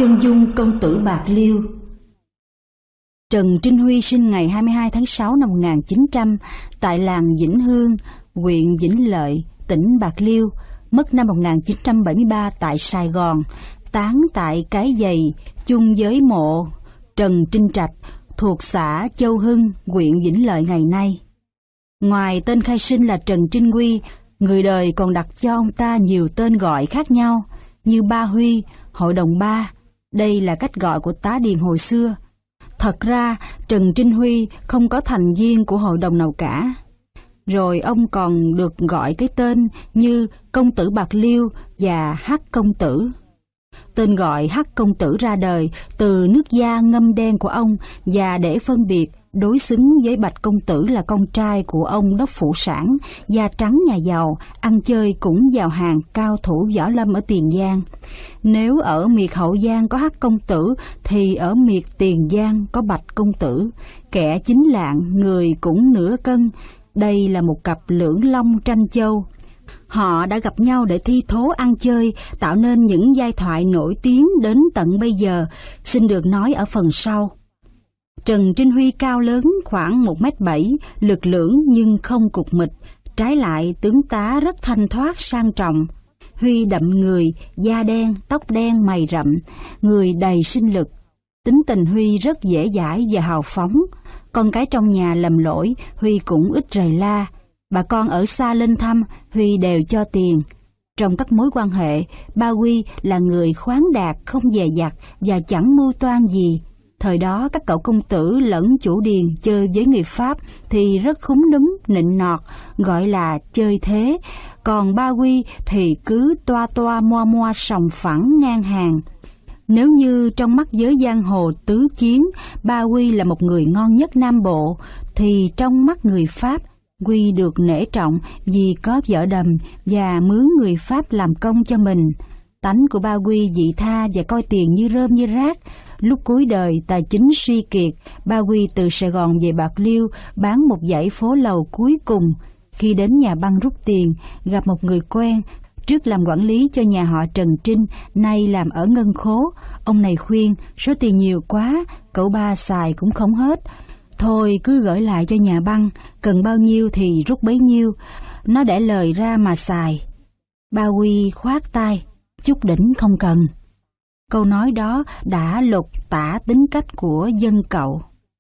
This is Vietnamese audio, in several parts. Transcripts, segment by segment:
Chân dung công tử Bạc Liêu. Trần Trinh Huy sinh ngày 22 tháng 6 năm 1900 tại làng Vĩnh Hương, huyện Vĩnh Lợi, tỉnh Bạc Liêu, mất năm 1973 tại Sài Gòn, táng tại Cái Giày, chung với mộ Trần Trinh Trạch, thuộc xã Châu Hưng, huyện Vĩnh Lợi ngày nay. Ngoài tên khai sinh là Trần Trinh Huy, người đời còn đặt cho ông ta nhiều tên gọi khác nhau như Ba Huy, Hội đồng Ba. Đây là cách gọi của tá điền hồi xưa. Thật ra, Trần Trinh Huy không có thành viên của hội đồng nào cả. Rồi ông còn được gọi cái tên như Công tử Bạc Liêu và Hắc Công tử. Tên gọi Hắc Công tử ra đời từ nước da ngâm đen của ông và để phân biệt đối xứng với Bạch Công tử là con trai của ông đốc phụ sản, da trắng nhà giàu, ăn chơi cũng vào hàng cao thủ võ lâm ở Tiền Giang. Nếu ở miệt Hậu Giang có Hắc Công tử thì ở miệt Tiền Giang có Bạch Công tử, kẻ 9 lạng, người cũng nửa cân. Đây là một cặp lưỡng long tranh châu. Họ đã gặp nhau để thi thố ăn chơi, tạo nên những giai thoại nổi tiếng đến tận bây giờ, xin được nói ở phần sau. Trần Trinh Huy cao lớn khoảng 1m7, lực lưỡng nhưng không cục mịch, trái lại tướng tá rất thanh thoát sang trọng. Huy đậm người, da đen, tóc đen, mày rậm, người đầy sinh lực. Tính tình Huy rất dễ dãi và hào phóng. Con cái trong nhà lầm lỗi, Huy cũng ít rầy la. Bà con ở xa lên thăm, Huy đều cho tiền. Trong các mối quan hệ, Ba Huy là người khoáng đạt, không dè dặt và chẳng mưu toan gì. Thời đó các cậu công tử lẫn chủ điền chơi với người Pháp thì rất khúm núm, nịnh nọt, gọi là chơi thế. Còn Ba Huy thì cứ toa toa moa moa sòng phẳng ngang hàng. Nếu như trong mắt giới giang hồ tứ chiến, Ba Huy là một người ngon nhất Nam Bộ, thì trong mắt người Pháp, Huy được nể trọng vì có vợ đầm và mướn người Pháp làm công cho mình. Tánh của Ba Huy dị tha và coi tiền như rơm như rác. Lúc cuối đời tài chính suy kiệt, Ba Huy từ Sài Gòn về Bạc Liêu bán một dãy phố lầu cuối cùng. Khi đến nhà băng rút tiền, gặp một người quen, trước làm quản lý cho nhà họ Trần Trinh, nay làm ở ngân khố. Ông này khuyên, số tiền nhiều quá, cậu Ba xài cũng không hết. Thôi cứ gửi lại cho nhà băng, cần bao nhiêu thì rút bấy nhiêu. Nó để lời ra mà xài. Ba Huy khoát tay, chút đỉnh không cần. Câu nói đó đã lột tả tính cách của dân cậu.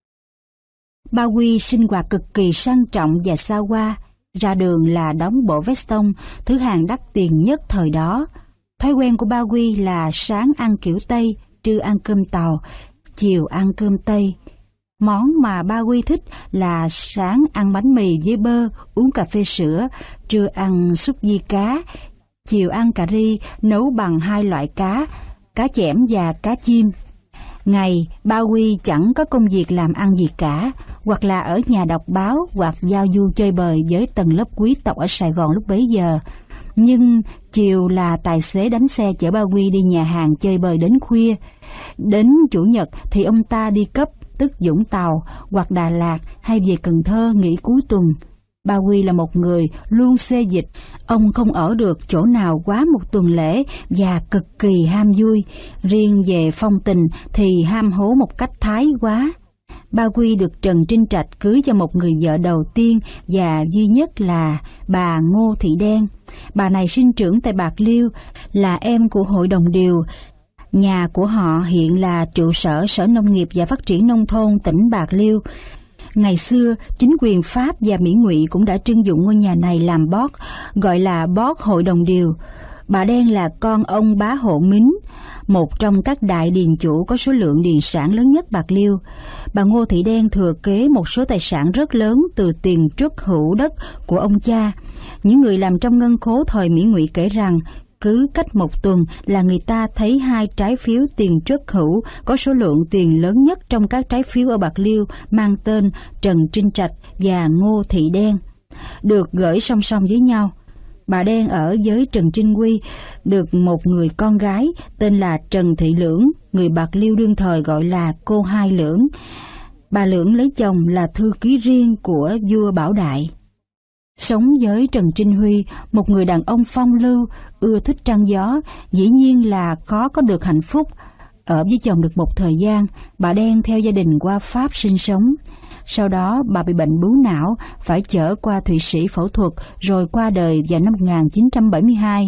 Ba Huy sinh hoạt cực kỳ sang trọng và xa hoa. Ra đường là đóng bộ veston, thứ hàng đắt tiền nhất thời đó. Thói quen của Ba Huy là sáng ăn kiểu Tây, trưa ăn cơm Tàu, chiều ăn cơm Tây. Món mà Ba Huy thích là sáng ăn bánh mì với bơ, uống cà phê sữa, trưa ăn súp di cá, chiều ăn cà ri nấu bằng 2 loại cá chẽm và cá chim. Ngày, Ba Huy chẳng có công việc làm ăn gì cả, hoặc là ở nhà đọc báo hoặc giao du chơi bời với tầng lớp quý tộc ở Sài Gòn lúc bấy giờ. Nhưng chiều là tài xế đánh xe chở Ba Huy đi nhà hàng chơi bời đến khuya. Đến Chủ nhật thì ông ta đi cấp, tức Vũng Tàu hoặc Đà Lạt hay về Cần Thơ nghỉ cuối tuần. Ba Huy là một người luôn xê dịch, ông không ở được chỗ nào quá một tuần lễ và cực kỳ ham vui. Riêng về phong tình thì ham hố một cách thái quá. Ba Huy được Trần Trinh Trạch cưới cho một người vợ đầu tiên và duy nhất là bà Ngô Thị Đen. Bà này sinh trưởng tại Bạc Liêu, là em của hội đồng điều. Nhà của họ hiện là trụ sở Sở Nông nghiệp và Phát triển Nông thôn tỉnh Bạc Liêu. Ngày xưa, chính quyền Pháp và Mỹ Ngụy cũng đã trưng dụng ngôi nhà này làm bót, gọi là bót hội đồng điều. Bà Đen là con ông Bá Hộ Mính, một trong các đại điền chủ có số lượng điền sản lớn nhất Bạc Liêu. Bà Ngô Thị Đen thừa kế một số tài sản rất lớn từ tiền truất hữu đất của ông cha. Những người làm trong ngân khố thời Mỹ Ngụy kể rằng, cứ cách một tuần là người ta thấy 2 trái phiếu tiền truất hữu có số lượng tiền lớn nhất trong các trái phiếu ở Bạc Liêu mang tên Trần Trinh Trạch và Ngô Thị Đen, được gửi song song với nhau. Bà Đen ở với Trần Trinh Huy được một người con gái tên là Trần Thị Lưỡng, người Bạc Liêu đương thời gọi là cô Hai Lưỡng. Bà Lưỡng lấy chồng là thư ký riêng của vua Bảo Đại. Sống với Trần Trinh Huy, một người đàn ông phong lưu, ưa thích trăng gió, dĩ nhiên là khó có được hạnh phúc. Ở với chồng được một thời gian, bà Đen theo gia đình qua Pháp sinh sống. Sau đó bà bị bệnh bướu não, phải chở qua Thụy Sĩ phẫu thuật rồi qua đời vào năm 1972.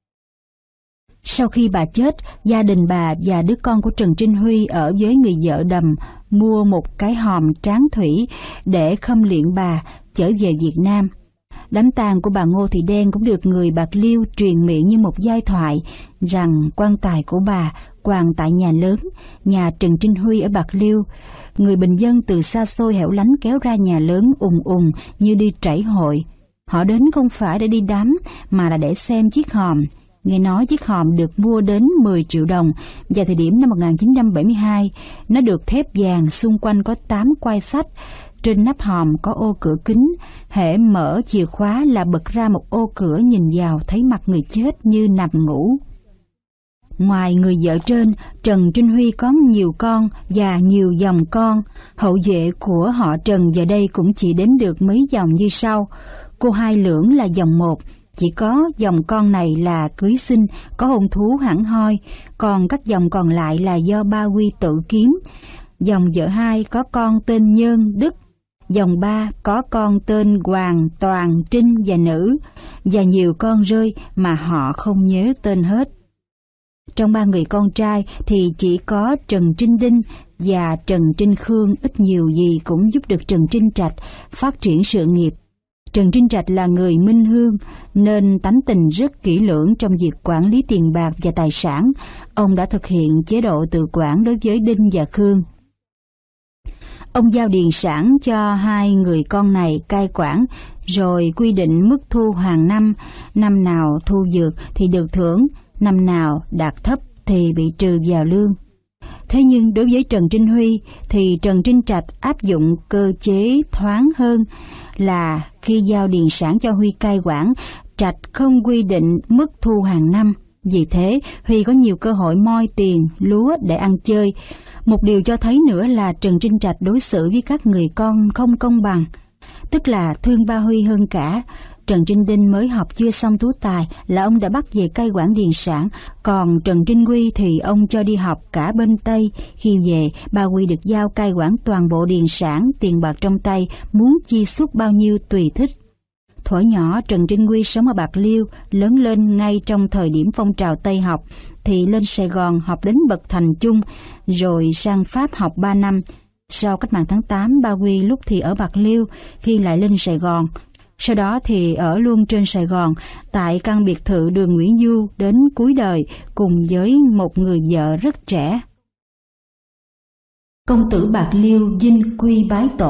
Sau khi bà chết, gia đình bà và đứa con của Trần Trinh Huy ở với người vợ Đầm mua một cái hòm Tráng Thủy để khâm liệm bà trở về Việt Nam. Đám tang của bà Ngô Thị Đen cũng được người Bạc Liêu truyền miệng như một giai thoại rằng quan tài của bà quàng tại nhà lớn, nhà Trần Trinh Huy ở Bạc Liêu. Người bình dân từ xa xôi hẻo lánh kéo ra nhà lớn ùng ùng như đi trảy hội. Họ đến không phải để đi đám mà là để xem chiếc hòm. Nghe nói chiếc hòm được mua đến 10 triệu đồng vào thời điểm năm 1972. Nó được thép vàng, xung quanh có 8 quai sách. Trên nắp hòm có ô cửa kính, hễ mở chìa khóa là bật ra một ô cửa nhìn vào thấy mặt người chết như nằm ngủ. Ngoài người vợ trên, Trần Trinh Huy có nhiều con và nhiều dòng con. Hậu duệ của họ Trần giờ đây cũng chỉ đếm được mấy dòng như sau. Cô Hai Lưỡng là dòng 1, chỉ có dòng con này là cưới xin, có hôn thú hẳn hoi, còn các dòng còn lại là do ba Huy tự kiếm. Dòng vợ 2 có con tên Nhơn, Đức. Dòng 3 có con tên Hoàng, Toàn, Trinh và nữ, và nhiều con rơi mà họ không nhớ tên hết. Trong 3 người con trai thì chỉ có Trần Trinh Đinh và Trần Trinh Khương ít nhiều gì cũng giúp được Trần Trinh Trạch phát triển sự nghiệp. Trần Trinh Trạch là người minh hương nên tánh tình rất kỹ lưỡng trong việc quản lý tiền bạc và tài sản. Ông đã thực hiện chế độ tự quản đối với Đinh và Khương. Ông giao điền sản cho 2 người con này cai quản, rồi quy định mức thu hàng năm. Năm nào thu vượt thì được thưởng, năm nào đạt thấp thì bị trừ vào lương. Thế nhưng đối với Trần Trinh Huy thì Trần Trinh Trạch áp dụng cơ chế thoáng hơn là khi giao điền sản cho Huy cai quản, Trạch không quy định mức thu hàng năm. Vì thế, Huy có nhiều cơ hội moi tiền, lúa để ăn chơi. Một điều cho thấy nữa là Trần Trinh Trạch đối xử với các người con không công bằng, tức là thương ba Huy hơn cả. Trần Trinh Đinh mới học chưa xong tú tài là ông đã bắt về cai quản điền sản, còn Trần Trinh Huy thì ông cho đi học cả bên Tây. Khi về, ba Huy được giao cai quản toàn bộ điền sản, tiền bạc trong tay, muốn chi xuất bao nhiêu tùy thích. Thuở nhỏ, Trần Trinh Huy sống ở Bạc Liêu, lớn lên ngay trong thời điểm phong trào Tây học, thì lên Sài Gòn học đến bậc thành chung, rồi sang Pháp học 3 năm. Sau cách mạng tháng 8, ba Huy lúc thì ở Bạc Liêu, khi lại lên Sài Gòn. Sau đó thì ở luôn trên Sài Gòn, tại căn biệt thự đường Nguyễn Du đến cuối đời, cùng với một người vợ rất trẻ. Công tử Bạc Liêu vinh quy bái tổ.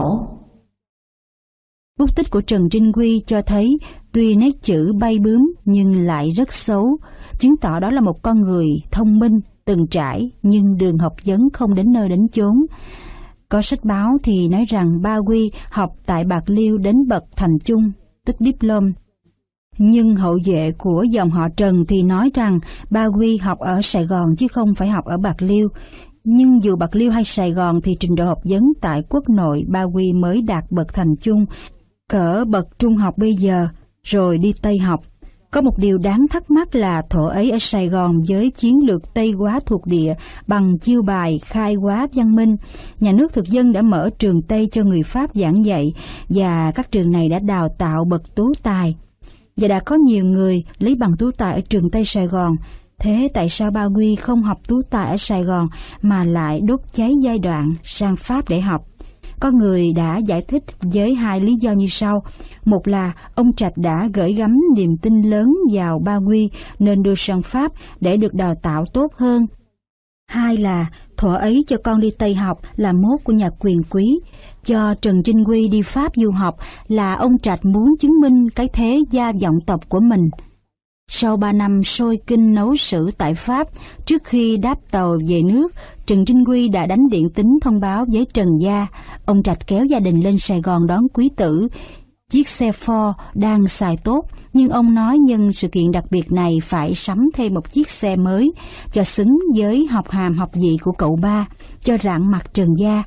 Bút tích của Trần Trinh Huy cho thấy tuy nét chữ bay bướm nhưng lại rất xấu, chứng tỏ đó là một con người thông minh, từng trải nhưng đường học vấn không đến nơi đến chốn. Có sách báo thì nói rằng ba Huy học tại Bạc Liêu đến bậc thành trung, tức diplôme. Nhưng hậu duệ của dòng họ Trần thì nói rằng ba Huy học ở Sài Gòn chứ không phải học ở Bạc Liêu. Nhưng dù Bạc Liêu hay Sài Gòn thì trình độ học vấn tại quốc nội ba Huy mới đạt bậc thành trung, cỡ bậc trung học bây giờ, rồi đi Tây học. Có một điều đáng thắc mắc là thuở ấy ở Sài Gòn với chiến lược Tây hóa thuộc địa bằng chiêu bài khai hóa văn minh, nhà nước thực dân đã mở trường Tây cho người Pháp giảng dạy và các trường này đã đào tạo bậc tú tài. Và đã có nhiều người lấy bằng tú tài ở trường Tây Sài Gòn. Thế tại sao ba Huy không học tú tài ở Sài Gòn mà lại đốt cháy giai đoạn sang Pháp để học? Có người đã giải thích với 2 lý do như sau. Một là ông Trạch đã gửi gắm niềm tin lớn vào ba Huy nên đưa sang Pháp để được đào tạo tốt hơn. 2 là thuở ấy cho con đi Tây học là mốt của nhà quyền quý. Cho Trần Trinh Huy đi Pháp du học là ông Trạch muốn chứng minh cái thế gia vọng tộc của mình. Sau 3 năm sôi kinh nấu sử tại Pháp, trước khi đáp tàu về nước, Trần Trinh Huy đã đánh điện tín thông báo với Trần gia. Ông Trạch kéo gia đình lên Sài Gòn đón quý tử. Chiếc xe Ford đang xài tốt, nhưng ông nói nhân sự kiện đặc biệt này phải sắm thêm một chiếc xe mới, cho xứng với học hàm học vị của cậu ba, cho rạng mặt Trần gia.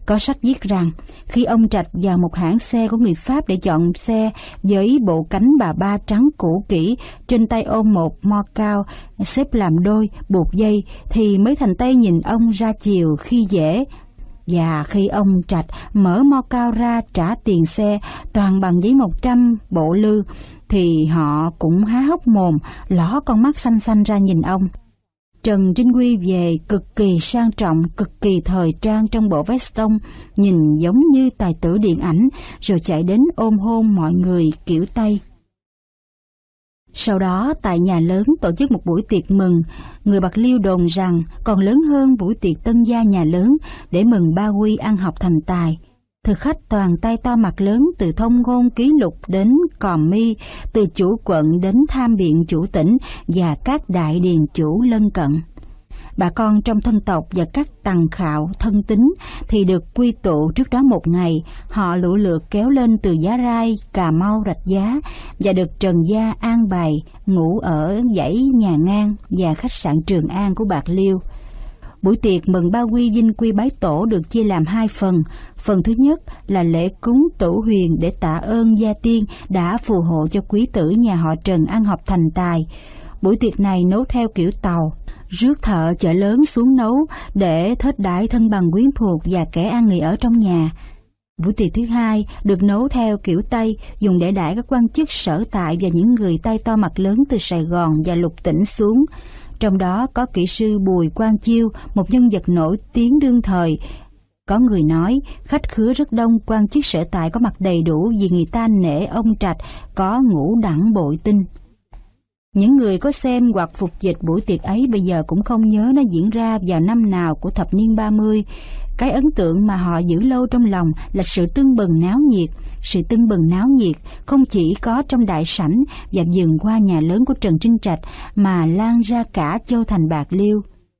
Có sách viết rằng khi ông Trạch vào một hãng xe của người Pháp để chọn xe với bộ cánh bà ba trắng cũ kỹ, trên tay ôm một mo cao xếp làm đôi buộc dây, thì mới thành tay nhìn ông ra chiều khi dễ. Và khi ông Trạch mở mo cao ra trả tiền xe toàn bằng giấy 100 bộ lư, thì họ cũng há hốc mồm, ló con mắt xanh xanh ra nhìn ông. Trần Trinh Quy về cực kỳ sang trọng, cực kỳ thời trang trong bộ vest tông, nhìn giống như tài tử điện ảnh, rồi chạy đến ôm hôn mọi người kiểu Tây. Sau đó tại nhà lớn tổ chức một buổi tiệc mừng, người Bạc Liêu đồn rằng còn lớn hơn buổi tiệc tân gia nhà lớn, để mừng Ba Quy ăn học thành tài. Thực khách toàn tay to mặt lớn, từ thông ngôn ký lục đến còm mi, từ chủ quận đến tham biện chủ tỉnh và các đại điền chủ lân cận. Bà con trong thân tộc và các tằng khạo thân tín thì được quy tụ trước đó một ngày. Họ lũ lượt kéo lên từ Giá Rai, Cà Mau, Rạch Giá và được Trần gia an bài ngủ ở dãy nhà ngang và khách sạn Trường An của Bạc Liêu. Buổi tiệc mừng Ba Quy vinh quy bái tổ được chia làm 2 phần. Phần thứ nhất là lễ cúng tổ huyền để tạ ơn gia tiên đã phù hộ cho quý tử nhà họ Trần ăn học thành tài. Buổi tiệc này nấu theo kiểu Tàu, rước thợ chợ lớn xuống nấu để thết đãi thân bằng quyến thuộc và kẻ ăn nghỉ ở trong nhà. Buổi tiệc thứ hai được nấu theo kiểu Tây, dùng để đãi các quan chức sở tại và những người tay to mặt lớn từ Sài Gòn và lục tỉnh xuống. Trong đó có kỹ sư Bùi Quang Chiêu, một nhân vật nổi tiếng đương thời. Có người nói khách khứa rất đông, quan chức sở tại có mặt đầy đủ vì người ta nể ông Trạch có ngũ đẳng bội tinh. Những người có xem hoặc phục dịch buổi tiệc ấy bây giờ cũng không nhớ nó diễn ra vào năm nào của thập niên 30. Cái ấn tượng mà họ giữ lâu trong lòng là sự tưng bừng náo nhiệt. Sự tưng bừng náo nhiệt không chỉ có trong đại sảnh và vườn hoa nhà lớn của Trần Trinh Trạch mà lan ra cả châu thành Bạc Liêu.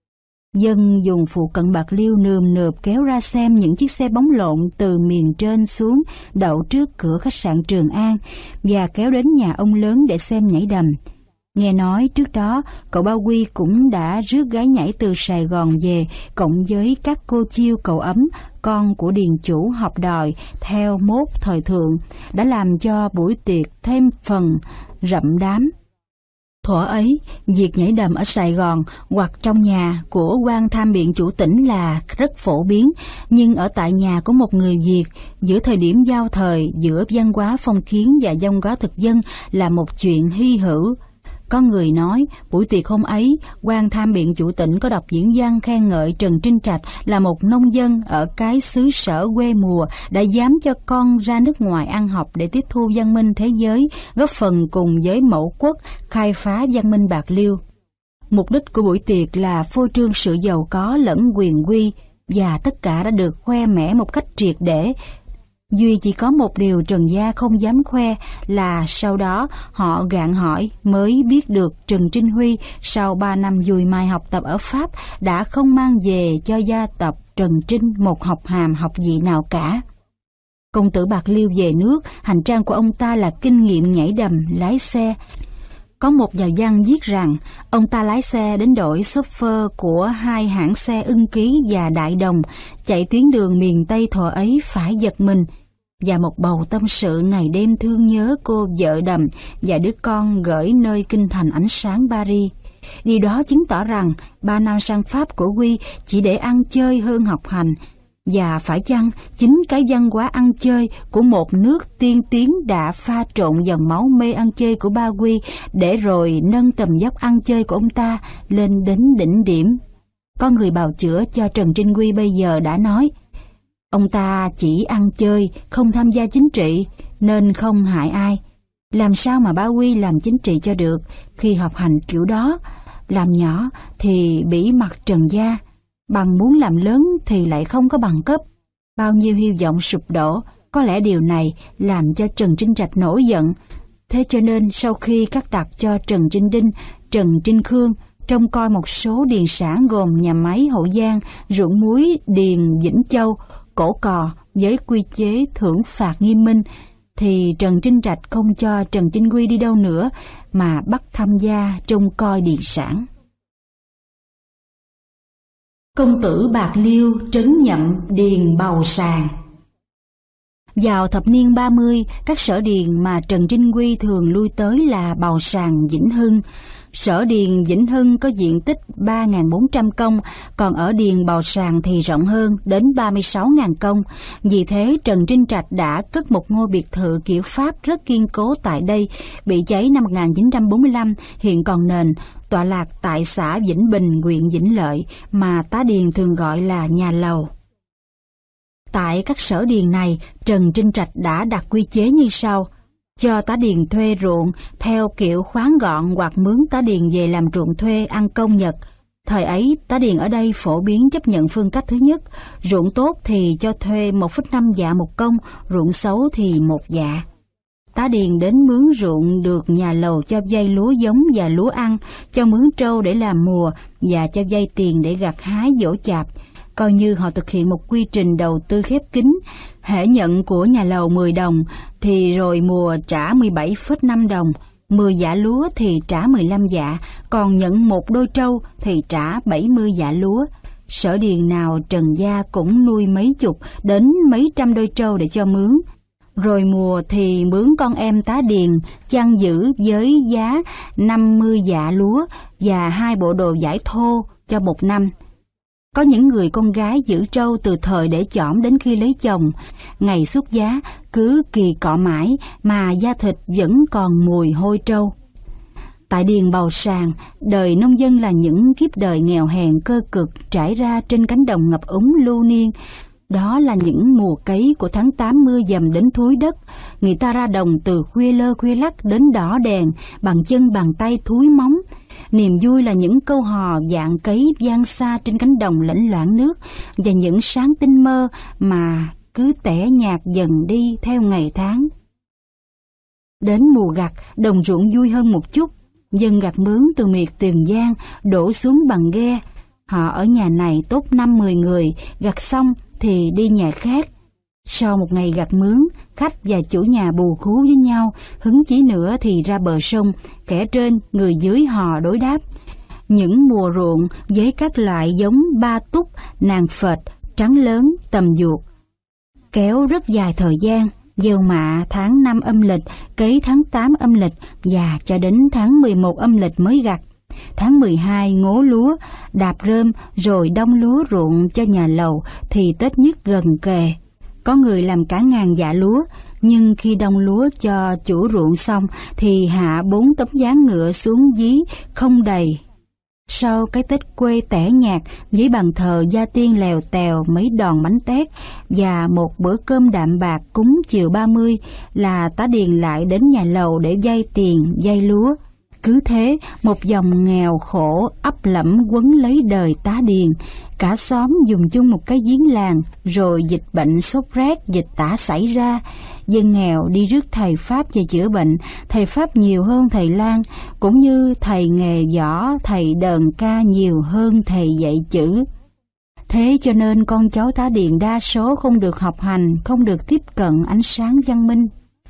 Dân dùng phụ cận Bạc Liêu nườm nượp kéo ra xem những chiếc xe bóng lộn từ miền trên xuống đậu trước cửa khách sạn Trường An và kéo đến nhà ông lớn để xem nhảy đầm. Nghe nói trước đó cậu Ba Quy cũng đã rước gái nhảy từ Sài Gòn về, cộng với các cô chiêu cậu Ấm, con của điền chủ học đòi theo mốt thời thượng, đã làm cho buổi tiệc thêm phần rậm đám. Thuở ấy, việc nhảy đầm ở Sài Gòn hoặc trong nhà của quan tham biện chủ tỉnh là rất phổ biến, nhưng ở tại nhà của một người Việt giữa thời điểm giao thời giữa văn hóa phong kiến và văn hóa thực dân là một chuyện hy hữu. Có người nói buổi tiệc hôm ấy, quan tham biện chủ tỉnh có đọc diễn văn khen ngợi Trần Trinh Trạch là một nông dân ở cái xứ sở quê mùa đã dám cho con ra nước ngoài ăn học để tiếp thu văn minh thế giới, góp phần cùng với mẫu quốc khai phá văn minh Bạc Liêu. Mục đích của buổi tiệc là phô trương sự giàu có lẫn quyền uy, và tất cả đã được khoe mẽ một cách triệt để. Duy chỉ có một điều Trần gia không dám khoe là sau đó họ gạn hỏi mới biết được Trần Trinh Huy sau 3 năm dùi mài học tập ở Pháp đã không mang về cho gia tộc Trần Trinh một học hàm học vị nào cả. Công tử Bạc Liêu về nước, hành trang của ông ta là kinh nghiệm nhảy đầm, lái xe. Có một nhà văn viết rằng ông ta lái xe đến đội chauffeur của 2 hãng xe Ưng Ký và Đại Đồng chạy tuyến đường miền Tây thuở ấy phải giật mình, và một bầu tâm sự ngày đêm thương nhớ cô vợ đầm và đứa con gửi nơi kinh thành ánh sáng Paris. Điều đó chứng tỏ rằng 3 năm sang Pháp của Huy chỉ để ăn chơi hơn học hành. Và phải chăng chính cái văn hóa ăn chơi của một nước tiên tiến đã pha trộn dòng máu mê ăn chơi của Ba Quy để rồi nâng tầm dốc ăn chơi của ông ta lên đến đỉnh điểm. Có người bào chữa cho Trần Trinh Quy bây giờ đã nói ông ta chỉ ăn chơi, không tham gia chính trị nên không hại ai. Làm sao mà Ba Quy làm chính trị cho được khi học hành kiểu đó? Làm nhỏ thì bỉ mặt Trần gia, bằng muốn làm lớn thì lại không có bằng cấp. Bao nhiêu hy vọng sụp đổ. Có lẽ điều này làm cho Trần Trinh Trạch nổi giận. Thế cho nên sau khi cắt đặt cho Trần Trinh Đinh, Trần Trinh Khương trông coi một số điền sản gồm nhà máy Hậu Giang, ruộng muối điền Vĩnh Châu, Cổ Cò với quy chế thưởng phạt nghiêm minh, thì Trần Trinh Trạch không cho Trần Trinh Quy đi đâu nữa mà bắt tham gia trông coi điền sản. Công tử Bạc Liêu trấn nhậm điền bầu sàng. Vào thập niên 30, các sở điền mà Trần Trinh Quy thường lui tới là Bầu Sàng, Vĩnh Hưng. Sở điền Vĩnh Hưng có diện tích 3.400 công, còn ở điền Bầu Sàng thì rộng hơn, đến 36.000 công. Vì thế Trần Trinh Trạch đã cất một ngôi biệt thự kiểu Pháp rất kiên cố tại đây, bị cháy năm 1945, hiện còn nền, tọa lạc tại xã Vĩnh Bình, huyện Vĩnh Lợi, mà tá điền thường gọi là nhà lầu. Tại các sở điền này, Trần Trinh Trạch đã đặt quy chế như sau: cho tá điền thuê ruộng theo kiểu khoán gọn hoặc mướn tá điền về làm ruộng thuê ăn công nhật. Thời ấy, tá điền ở đây phổ biến chấp nhận phương cách thứ nhất, ruộng tốt thì cho thuê 1,5 dạ một công, ruộng xấu thì 1 dạ. Tá điền đến mướn ruộng được nhà lầu cho vay lúa giống và lúa ăn, cho mướn trâu để làm mùa và cho vay tiền để gặt hái giỗ chạp. Coi như họ thực hiện một quy trình đầu tư khép kín. Hễ nhận của nhà lầu 10 đồng thì rồi mùa trả 17,5 đồng, 10 dạ lúa thì trả 15 dạ, còn nhận 1 đôi trâu thì trả 70 dạ lúa. Sở điền nào Trần gia cũng nuôi mấy chục đến mấy trăm đôi trâu để cho mướn. Rồi mùa thì mướn con em tá điền chăn giữ với giá 50 dạ lúa và 2 bộ đồ vải thô cho 1 năm. Có những người con gái giữ trâu từ thời để chỏm đến khi lấy chồng, ngày xuất giá cứ kỳ cọ mãi mà da thịt vẫn còn mùi hôi trâu. Tại điền Bầu Sàng, đời nông dân là những kiếp đời nghèo hèn cơ cực trải ra trên cánh đồng ngập úng lưu niên. Đó là những mùa cấy của tháng 8 mưa dầm đến thúi đất. Người ta ra đồng từ khuya lơ khuya lắc đến đỏ đèn, bằng chân bằng tay thúi móng. Niềm vui là những câu hò dạng cấy vang xa trên cánh đồng lãnh loãng nước, và những sáng tinh mơ mà cứ tẻ nhạt dần đi theo ngày tháng. Đến mùa gặt, đồng ruộng vui hơn một chút. Dân gặt mướn từ miệt Tiền Giang đổ xuống bằng ghe. Họ ở nhà này tốt 5-10 người, gặt xong thì đi nhà khác. Sau một ngày gặt mướn, khách và chủ nhà bù khú với nhau, hứng chí nữa thì ra bờ sông, kẻ trên người dưới hò đối đáp. Những mùa ruộng với các loại giống ba túc, nàng phệt, trắng lớn, tầm duột. Kéo rất dài thời gian, gieo mạ tháng 5 âm lịch, cấy tháng 8 âm lịch và cho đến tháng 11 âm lịch mới gặt. Tháng 12 ngố lúa, đạp rơm rồi đông lúa ruộng cho nhà lầu thì Tết nhất gần kề. Có người làm cả 1000 dạ lúa, nhưng khi đông lúa cho chủ ruộng xong thì hạ 4 tấm ván ngựa xuống dí không đầy. Sau cái Tết quê tẻ nhạt với bàn thờ gia tiên lèo tèo mấy đòn bánh tét và một bữa cơm đạm bạc cúng chiều 30 là tá điền lại đến nhà lầu để vay tiền, vay lúa. Cứ thế, một dòng nghèo khổ ấp lẫm quấn lấy đời tá điền. Cả xóm dùng chung một cái giếng làng, rồi dịch bệnh sốt rét, dịch tả xảy ra. Dân nghèo đi rước thầy Pháp về chữa bệnh, thầy Pháp nhiều hơn thầy lang, cũng như thầy nghề võ, thầy đờn ca nhiều hơn thầy dạy chữ. Thế cho nên con cháu tá điền đa số không được học hành, không được tiếp cận ánh sáng văn minh.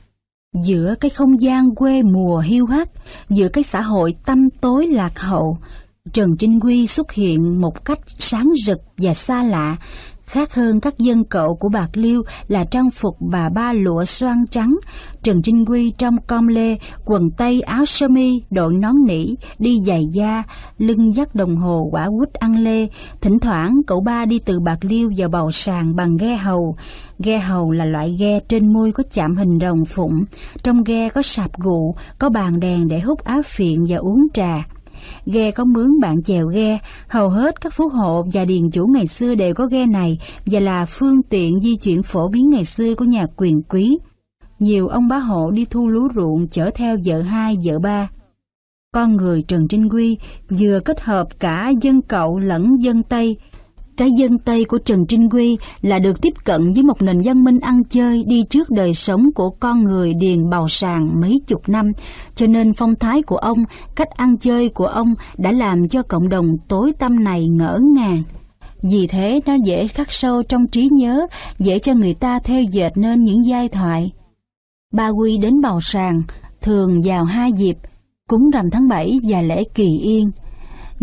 Giữa cái không gian quê mùa hiu hắt, giữa cái xã hội tăm tối lạc hậu, Trần Trinh Quy xuất hiện một cách sáng rực và xa lạ. Khác hơn các dân cậu của Bạc Liêu là trang phục bà ba lụa xoan trắng, Trần Trinh Quy trong com lê, quần tây áo sơ mi, đội nón nỉ, đi giày da, lưng dắt đồng hồ quả quýt ăn lê. Thỉnh thoảng cậu ba đi từ Bạc Liêu vào Bầu Sàng bằng ghe hầu. Ghe hầu là loại ghe trên môi có chạm hình rồng phụng, trong ghe có sạp gụ, có bàn đèn để hút áo phiện và uống trà. Ghe có mướn bạn chèo ghe, hầu hết các phú hộ và điền chủ ngày xưa đều có ghe này và là phương tiện di chuyển phổ biến ngày xưa của nhà quyền quý. Nhiều ông bá hộ đi thu lúa ruộng chở theo vợ hai, vợ ba. Con người Trần Trinh Quy vừa kết hợp cả dân Cậu lẫn dân Tây. Cái dân Tây của Trần Trinh Quy là được tiếp cận với một nền văn minh ăn chơi đi trước đời sống của con người điền Bầu Sàng mấy chục năm, cho nên phong thái của ông, cách ăn chơi của ông đã làm cho cộng đồng tối tăm này ngỡ ngàng. Vì thế nó dễ khắc sâu trong trí nhớ, dễ cho người ta theo dệt nên những giai thoại. Ba Quy đến Bầu Sàng thường vào 2 dịp, cúng rằm tháng 7 và lễ Kỳ Yên.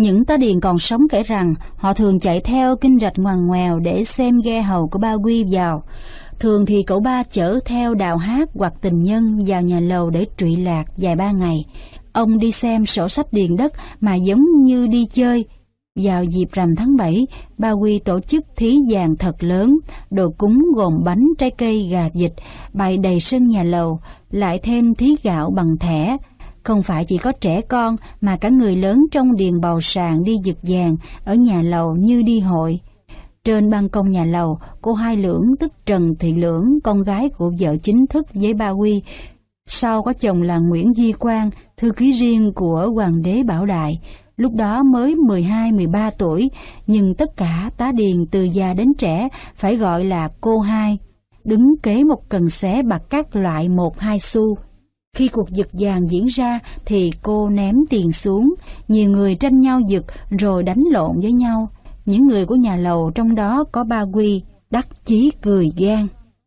Những tá điền còn sống kể rằng họ thường chạy theo kinh rạch ngoằn ngoèo để xem ghe hầu của ba Quy vào. Thường thì cậu ba chở theo đào hát hoặc tình nhân vào nhà lầu để trụy lạc vài ba ngày. Ông đi xem sổ sách điền đất mà giống như đi chơi. Vào dịp rằm tháng 7, ba Quy tổ chức thí vàng thật lớn, đồ cúng gồm bánh, trái cây, gà vịt, bày đầy sân nhà lầu, lại thêm thí gạo bằng thẻ. Không phải chỉ có trẻ con mà cả người lớn trong điền bầu sàng đi giật vàng ở nhà lầu như đi hội. Trên ban công nhà lầu, cô Hai Lưỡng tức Trần Thị Lưỡng, con gái của vợ chính thức với ba Quy, sau có chồng là Nguyễn Di Quang, thư ký riêng của Hoàng đế Bảo Đại, lúc đó mới 12-13 tuổi, nhưng tất cả tá điền từ già đến trẻ phải gọi là cô Hai, đứng kế một cần xé bạc các loại 1-2 xu. Khi cuộc giật vàng diễn ra thì cô ném tiền xuống, nhiều người tranh nhau giật rồi đánh lộn với nhau. Những người của nhà lầu trong đó có ba Quy, đắc chí cười gan.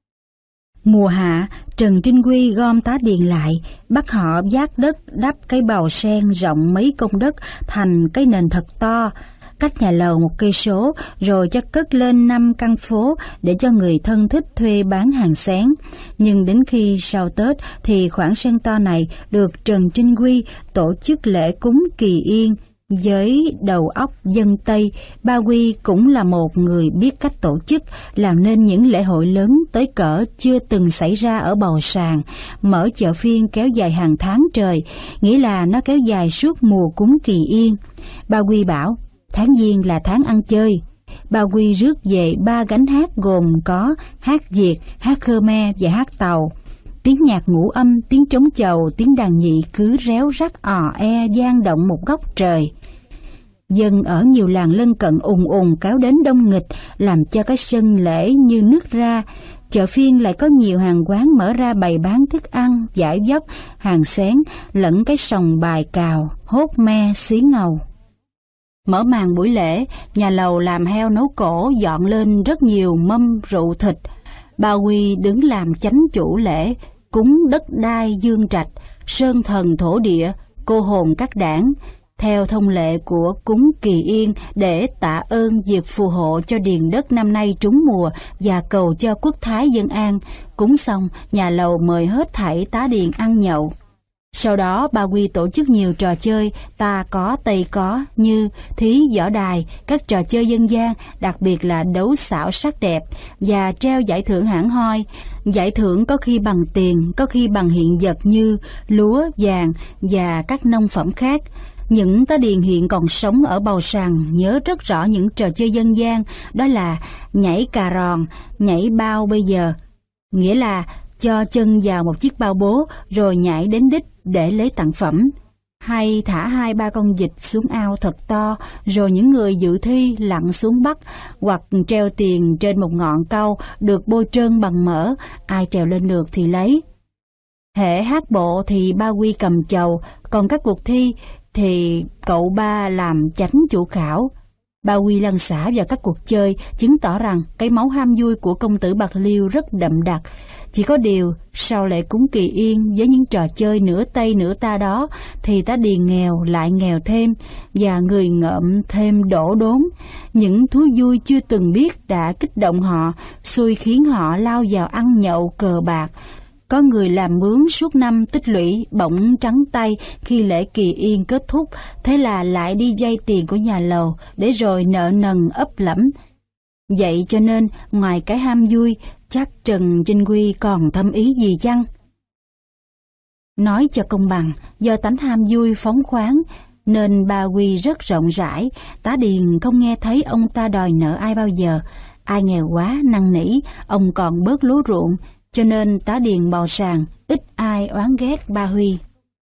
Mùa hạ, Trần Trinh Quy gom tá điền lại, bắt họ vác đất đắp cái bầu sen rộng mấy công đất thành cái nền thật to, cách nhà lầu 1 cây số, rồi cho cất lên 5 căn phố để cho người thân thích thuê bán hàng sáng. Nhưng đến khi sau Tết thì khoảng sân to này được Trần Trinh Quy tổ chức lễ cúng Kỳ Yên. Với đầu óc dân Tây, ba Quy cũng là một người biết cách tổ chức, làm nên những lễ hội lớn tới cỡ chưa từng xảy ra ở Bầu Sàng, mở chợ phiên kéo dài hàng tháng trời, nghĩa là nó kéo dài suốt mùa cúng Kỳ Yên. Ba Quy bảo, tháng Giêng là tháng ăn chơi. Ba Quy rước về 3 gánh hát gồm có hát Việt, hát Khmer và hát Tàu. Tiếng nhạc ngũ âm, tiếng trống chầu, tiếng đàn nhị cứ réo rắt ò e vang động một góc trời. Dân ở nhiều làng lân cận ùn ùn kéo đến đông nghịch, làm cho cái sân lễ như nứt ra. Chợ phiên lại có nhiều hàng quán mở ra bày bán thức ăn, giải dốc, hàng xén, lẫn cái sòng bài cào, hốt me, xí ngầu. Mở màn buổi lễ, nhà lầu làm heo nấu cổ dọn lên rất nhiều mâm rượu thịt. Ba Quy đứng làm chánh chủ lễ, cúng đất đai dương trạch, sơn thần thổ địa, cô hồn các đảng, theo thông lệ của cúng Kỳ Yên để tạ ơn việc phù hộ cho điền đất năm nay trúng mùa và cầu cho quốc thái dân an. Cúng xong, nhà lầu mời hết thảy tá điền ăn nhậu. Sau đó ba Quy tổ chức nhiều trò chơi ta có Tây có như thí võ đài, các trò chơi dân gian, đặc biệt là đấu xảo sắc đẹp và treo giải thưởng hẳn hoi. Giải thưởng có khi bằng tiền, có khi bằng hiện vật như lúa, vàng và các nông phẩm khác. Những tá điền hiện còn sống ở Bầu Sàng nhớ rất rõ những trò chơi dân gian, đó là nhảy cà ròn, nhảy bao bây giờ, nghĩa là cho chân vào một chiếc bao bố rồi nhảy đến đích để lấy tặng phẩm, hay thả 2-3 con vịt xuống ao thật to rồi những người dự thi lặn xuống bắt, hoặc treo tiền trên một ngọn cau được bôi trơn bằng mỡ, ai trèo lên được thì lấy. Hễ hát bộ thì ba Quy cầm chầu, còn các cuộc thi thì cậu ba làm chánh chủ khảo. Ba Quy lăn xả vào các cuộc chơi, chứng tỏ rằng cái máu ham vui của công tử Bạc Liêu rất đậm đặc. Chỉ có điều, sau lễ cúng Kỳ Yên với những trò chơi nửa Tây nửa ta đó, thì tá điền nghèo lại nghèo thêm, và người ngợm thêm đổ đốn. Những thú vui chưa từng biết đã kích động họ, xui khiến họ lao vào ăn nhậu cờ bạc. Có người làm mướn suốt năm tích lũy bỗng trắng tay khi lễ Kỳ Yên kết thúc, thế là lại đi vay tiền của nhà lầu để rồi nợ nần ấp lẫm. Vậy cho nên ngoài cái ham vui, chắc Trần Trinh Quy còn thâm ý gì chăng? Nói cho công bằng, do tánh ham vui phóng khoáng nên ba Quy rất rộng rãi, tá điền không nghe thấy ông ta đòi nợ ai bao giờ. Ai nghèo quá năn nỉ, ông còn bớt lúa ruộng, cho nên tá điền Bầu Sàng ít ai oán ghét ba Huy.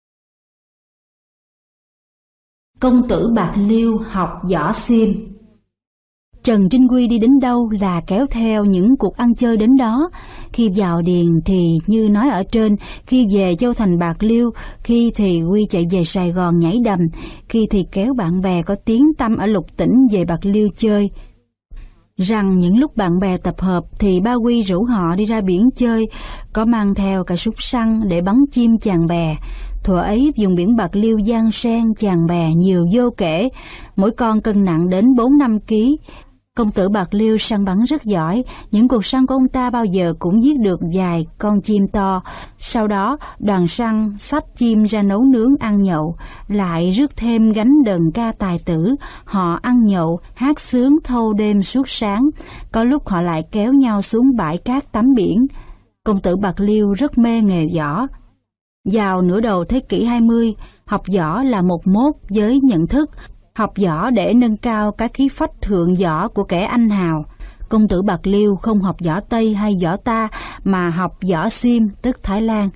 Công tử Bạc Liêu học võ xiêm. Trần Trinh Quy đi đến đâu là kéo theo những cuộc ăn chơi đến đó. Khi vào điền thì như nói ở trên, khi về Châu Thành Bạc Liêu, khi thì Quy chạy về Sài Gòn nhảy đầm, khi thì kéo bạn bè có tiếng tăm ở Lục Tỉnh về Bạc Liêu chơi. rằng những lúc bạn bè tập hợp thì Ba Quy rủ họ đi ra biển chơi, có mang theo cả súng săn để bắn chim chàng bè. Thuở ấy vùng biển Bạc Liêu giăng sen chàng bè nhiều vô kể, mỗi con cân nặng đến 4-5 kg. Công tử Bạc Liêu săn bắn rất giỏi, những cuộc săn của ông ta bao giờ cũng giết được vài con chim to. Sau đó, đoàn săn xách chim ra nấu nướng ăn nhậu, lại rước thêm gánh đờn ca tài tử. Họ ăn nhậu, hát sướng thâu đêm suốt sáng. Có lúc họ lại kéo nhau xuống bãi cát tắm biển. Công tử Bạc Liêu rất mê nghề võ. Vào nửa đầu thế kỷ 20, học võ là một mốt với nhận thức. Học võ để nâng cao cái khí phách thượng võ của kẻ anh hào. Công tử Bạc Liêu không học võ Tây hay võ ta mà học võ Sim, tức Thái Lan.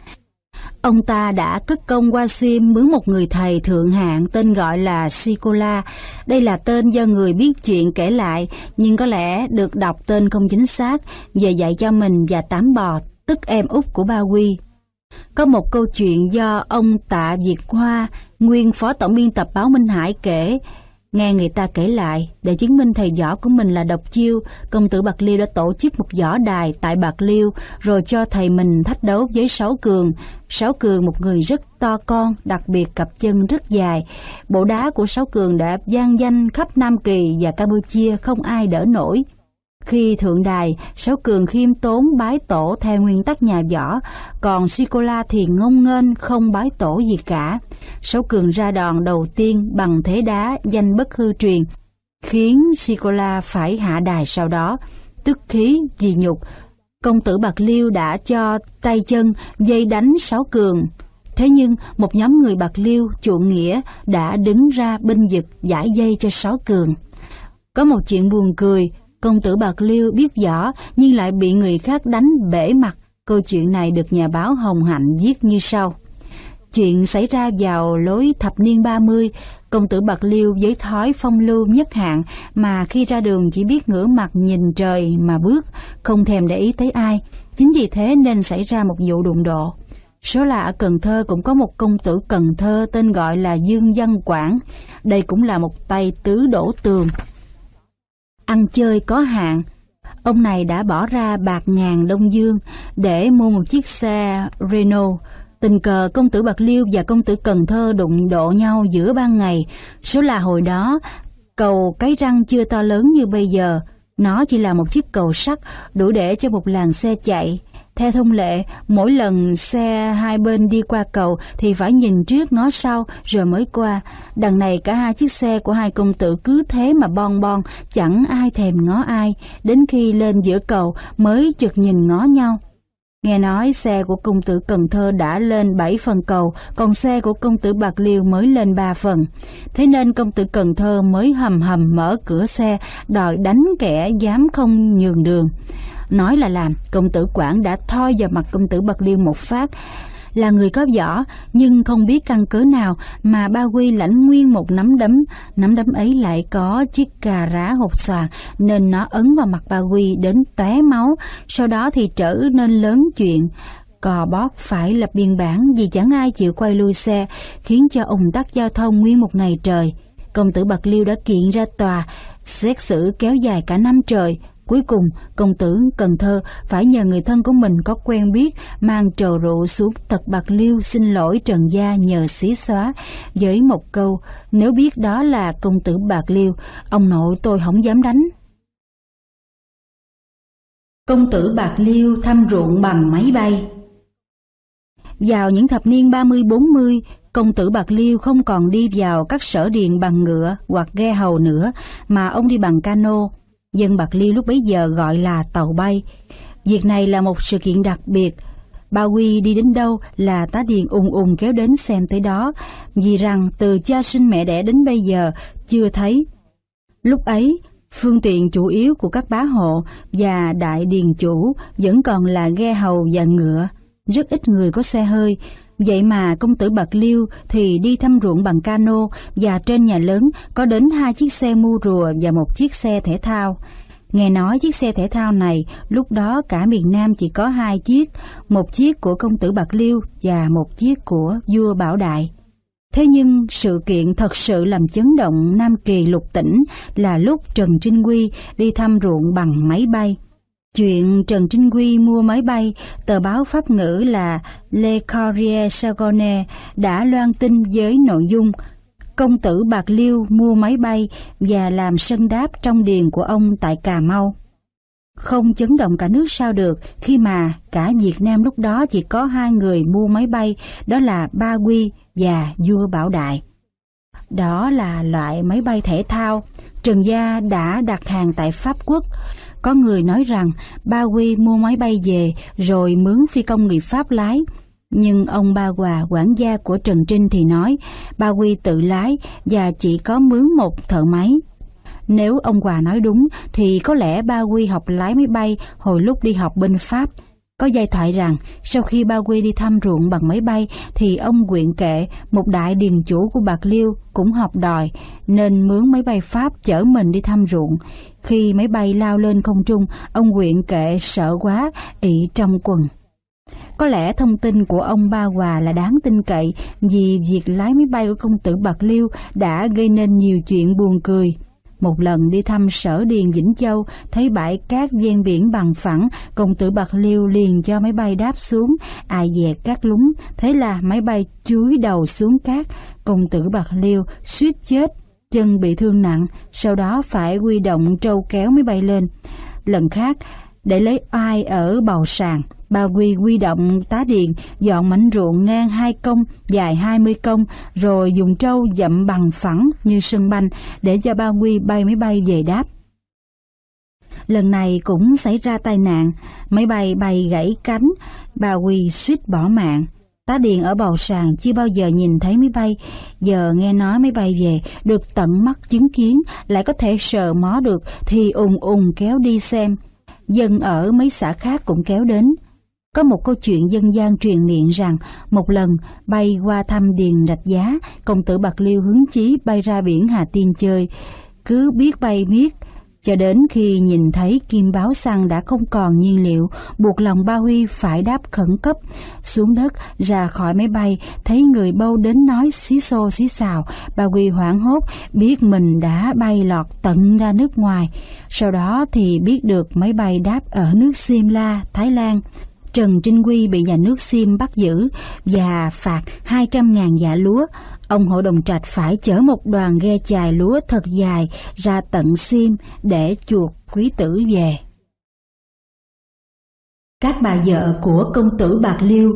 Ông ta đã cất công qua Sim mướn một người thầy thượng hạng tên gọi là Sikola. Đây là tên do người biết chuyện kể lại, nhưng có lẽ được đọc tên không chính xác, về dạy cho mình và Tám Bò, tức em út của Ba Quy. Có một câu chuyện do ông Tạ Việt Hoa, nguyên phó tổng biên tập báo Minh Hải kể. Nghe người ta kể lại, để chứng minh thầy võ của mình là độc chiêu, công tử Bạc Liêu đã tổ chức một võ đài tại Bạc Liêu, rồi cho thầy mình thách đấu với Sáu Cường. Sáu Cường một người rất to con, đặc biệt cặp chân rất dài. Bộ đá của Sáu Cường đã vang danh khắp Nam Kỳ và Campuchia, không ai đỡ nổi. Khi thượng đài, Sáu Cường khiêm tốn bái tổ theo nguyên tắc nhà võ, còn Sikola thì ngông nghênh không bái tổ gì cả. Sáu Cường ra đòn đầu tiên bằng thế đá danh bất hư truyền, khiến Sikola phải hạ đài sau đó. Tức khí vì nhục, công tử Bạc Liêu đã cho tay chân dây đánh Sáu Cường. Thế nhưng một nhóm người Bạc Liêu chuộng nghĩa đã đứng ra binh vực giải dây cho Sáu Cường. Có một chuyện buồn cười, công tử Bạc Liêu biết võ nhưng lại bị người khác đánh bể mặt. Câu chuyện này được nhà báo Hồng Hạnh viết như sau. Chuyện xảy ra vào lối thập niên 30, công tử Bạc Liêu với thói phong lưu nhất hạng mà khi ra đường chỉ biết ngửa mặt nhìn trời mà bước, không thèm để ý tới ai. Chính vì thế nên xảy ra một vụ đụng độ. Số là ở Cần Thơ cũng có một công tử Cần Thơ tên gọi là Dương Văn Quảng. Đây cũng là một tay tứ đổ tường, ăn chơi có hạn. Ông này đã bỏ ra bạc ngàn Đông Dương để mua một chiếc xe Renault. Tình cờ công tử Bạc Liêu và công tử Cần Thơ đụng độ nhau giữa ban ngày. Số là hồi đó cầu Cái Răng chưa to lớn như bây giờ, nó chỉ là một chiếc cầu sắt đủ để cho một làn xe chạy. Theo thông lệ, mỗi lần xe hai bên đi qua cầu thì phải nhìn trước ngó sau rồi mới qua. Đằng này cả hai chiếc xe của hai công tử cứ thế mà bon bon, chẳng ai thèm ngó ai, đến khi lên giữa cầu mới chực nhìn ngó nhau. Nghe nói xe của công tử Cần Thơ đã lên 7 phần cầu, còn xe của công tử Bạc Liêu mới lên 3 phần. Thế nên công tử Cần Thơ mới hầm hầm mở cửa xe, đòi đánh kẻ dám không nhường đường. Nói là làm, công tử Quảng đã thoi vào mặt công tử Bạc Liêu một phát. Là người có võ, nhưng không biết căn cớ nào mà Ba Quy lãnh nguyên một nắm đấm ấy lại có chiếc cà rá hột xoàn, nên nó ấn vào mặt Ba Quy đến tóe máu. Sau đó thì trở nên lớn chuyện. Cò bót phải lập biên bản vì chẳng ai chịu quay lui xe, khiến cho ùn tắc giao thông nguyên một ngày trời. Công tử Bạc Liêu đã kiện ra tòa, xét xử kéo dài cả năm trời. Cuối cùng, công tử Cần Thơ phải nhờ người thân của mình có quen biết mang trầu rượu xuống tật Bạc Liêu xin lỗi trần gia nhờ xí xóa, với một câu, nếu biết đó là công tử Bạc Liêu, ông nội tôi không dám đánh. Công tử Bạc Liêu thăm ruộng bằng máy bay. Vào những thập niên 30-40, công tử Bạc Liêu không còn đi vào các sở điền bằng ngựa hoặc ghe hầu nữa, mà ông đi bằng cano. Dân Bạc Liêu lúc bấy giờ gọi là tàu bay. Việc này là một sự kiện đặc biệt. Ba Quy đi đến đâu là tá điền ùn kéo đến xem tới đó, vì rằng từ cha sinh mẹ đẻ đến bây giờ chưa thấy. Lúc ấy, phương tiện chủ yếu của các bá hộ và đại điền chủ vẫn còn là ghe hầu và ngựa. Rất ít người có xe hơi. Vậy mà công tử Bạc Liêu thì đi thăm ruộng bằng cano, và trên nhà lớn có đến 2 chiếc xe mua rùa và một chiếc xe thể thao. Nghe nói chiếc xe thể thao này lúc đó cả miền Nam chỉ có 2 chiếc, một chiếc của công tử Bạc Liêu và một chiếc của vua Bảo Đại. Thế nhưng sự kiện thật sự làm chấn động Nam Kỳ lục tỉnh là lúc Trần Trinh Quy đi thăm ruộng bằng máy bay. Chuyện Trần Trinh Quy mua máy bay, tờ báo Pháp ngữ là Le Courrier Sagone đã loan tin với nội dung công tử Bạc Liêu mua máy bay và làm sân đáp trong điền của ông tại Cà Mau. Không chấn động cả nước sao được khi mà cả Việt Nam lúc đó chỉ có 2 người mua máy bay, đó là Ba Quy và vua Bảo Đại. Đó là loại máy bay thể thao. Trần Gia đã đặt hàng tại Pháp Quốc. Có người nói rằng Ba Quy mua máy bay về rồi mướn phi công người Pháp lái. Nhưng ông Ba Hòa, quản gia của Trần Trinh thì nói Ba Quy tự lái và chỉ có mướn một thợ máy. Nếu ông Hòa nói đúng thì có lẽ Ba Quy học lái máy bay hồi lúc đi học bên Pháp. Có giai thoại rằng sau khi Ba Quy đi thăm ruộng bằng máy bay thì ông Quyện Kệ, một đại điền chủ của Bạc Liêu, cũng học đòi nên mướn máy bay Pháp chở mình đi thăm ruộng. Khi máy bay lao lên không trung, ông Quyện Kệ sợ quá, ị trong quần. Có lẽ thông tin của ông Ba Hòa là đáng tin cậy vì việc lái máy bay của công tử Bạc Liêu đã gây nên nhiều chuyện buồn cười. Một lần đi thăm sở điền Vĩnh Châu, thấy bãi cát ven biển bằng phẳng, công tử Bạc Liêu liền cho máy bay đáp xuống, ai dè cát lún, thế là máy bay chúi đầu xuống cát. Công tử Bạc Liêu suýt chết, chân bị thương nặng, sau đó phải huy động trâu kéo máy bay lên. Lần khác, để lấy oai ở Bầu Sàng, Ba Quy huy động tá điền dọn mảnh ruộng ngang 2 công, dài 20 công, rồi dùng trâu dậm bằng phẳng như sân banh để cho Ba Quy bay máy bay về đáp. Lần này cũng xảy ra tai nạn, máy bay bay gãy cánh, Ba Quy suýt bỏ mạng. Tá điền ở Bầu Sàng chưa bao giờ nhìn thấy máy bay, giờ nghe nói máy bay về, được tận mắt chứng kiến, lại có thể sờ mó được thì ùn kéo đi xem. Dân ở mấy xã khác cũng kéo đến. Có một câu chuyện dân gian truyền miệng rằng một lần bay qua thăm điền Rạch Giá, công tử Bạc Liêu hứng chí bay ra biển Hà Tiên chơi, cứ biết bay miết, cho đến khi nhìn thấy kim báo xăng đã không còn nhiên liệu, buộc lòng Ba Huy phải đáp khẩn cấp. Xuống đất, ra khỏi máy bay, thấy người bâu đến nói xí xô xí xào, Ba Huy hoảng hốt, biết mình đã bay lọt tận ra nước ngoài. Sau đó thì biết được máy bay đáp ở nước Simla, Thái Lan. Trần Trinh Quy bị nhà nước Sim bắt giữ và phạt 200.000 dạ lúa. Ông Hội đồng Trạch phải chở một đoàn ghe chài lúa thật dài ra tận Sim để chuộc quý tử về. Các bà vợ của công tử Bạc Liêu.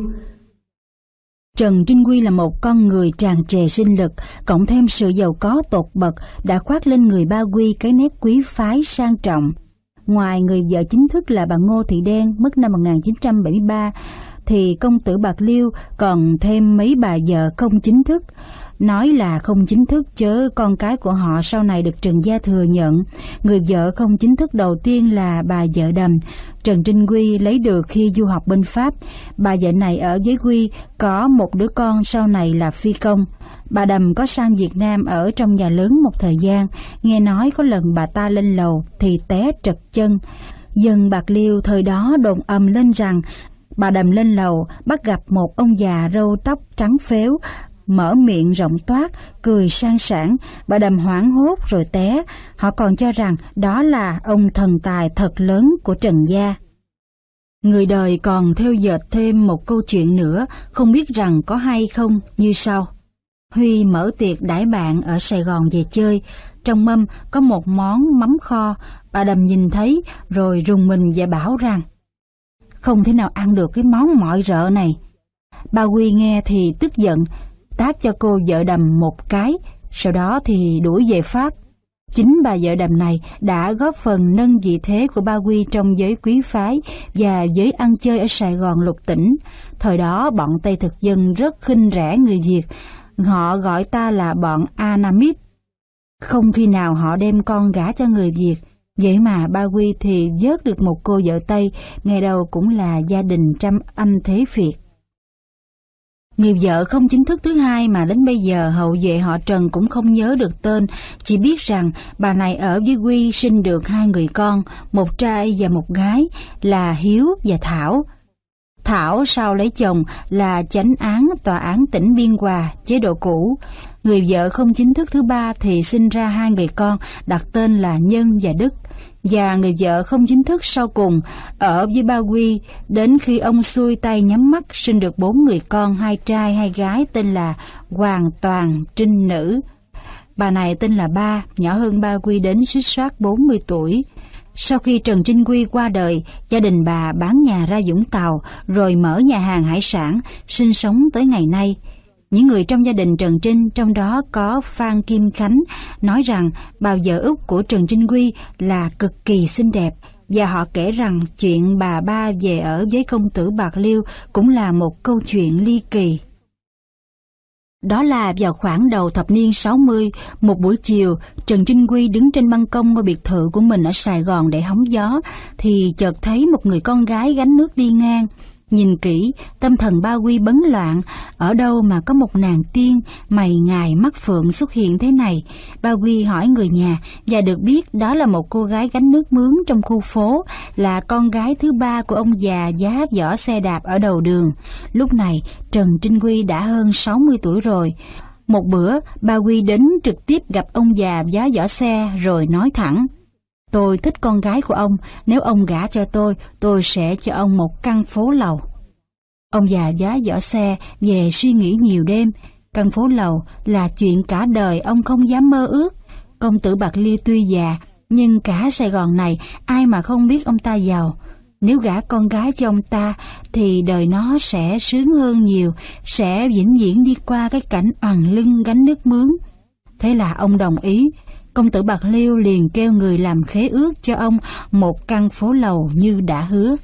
Trần Trinh Quy là một con người tràn trề sinh lực, cộng thêm sự giàu có tột bậc đã khoác lên người Ba Quy cái nét quý phái sang trọng. Ngoài người vợ chính thức là bà Ngô Thị Đen mất năm 1973, thì công tử Bạc Liêu còn thêm mấy bà vợ không chính thức. Nói là không chính thức chớ con cái của họ sau này được Trần Gia thừa nhận. Người vợ không chính thức đầu tiên là bà vợ Đầm, Trần Trinh Quy lấy được khi du học bên Pháp. Bà vợ này ở với Quy có một đứa con sau này là phi công. Bà Đầm có sang Việt Nam ở trong nhà lớn một thời gian, nghe nói có lần bà ta lên lầu thì té trật chân. Dân Bạc Liêu thời đó đồn ầm lên rằng bà Đầm lên lầu bắt gặp một ông già râu tóc trắng phếu, mở miệng rộng toát, cười sang sảng. Bà Đầm hoảng hốt rồi té. Họ còn cho rằng đó là ông thần tài thật lớn của Trần Gia. Người đời còn theo dệt thêm một câu chuyện nữa, không biết rằng có hay không, như sau. Huy mở tiệc đãi bạn ở Sài Gòn về chơi. Trong mâm có một món mắm kho. Bà Đầm nhìn thấy rồi rùng mình và bảo rằng không thể nào ăn được cái món mọi rợ này. Ba Huy nghe thì tức giận, tát cho cô vợ Đầm một cái, sau đó thì đuổi về Pháp. Chính bà vợ Đầm này đã góp phần nâng vị thế của Ba Huy trong giới quý phái và giới ăn chơi ở Sài Gòn lục tỉnh. Thời đó bọn Tây thực dân rất khinh rẻ người Việt, họ gọi ta là bọn Anamit. Không khi nào họ đem con gả cho người Việt. Vậy mà Ba Huy thì vớt được một cô vợ Tây, ngày đầu cũng là gia đình trăm anh thế Việt. Người vợ không chính thức thứ hai mà đến bây giờ hậu vệ họ Trần cũng không nhớ được tên, chỉ biết rằng bà này ở với Huy sinh được 2 người con, một trai và một gái là Hiếu và Thảo. Thảo sau lấy chồng là chánh án tòa án tỉnh Biên Hòa, chế độ cũ. Người vợ không chính thức thứ ba thì sinh ra 2 người con đặt tên là Nhân và Đức. Và người vợ không chính thức sau cùng ở với Ba Quy đến khi ông xuôi tay nhắm mắt sinh được 4 người con, 2 trai 2 gái tên là Hoàng, Toàn, Trinh, Nữ. Bà này tên là Ba, nhỏ hơn Ba Quy đến suýt soát 40 tuổi. Sau khi Trần Trinh Quy qua đời, gia đình bà bán nhà ra Vũng Tàu rồi mở nhà hàng hải sản, sinh sống tới ngày nay. Những người trong gia đình Trần Trinh, trong đó có Phan Kim Khánh, nói rằng bà vợ út của Trần Trinh Quy là cực kỳ xinh đẹp, và họ kể rằng chuyện bà Ba về ở với công tử Bạc Liêu cũng là một câu chuyện ly kỳ. Đó là vào khoảng đầu thập niên 60, một buổi chiều, Trần Trinh Quy đứng trên ban công ngôi biệt thự của mình ở Sài Gòn để hóng gió, thì chợt thấy một người con gái gánh nước đi ngang. Nhìn kỹ, tâm thần Ba Quy bấn loạn, ở đâu mà có một nàng tiên, mày ngài mắt phượng xuất hiện thế này. Ba Quy hỏi người nhà và được biết đó là một cô gái gánh nước mướn trong khu phố, là con gái thứ ba của ông già giá vỏ xe đạp ở đầu đường. Lúc này, Trần Trinh Quy đã hơn 60 tuổi rồi. Một bữa, Ba Quy đến trực tiếp gặp ông già giá vỏ xe rồi nói thẳng: "Tôi thích con gái của ông, nếu ông gả cho tôi sẽ cho ông một căn phố lầu." Ông già giá vỏ xe về suy nghĩ nhiều đêm. Căn phố lầu là chuyện cả đời ông không dám mơ ước. Công tử Bạc Liêu tuy già, nhưng cả Sài Gòn này ai mà không biết ông ta giàu. Nếu gả con gái cho ông ta thì đời nó sẽ sướng hơn nhiều, sẽ vĩnh viễn đi qua cái cảnh oằn lưng gánh nước mướn. Thế là ông đồng ý. Công tử Bạc Liêu liền kêu người làm khế ước cho ông một căn phố lầu như đã hứa.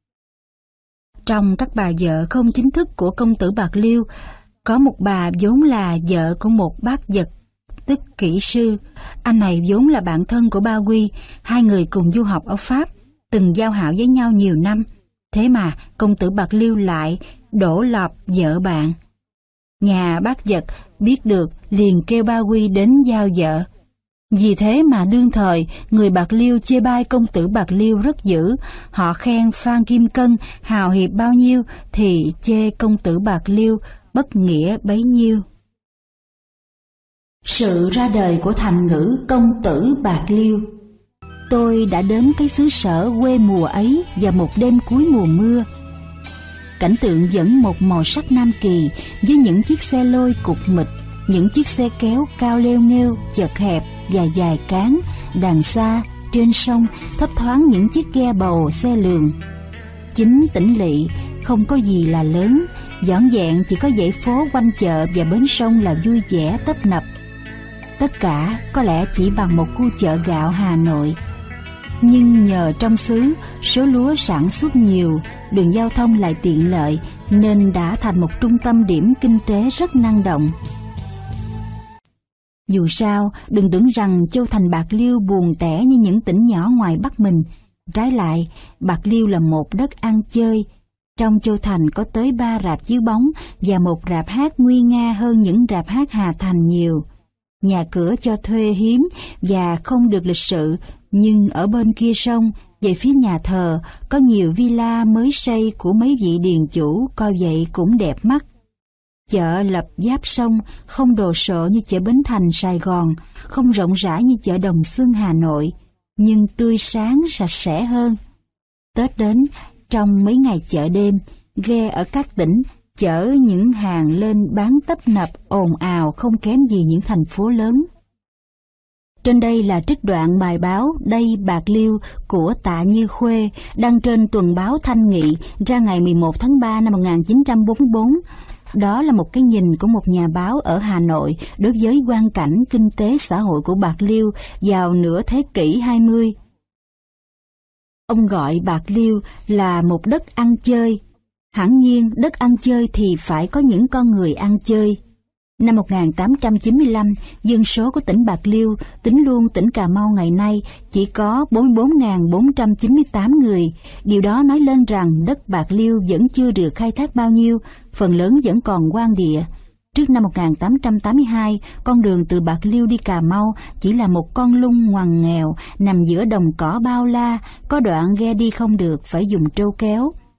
Trong các bà vợ không chính thức của công tử Bạc Liêu, có một bà vốn là vợ của một bác vật, tức kỹ sư. Anh này vốn là bạn thân của Ba Quy, hai người cùng du học ở Pháp, từng giao hảo với nhau nhiều năm. Thế mà công tử Bạc Liêu lại đổ lọp vợ bạn. Nhà bác vật biết được liền kêu Ba Quy đến giao vợ. Vì thế mà đương thời, người Bạc Liêu chê bai công tử Bạc Liêu rất dữ. Họ khen Phan Kim Cân hào hiệp bao nhiêu thì chê công tử Bạc Liêu bất nghĩa bấy nhiêu. Sự ra đời của thành ngữ công tử Bạc Liêu. Tôi đã đến cái xứ sở quê mùa ấy vào một đêm cuối mùa mưa. Cảnh tượng vẫn một màu sắc Nam Kỳ với những chiếc xe lôi cục mịch, những chiếc xe kéo cao leo nghêu, chật hẹp và dài cán, đằng xa, trên sông, thấp thoáng những chiếc ghe bầu, xe lường. Chính tỉnh lỵ, không có gì là lớn, vỏn vẹn chỉ có dãy phố quanh chợ và bến sông là vui vẻ tấp nập. Tất cả có lẽ chỉ bằng một khu chợ gạo Hà Nội. Nhưng nhờ trong xứ, số lúa sản xuất nhiều, đường giao thông lại tiện lợi, nên đã thành một trung tâm điểm kinh tế rất năng động. Dù sao, đừng tưởng rằng châu thành Bạc Liêu buồn tẻ như những tỉnh nhỏ ngoài Bắc mình. Trái lại, Bạc Liêu là một đất ăn chơi. Trong châu thành có tới 3 rạp chiếu bóng và một rạp hát nguy nga hơn những rạp hát Hà Thành nhiều. Nhà cửa cho thuê hiếm và không được lịch sự, nhưng ở bên kia sông, về phía nhà thờ, có nhiều villa mới xây của mấy vị điền chủ, coi vậy cũng đẹp mắt. Chợ lập giáp sông, không đồ sộ như chợ Bến Thành Sài Gòn, không rộng rãi như chợ Đồng Xuân Hà Nội, nhưng tươi sáng sạch sẽ hơn. Tết đến, trong mấy ngày chợ đêm, ghe ở các tỉnh chở những hàng lên bán tấp nập ồn ào không kém gì những thành phố lớn. Trên đây là trích đoạn bài báo Đây Bạc Liêu của Tạ Như Khuê đăng trên tuần báo Thanh Nghị ra ngày 11 tháng 3 năm 1944. Đó là một cái nhìn của một nhà báo ở Hà Nội đối với quang cảnh kinh tế xã hội của Bạc Liêu vào nửa thế kỷ 20. Ông gọi Bạc Liêu là một đất ăn chơi. Hẳn nhiên, đất ăn chơi thì phải có những con người ăn chơi. Năm 1895, dân số của tỉnh Bạc Liêu, tính luôn tỉnh Cà Mau ngày nay, chỉ có 44.498 người. Điều đó nói lên rằng đất Bạc Liêu vẫn chưa được khai thác bao nhiêu, phần lớn vẫn còn hoang địa. Trước năm 1882, con đường từ Bạc Liêu đi Cà Mau chỉ là một con lung ngoằn nghèo nằm giữa đồng cỏ bao la, có đoạn ghe đi không được phải dùng trâu kéo.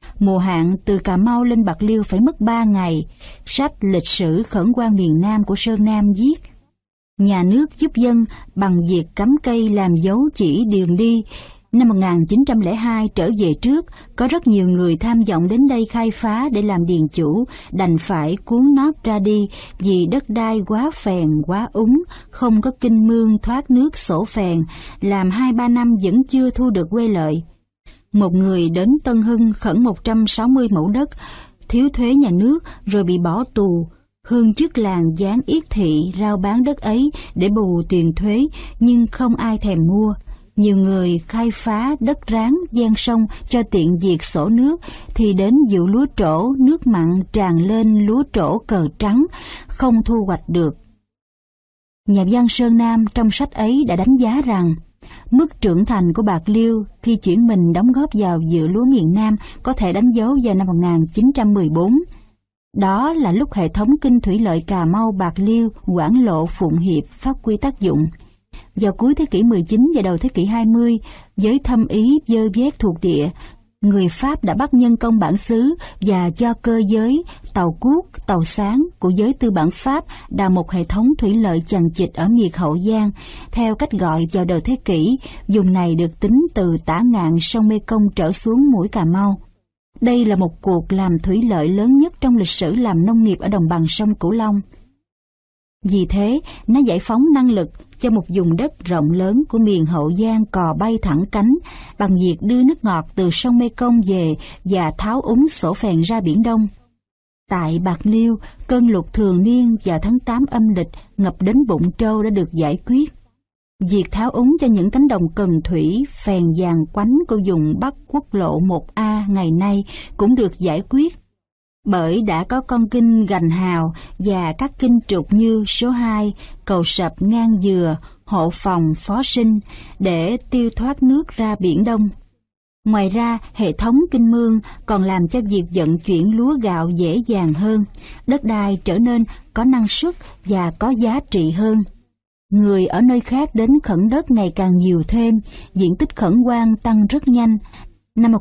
Mùa hạn từ Cà Mau lên Bạc Liêu phải mất 3 ngày. Sách Lịch sử khẩn hoang miền Nam của Sơn Nam viết: nhà nước giúp dân bằng việc cắm cây làm dấu chỉ đường đi. Năm 1902 trở về trước, có rất nhiều người tham vọng đến đây khai phá để làm điền chủ, đành phải cuốn nót ra đi vì đất đai quá phèn, quá úng, không có kinh mương thoát nước sổ phèn, làm 2-3 năm vẫn chưa thu được quê lợi. Một người đến Tân Hưng khẩn 160 mẫu đất, thiếu thuế nhà nước rồi bị bỏ tù. Hương chức làng giáng yết thị rao bán đất ấy để bù tiền thuế, nhưng không ai thèm mua. Nhiều người khai phá đất ráng gian sông cho tiện việc sổ nước, thì đến vụ lúa trổ, nước mặn tràn lên lúa trổ cờ trắng, không thu hoạch được. Nhà văn Sơn Nam trong sách ấy đã đánh giá rằng mức trưởng thành của Bạc Liêu khi chuyển mình đóng góp vào vựa lúa miền Nam có thể đánh dấu vào năm 1914. Đó là lúc hệ thống kinh thủy lợi Cà Mau, Bạc Liêu, Quảng Lộ, Phụng Hiệp phát huy tác dụng. Vào cuối thế kỷ 19 và đầu thế kỷ 20, với thâm ý vơ vét thuộc địa, người Pháp đã bắt nhân công bản xứ và cho cơ giới, tàu cuốc, tàu sáng của giới tư bản Pháp đào một hệ thống thủy lợi chằng chịt ở miệt Hậu Giang. Theo cách gọi vào đầu thế kỷ, vùng này được tính từ tả ngạn sông Mekong trở xuống mũi Cà Mau. Đây là một cuộc làm thủy lợi lớn nhất trong lịch sử làm nông nghiệp ở đồng bằng sông Cửu Long. Vì thế, nó giải phóng năng lực cho một vùng đất rộng lớn của miền Hậu Giang cò bay thẳng cánh bằng việc đưa nước ngọt từ sông Mekong về và tháo úng sổ phèn ra Biển Đông. Tại Bạc Liêu, cơn lụt thường niên vào tháng 8 âm lịch ngập đến bụng trâu đã được giải quyết. Việc tháo úng cho những cánh đồng cần thủy, phèn vàng quánh của vùng Bắc Quốc lộ 1A ngày nay cũng được giải quyết, bởi đã có con kinh Gành Hào và các kinh trục như số 2, Cầu Sập, Ngang Dừa, Hộ Phòng, Phó Sinh để tiêu thoát nước ra Biển Đông. Ngoài ra, hệ thống kinh mương còn làm cho việc vận chuyển lúa gạo dễ dàng hơn, đất đai trở nên có năng suất và có giá trị hơn. Người ở nơi khác đến khẩn đất ngày càng nhiều thêm, diện tích khẩn hoang tăng rất nhanh. Năm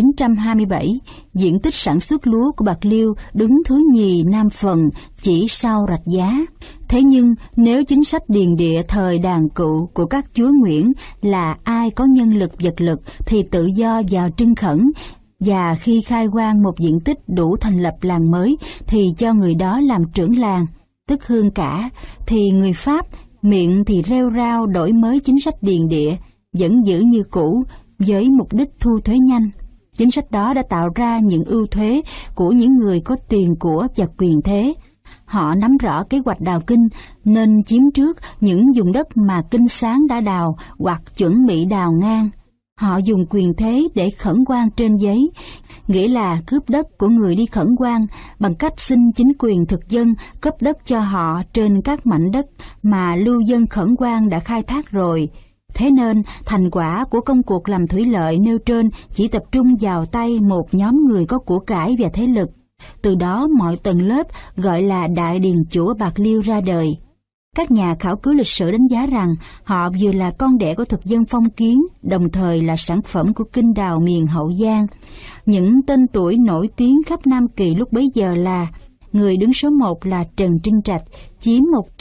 1927, diện tích sản xuất lúa của Bạc Liêu đứng thứ nhì Nam Phần, chỉ sau Rạch Giá. Thế nhưng, nếu chính sách điền địa thời đàn cựu của các chúa Nguyễn là ai có nhân lực vật lực thì tự do vào trưng khẩn, và khi khai hoang một diện tích đủ thành lập làng mới thì cho người đó làm trưởng làng, tức hương cả, thì người Pháp miệng thì rêu rao đổi mới chính sách điền địa, vẫn giữ như cũ, với mục đích thu thuế nhanh. Chính sách đó đã tạo ra những ưu thuế của những người có tiền của và quyền thế. Họ nắm rõ kế hoạch đào kinh nên chiếm trước những vùng đất mà Kinh Sáng đã đào hoặc chuẩn bị đào ngang. Họ dùng quyền thế để khẩn hoang trên giấy, nghĩa là cướp đất của người đi khẩn hoang bằng cách xin chính quyền thực dân cấp đất cho họ trên các mảnh đất mà lưu dân khẩn hoang đã khai thác rồi. Thế nên, thành quả của công cuộc làm thủy lợi nêu trên chỉ tập trung vào tay một nhóm người có của cải và thế lực. Từ đó mọi tầng lớp gọi là đại điền chủ Bạc Liêu ra đời. Các nhà khảo cứu lịch sử đánh giá rằng họ vừa là con đẻ của thực dân phong kiến, đồng thời là sản phẩm của kinh đào miền Hậu Giang. Những tên tuổi nổi tiếng khắp Nam Kỳ lúc bấy giờ là: người đứng số 1 là Trần Trinh Trạch, chiếm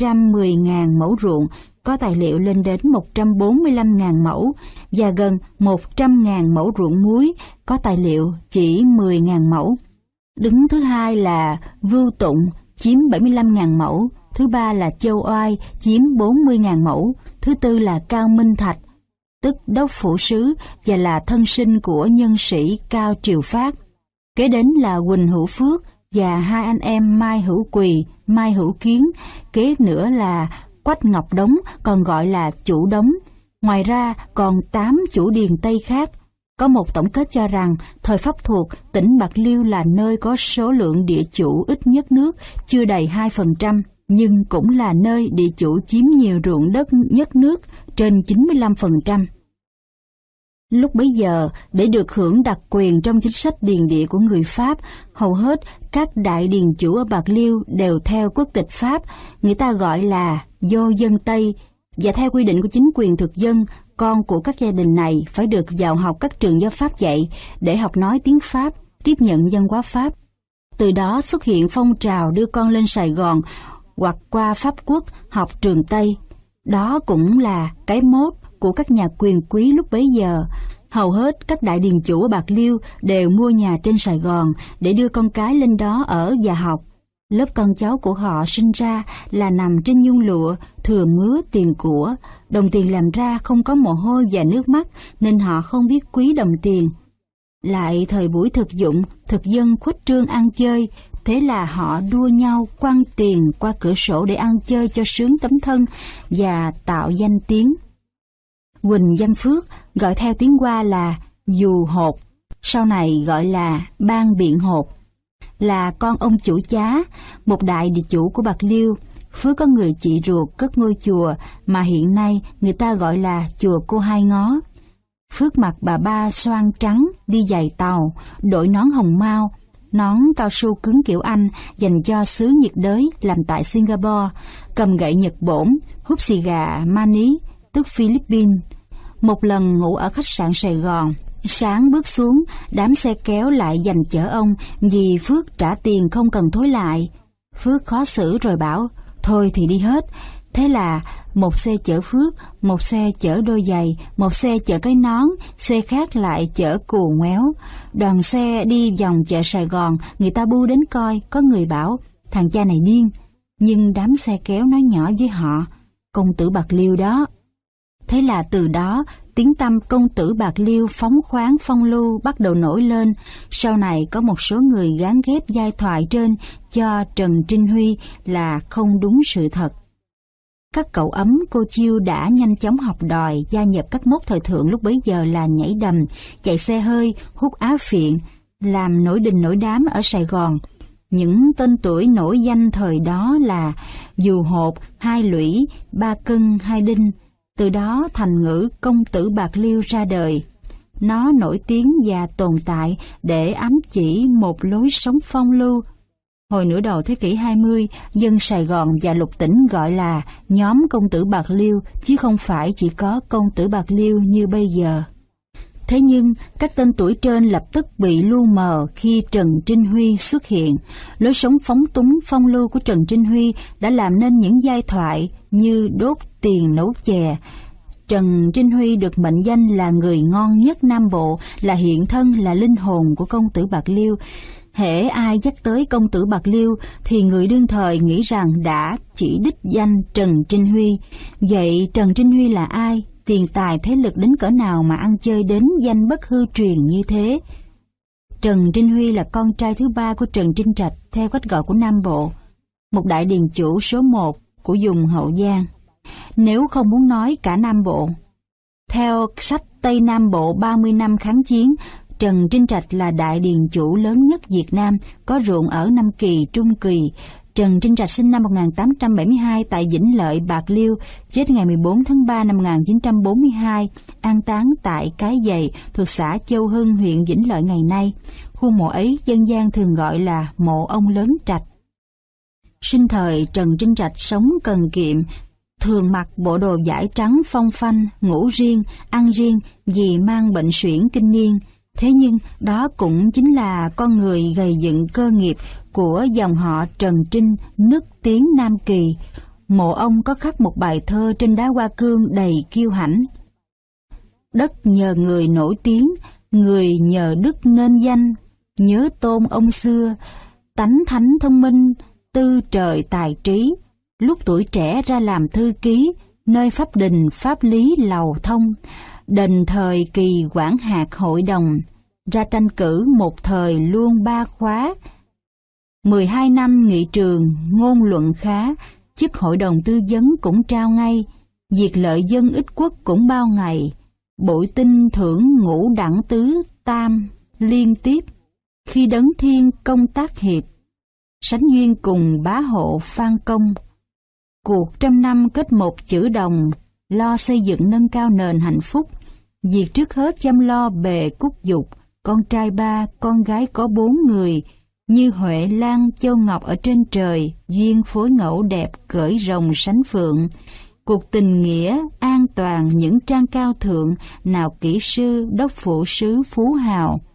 110.000 mẫu ruộng, có tài liệu lên đến 145.000 mẫu, và gần 100.000 mẫu ruộng muối, có tài liệu chỉ 10.000 mẫu. Đứng thứ hai là Vưu Tụng, chiếm 75.000 mẫu. Thứ ba là Châu Oai, chiếm 40.000 mẫu. Thứ tư là Cao Minh Thạch, tức đốc phủ sứ và là thân sinh của nhân sĩ Cao Triều Phát. Kế đến là Huỳnh Hữu Phước và hai anh em Mai Hữu Quỳ, Mai Hữu Kiến. Kế nữa là Quách Ngọc Đống, còn gọi là Chủ Đống. Ngoài ra còn 8 chủ điền Tây khác. Có một tổng kết cho rằng thời Pháp thuộc, tỉnh Bạc Liêu là nơi có số lượng địa chủ ít nhất nước, chưa đầy 2%, nhưng cũng là nơi địa chủ chiếm nhiều ruộng đất nhất nước, trên 95%. Lúc bấy giờ, để được hưởng đặc quyền trong chính sách điền địa của người Pháp, hầu hết các đại điền chủ ở Bạc Liêu đều theo quốc tịch Pháp, người ta gọi là vô dân Tây, và theo quy định của chính quyền thực dân, con của các gia đình này phải được vào học các trường do Pháp dạy để học nói tiếng Pháp. tiếp nhận văn hóa Pháp. Từ đó xuất hiện phong trào đưa con lên Sài Gòn hoặc qua Pháp Quốc học trường Tây. Đó cũng là cái mốt của các nhà quyền quý lúc bấy giờ. Hầu hết các đại điền chủ ở Bạc Liêu đều mua nhà trên Sài Gòn để đưa con cái lên đó ở và học. Lớp con cháu của họ sinh ra là nằm trên nhung lụa, thừa mứa tiền của. Đồng tiền làm ra không có mồ hôi và nước mắt nên họ không biết quý đồng tiền. Lại thời buổi thực dụng, thực dân khuếch trương ăn chơi, thế là họ đua nhau quăng tiền qua cửa sổ để ăn chơi cho sướng tấm thân và tạo danh tiếng. Huỳnh Văn Phước, gọi theo tiếng Hoa là Dù Hột, sau này gọi là Ban Biện Hột, là con ông chủ Chá, một đại địa chủ của Bạc Liêu. Phước có người chị ruột cất ngôi chùa mà hiện nay người ta gọi là chùa Cô Hai Ngó. Phước mặc bà ba xoan trắng, đi giày tàu, đội nón hồng mao, nón cao su cứng kiểu Anh dành cho xứ nhiệt đới làm tại Singapore, cầm gậy Nhật Bổn, hút xì gà Mani, tức Philippines. Một lần ngủ ở khách sạn Sài Gòn, sáng bước xuống, đám xe kéo lại giành chở ông vì Phước trả tiền không cần thối lại. Phước khó xử rồi bảo, thôi thì đi hết. Thế là một xe chở Phước, một xe chở đôi giày, một xe chở cái nón, xe khác lại chở cù ngoéo. Đoàn xe đi vòng chợ Sài Gòn, người ta bu đến coi, có người bảo, thằng cha này điên. Nhưng đám xe kéo nói nhỏ với họ, công tử Bạc Liêu đó. Thế là từ đó, tiếng tăm công tử Bạc Liêu phóng khoáng phong lưu bắt đầu nổi lên. Sau này có một số người gán ghép giai thoại trên cho Trần Trinh Huy là không đúng sự thật. Các cậu ấm cô chiêu đã nhanh chóng học đòi gia nhập các mốt thời thượng lúc bấy giờ là nhảy đầm, chạy xe hơi, hút á phiện, làm nổi đình nổi đám ở Sài Gòn. Những tên tuổi nổi danh thời đó là Dù Hột, Hai Lũy, Ba Cân, Hai Đinh. Từ đó thành ngữ công tử Bạc Liêu ra đời. Nó nổi tiếng và tồn tại để ám chỉ một lối sống phong lưu. Hồi nửa đầu thế kỷ 20, dân Sài Gòn và lục tỉnh gọi là nhóm công tử Bạc Liêu, chứ không phải chỉ có công tử Bạc Liêu như bây giờ. Thế nhưng, các tên tuổi trên lập tức bị lu mờ khi Trần Trinh Huy xuất hiện. Lối sống phóng túng phong lưu của Trần Trinh Huy đã làm nên những giai thoại như đốt tiền nấu chè. Trần Trinh Huy được mệnh danh là người ngon nhất Nam Bộ, là hiện thân, là linh hồn của công tử Bạc Liêu. Hễ ai nhắc tới công tử Bạc Liêu thì người đương thời nghĩ rằng đã chỉ đích danh Trần Trinh Huy. Vậy Trần Trinh Huy là ai? Tiền tài thế lực đến cỡ nào mà ăn chơi đến danh bất hư truyền như thế? Trần Trinh Huy là con trai thứ ba của Trần Trinh Trạch theo cách gọi của Nam Bộ, một đại điền chủ số 1 của vùng Hậu Giang. Nếu không muốn nói cả Nam Bộ, theo sách Tây Nam Bộ 30 năm kháng chiến, Trần Trinh Trạch là đại điền chủ lớn nhất Việt Nam, có ruộng ở Nam Kỳ, Trung Kỳ. Trần Trinh Trạch sinh năm 1872 tại Vĩnh Lợi, Bạc Liêu, chết ngày 14 tháng 3 năm 1942, an táng tại Cái Dày, thuộc xã Châu Hưng, huyện Vĩnh Lợi ngày nay. Khu mộ ấy dân gian thường gọi là mộ ông Lớn Trạch. Sinh thời Trần Trinh Trạch sống cần kiệm, thường mặc bộ đồ vải trắng phong phanh, ngủ riêng, ăn riêng vì mang bệnh suyễn kinh niên. Thế nhưng đó cũng chính là con người gầy dựng cơ nghiệp của dòng họ Trần Trinh nức tiếng Nam Kỳ. Mộ ông có khắc một bài thơ trên đá hoa cương đầy kiêu hãnh. Đất nhờ người nổi tiếng, người nhờ đức nên danh, nhớ tôn ông xưa, tánh thánh thông minh, tư trời tài trí, lúc tuổi trẻ ra làm thư ký, nơi pháp đình pháp lý lầu thông, đền thời kỳ quản hạt hội đồng, ra tranh cử một thời luôn 3 khóa, 12 năm nghị trường ngôn luận khá, chức hội đồng tư vấn cũng trao ngay, việc lợi dân ích quốc cũng bao ngày, bội tinh thưởng ngũ đẳng tứ tam liên tiếp, khi đấng thiên công tác hiệp, sánh duyên cùng bá hộ Phan Công. Cuộc 100 năm kết một chữ đồng, lo xây dựng nâng cao nền hạnh phúc, việc trước hết chăm lo bề cúc dục, con trai 3, con gái có 4 người, như Huệ Lan Châu Ngọc ở trên trời, duyên phối ngẫu đẹp cởi rồng sánh phượng. Cuộc tình nghĩa an toàn những trang cao thượng, nào kỹ sư đốc phụ sứ phú hào.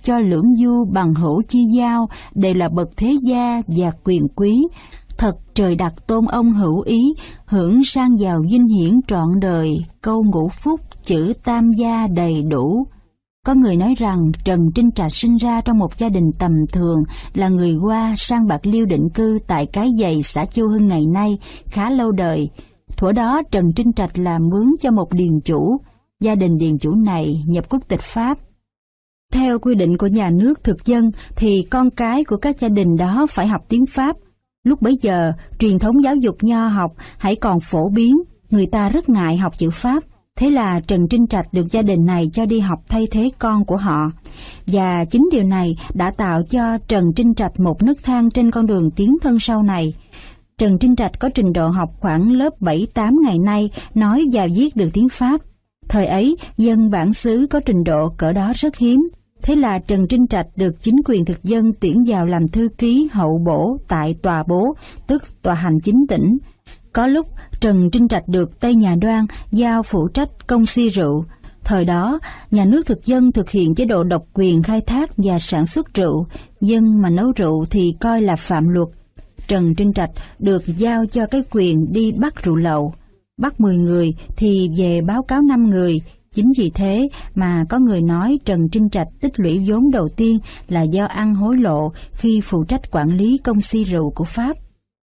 cho lưỡng du bằng hữu chi giao đều là bậc thế gia và quyền quý. Thật trời đặt tôn ông hữu ý, hưởng sang giàu vinh hiển trọn đời, câu ngũ phúc, chữ tam gia đầy đủ. Có người nói rằng Trần Trinh Trạch sinh ra trong một gia đình tầm thường, là người Hoa sang Bạc Liêu định cư tại Cái Dày, xã Châu Hưng ngày nay, khá lâu đời. Thuở đó Trần Trinh Trạch làm mướn cho một điền chủ. Gia đình điền chủ này nhập quốc tịch Pháp. Theo quy định của nhà nước thực dân thì con cái của các gia đình đó phải học tiếng Pháp. Lúc bấy giờ, truyền thống giáo dục nho học hãy còn phổ biến, người ta rất ngại học chữ Pháp. Thế là Trần Trinh Trạch được gia đình này cho đi học thay thế con của họ. Và chính điều này đã tạo cho Trần Trinh Trạch một nấc thang trên con đường tiến thân sau này. Trần Trinh Trạch có trình độ học khoảng lớp 7-8 ngày nay, nói và viết được tiếng Pháp. Thời ấy, dân bản xứ có trình độ cỡ đó rất hiếm. Thế là Trần Trinh Trạch được chính quyền thực dân tuyển vào làm thư ký hậu bổ tại tòa bố, tức tòa hành chính tỉnh. Có lúc Trần Trinh Trạch được Tây Nhà Đoan giao phụ trách công si rượu. Thời đó, nhà nước thực dân thực hiện chế độ độc quyền khai thác và sản xuất rượu. Dân mà nấu rượu thì coi là phạm luật. Trần Trinh Trạch được giao cho cái quyền đi bắt rượu lậu. Bắt 10 người thì về báo cáo 5 người. Chính vì thế mà có người nói Trần Trinh Trạch tích lũy vốn đầu tiên là do ăn hối lộ khi phụ trách quản lý công si rượu của Pháp.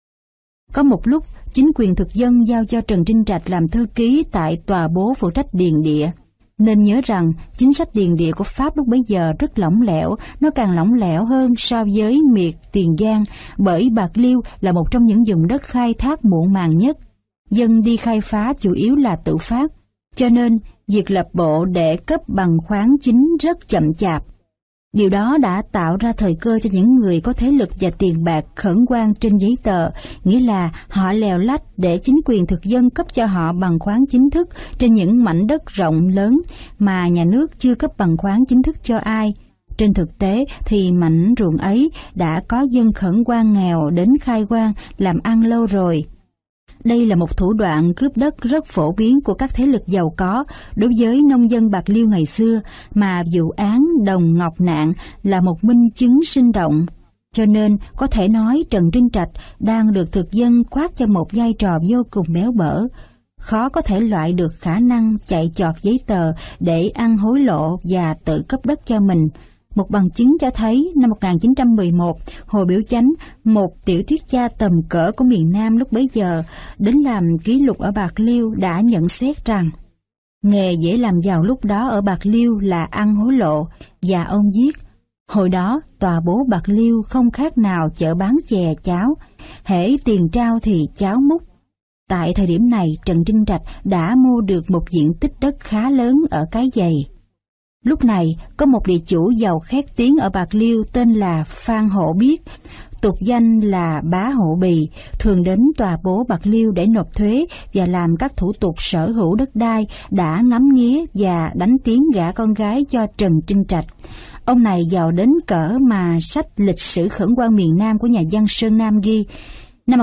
Có một lúc, chính quyền thực dân giao cho Trần Trinh Trạch làm thư ký tại tòa bố phụ trách điền địa. Nên nhớ rằng chính sách điền địa của Pháp lúc bấy giờ rất lỏng lẻo, nó càng lỏng lẻo hơn so với miệt Tiền Giang, bởi Bạc Liêu là một trong những vùng đất khai thác muộn màng nhất. Dân đi khai phá chủ yếu là tự phát, cho nên việc lập bộ để cấp bằng khoáng chính rất chậm chạp. Điều đó đã tạo ra thời cơ cho những người có thế lực và tiền bạc khẩn khoan trên giấy tờ, nghĩa là họ lèo lách để chính quyền thực dân cấp cho họ bằng khoáng chính thức trên những mảnh đất rộng lớn mà nhà nước chưa cấp bằng khoáng chính thức cho ai. Trên thực tế thì mảnh ruộng ấy đã có dân khẩn khoan nghèo đến khai hoang làm ăn lâu rồi. Đây là một thủ đoạn cướp đất rất phổ biến của các thế lực giàu có đối với nông dân Bạc Liêu ngày xưa, mà vụ án Đồng Ngọc Nạn là một minh chứng sinh động. Cho nên có thể nói Trần Trinh Trạch đang được thực dân khoác cho một vai trò vô cùng béo bở. Khó có thể loại được khả năng chạy chọt giấy tờ để ăn hối lộ và tự cấp đất cho mình. Một bằng chứng cho thấy năm 1911, Hồ Biểu Chánh, một tiểu thuyết gia tầm cỡ của miền Nam lúc bấy giờ, đến làm ký lục ở Bạc Liêu đã nhận xét rằng nghề dễ làm giàu lúc đó ở Bạc Liêu là ăn hối lộ, và ông viết: hồi đó tòa bố Bạc Liêu không khác nào chợ bán chè cháo, hễ tiền trao thì cháo múc. Tại thời điểm này, Trần Trinh Trạch đã mua được một diện tích đất khá lớn ở Cái Dày. Lúc này, có một địa chủ giàu khét tiếng ở Bạc Liêu tên là Phan Hổ Biết, tục danh là Bá Hộ Bì, thường đến tòa bố Bạc Liêu để nộp thuế và làm các thủ tục sở hữu đất đai, đã ngắm nghía và đánh tiếng gả con gái cho Trần Trinh Trạch. Ông này giàu đến cỡ mà sách Lịch sử khẩn hoang miền Nam của nhà văn Sơn Nam ghi. Năm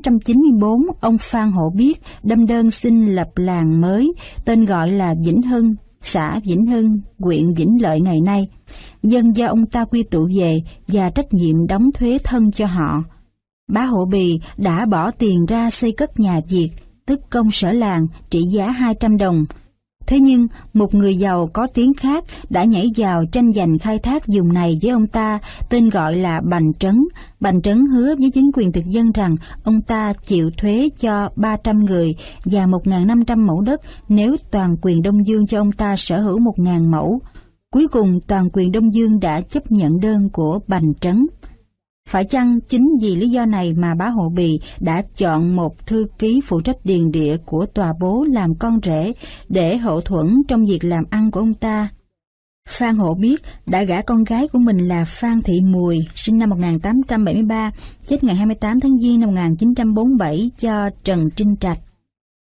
1894, ông Phan Hổ Biết đâm đơn xin lập làng mới, tên gọi là Vĩnh Hưng, xã Vĩnh Hưng, huyện Vĩnh Lợi ngày nay. Dân do ông ta quy tụ về và trách nhiệm đóng thuế thân cho họ. Bá Hộ Bì đã bỏ tiền ra xây cất nhà Việt, tức công sở làng, trị giá 200 đồng. Thế nhưng, một người giàu có tiếng khác đã nhảy vào tranh giành khai thác vùng này với ông ta, tên gọi là Bành Trấn. Bành Trấn hứa với chính quyền thực dân rằng ông ta chịu thuế cho 300 người và 1.500 mẫu đất nếu toàn quyền Đông Dương cho ông ta sở hữu 1.000 mẫu. Cuối cùng, toàn quyền Đông Dương đã chấp nhận đơn của Bành Trấn. Phải chăng chính vì lý do này mà Bá Hộ Bì đã chọn một thư ký phụ trách điền địa của tòa bố làm con rể để hậu thuẫn trong việc làm ăn của ông ta? Phan Hổ Biết đã gả con gái của mình là Phan Thị Mùi, sinh năm 1873, chết ngày 28 tháng Giêng năm 1947 cho Trần Trinh Trạch.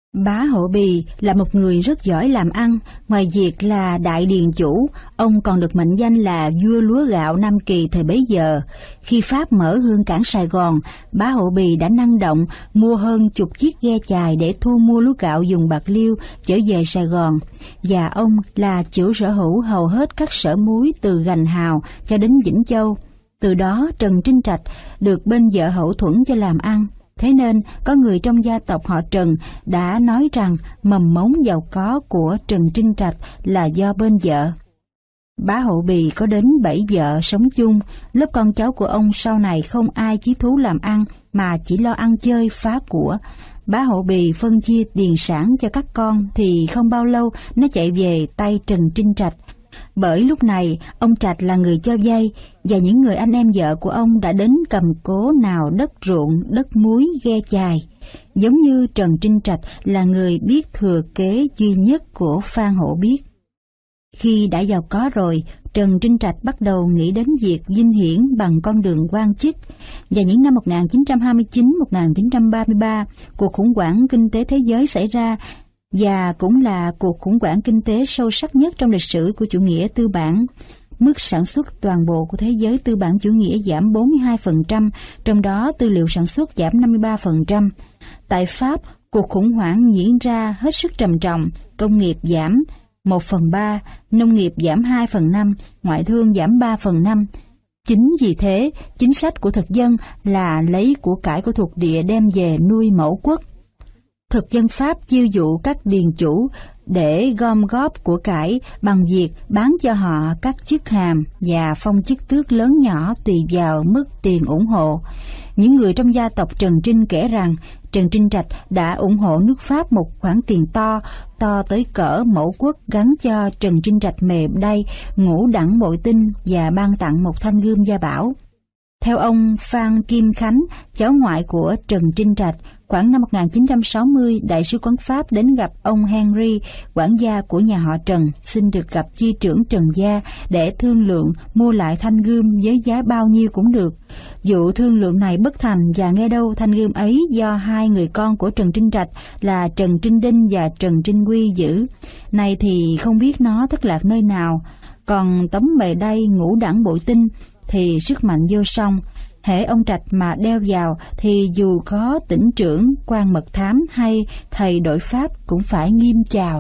Bá Hộ Bì là một người rất giỏi làm ăn, ngoài việc là đại điền chủ, ông còn được mệnh danh là vua lúa gạo Nam Kỳ thời bấy giờ. Khi Pháp mở hương cảng Sài Gòn, Bá Hộ Bì đã năng động mua hơn chục chiếc ghe chài để thu mua lúa gạo dùng bạc liêu trở về Sài Gòn, và ông là chủ sở hữu hầu hết các sở muối từ Gành Hào cho đến Vĩnh Châu. Từ đó Trần Trinh Trạch được bên vợ hậu thuẫn cho làm ăn. Thế nên, có người trong gia tộc họ Trần đã nói rằng mầm mống giàu có của Trần Trinh Trạch là do bên vợ. Bá Hộ Bì có đến 7 vợ sống chung, lớp con cháu của ông sau này không ai chí thú làm ăn mà chỉ lo ăn chơi phá của. Bá Hộ Bì phân chia tiền sản cho các con thì không bao lâu nó chạy về tay Trần Trinh Trạch. Bởi lúc này, ông Trạch là người cho vay, và những người anh em vợ của ông đã đến cầm cố nào đất ruộng, đất muối, ghe chài. Giống như Trần Trinh Trạch là người biết thừa kế duy nhất của Phan Hổ Biết. Khi đã giàu có rồi, Trần Trinh Trạch bắt đầu nghĩ đến việc vinh hiển bằng con đường quan chức. Và những năm 1929-1933, cuộc khủng hoảng kinh tế thế giới xảy ra, và cũng là cuộc khủng hoảng kinh tế sâu sắc nhất trong lịch sử của chủ nghĩa tư bản. Mức sản xuất toàn bộ của thế giới tư bản chủ nghĩa giảm 42%, trong đó tư liệu sản xuất giảm 53%. Tại Pháp, cuộc khủng hoảng diễn ra hết sức trầm trọng, công nghiệp giảm 1/3, nông nghiệp giảm 2/5, ngoại thương giảm 3/5. Chính vì thế, chính sách của thực dân là lấy của cải của thuộc địa đem về nuôi mẫu quốc. Thực dân Pháp chiêu dụ các điền chủ để gom góp của cải bằng việc bán cho họ các chức hàm và phong chức tước lớn nhỏ tùy vào mức tiền ủng hộ. Những người trong gia tộc Trần Trinh kể rằng Trần Trinh Trạch đã ủng hộ nước Pháp một khoản tiền to tới cỡ mẫu quốc gắn cho Trần Trinh Trạch mề đay, ngũ đẳng bội tinh và ban tặng một thanh gươm gia bảo. Theo ông Phan Kim Khánh, cháu ngoại của Trần Trinh Trạch, khoảng năm 1960, đại sứ quán Pháp đến gặp ông Henry, quản gia của nhà họ Trần, xin được gặp chi trưởng Trần gia để thương lượng mua lại thanh gươm với giá bao nhiêu cũng được. Vụ thương lượng này bất thành, và nghe đâu thanh gươm ấy do hai người con của Trần Trinh Trạch là Trần Trinh Đinh và Trần Trinh Quy giữ. Này thì không biết nó thất lạc nơi nào. Còn tấm mề đay ngũ đẳng bội tinh thì sức mạnh vô song. Hễ ông Trạch mà đeo vào thì dù có tỉnh trưởng, quan mật thám hay thầy đội Pháp cũng phải nghiêm chào.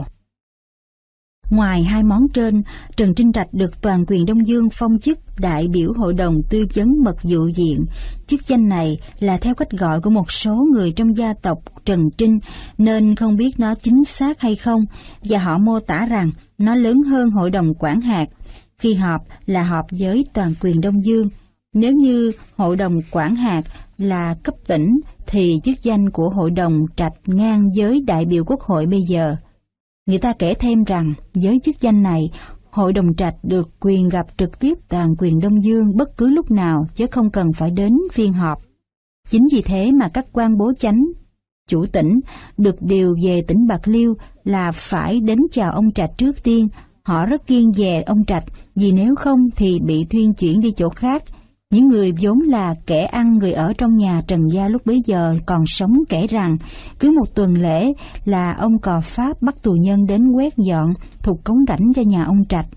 Ngoài hai món trên, Trần Trinh Trạch được toàn quyền Đông Dương phong chức đại biểu hội đồng tư vấn mật vụ viện. Chức danh này là theo cách gọi của một số người trong gia tộc Trần Trinh, nên không biết nó chính xác hay không, và họ mô tả rằng nó lớn hơn hội đồng quản hạt. Khi họp là họp với toàn quyền Đông Dương. Nếu như hội đồng quản hạt là cấp tỉnh thì chức danh của hội đồng Trạch ngang với đại biểu quốc hội bây giờ. Người ta kể thêm rằng với chức danh này, hội đồng Trạch được quyền gặp trực tiếp toàn quyền Đông Dương bất cứ lúc nào chứ không cần phải đến phiên họp. Chính vì thế mà các quan bố chánh, chủ tỉnh được điều về tỉnh Bạc Liêu là phải đến chào ông Trạch trước tiên. Họ rất kiêng dè ông Trạch, vì nếu không thì bị thuyên chuyển đi chỗ khác. Những người vốn là kẻ ăn người ở trong nhà Trần gia lúc bấy giờ còn sống kể rằng cứ một tuần lễ là ông cò Pháp bắt tù nhân đến quét dọn, thục cống rãnh cho nhà ông Trạch.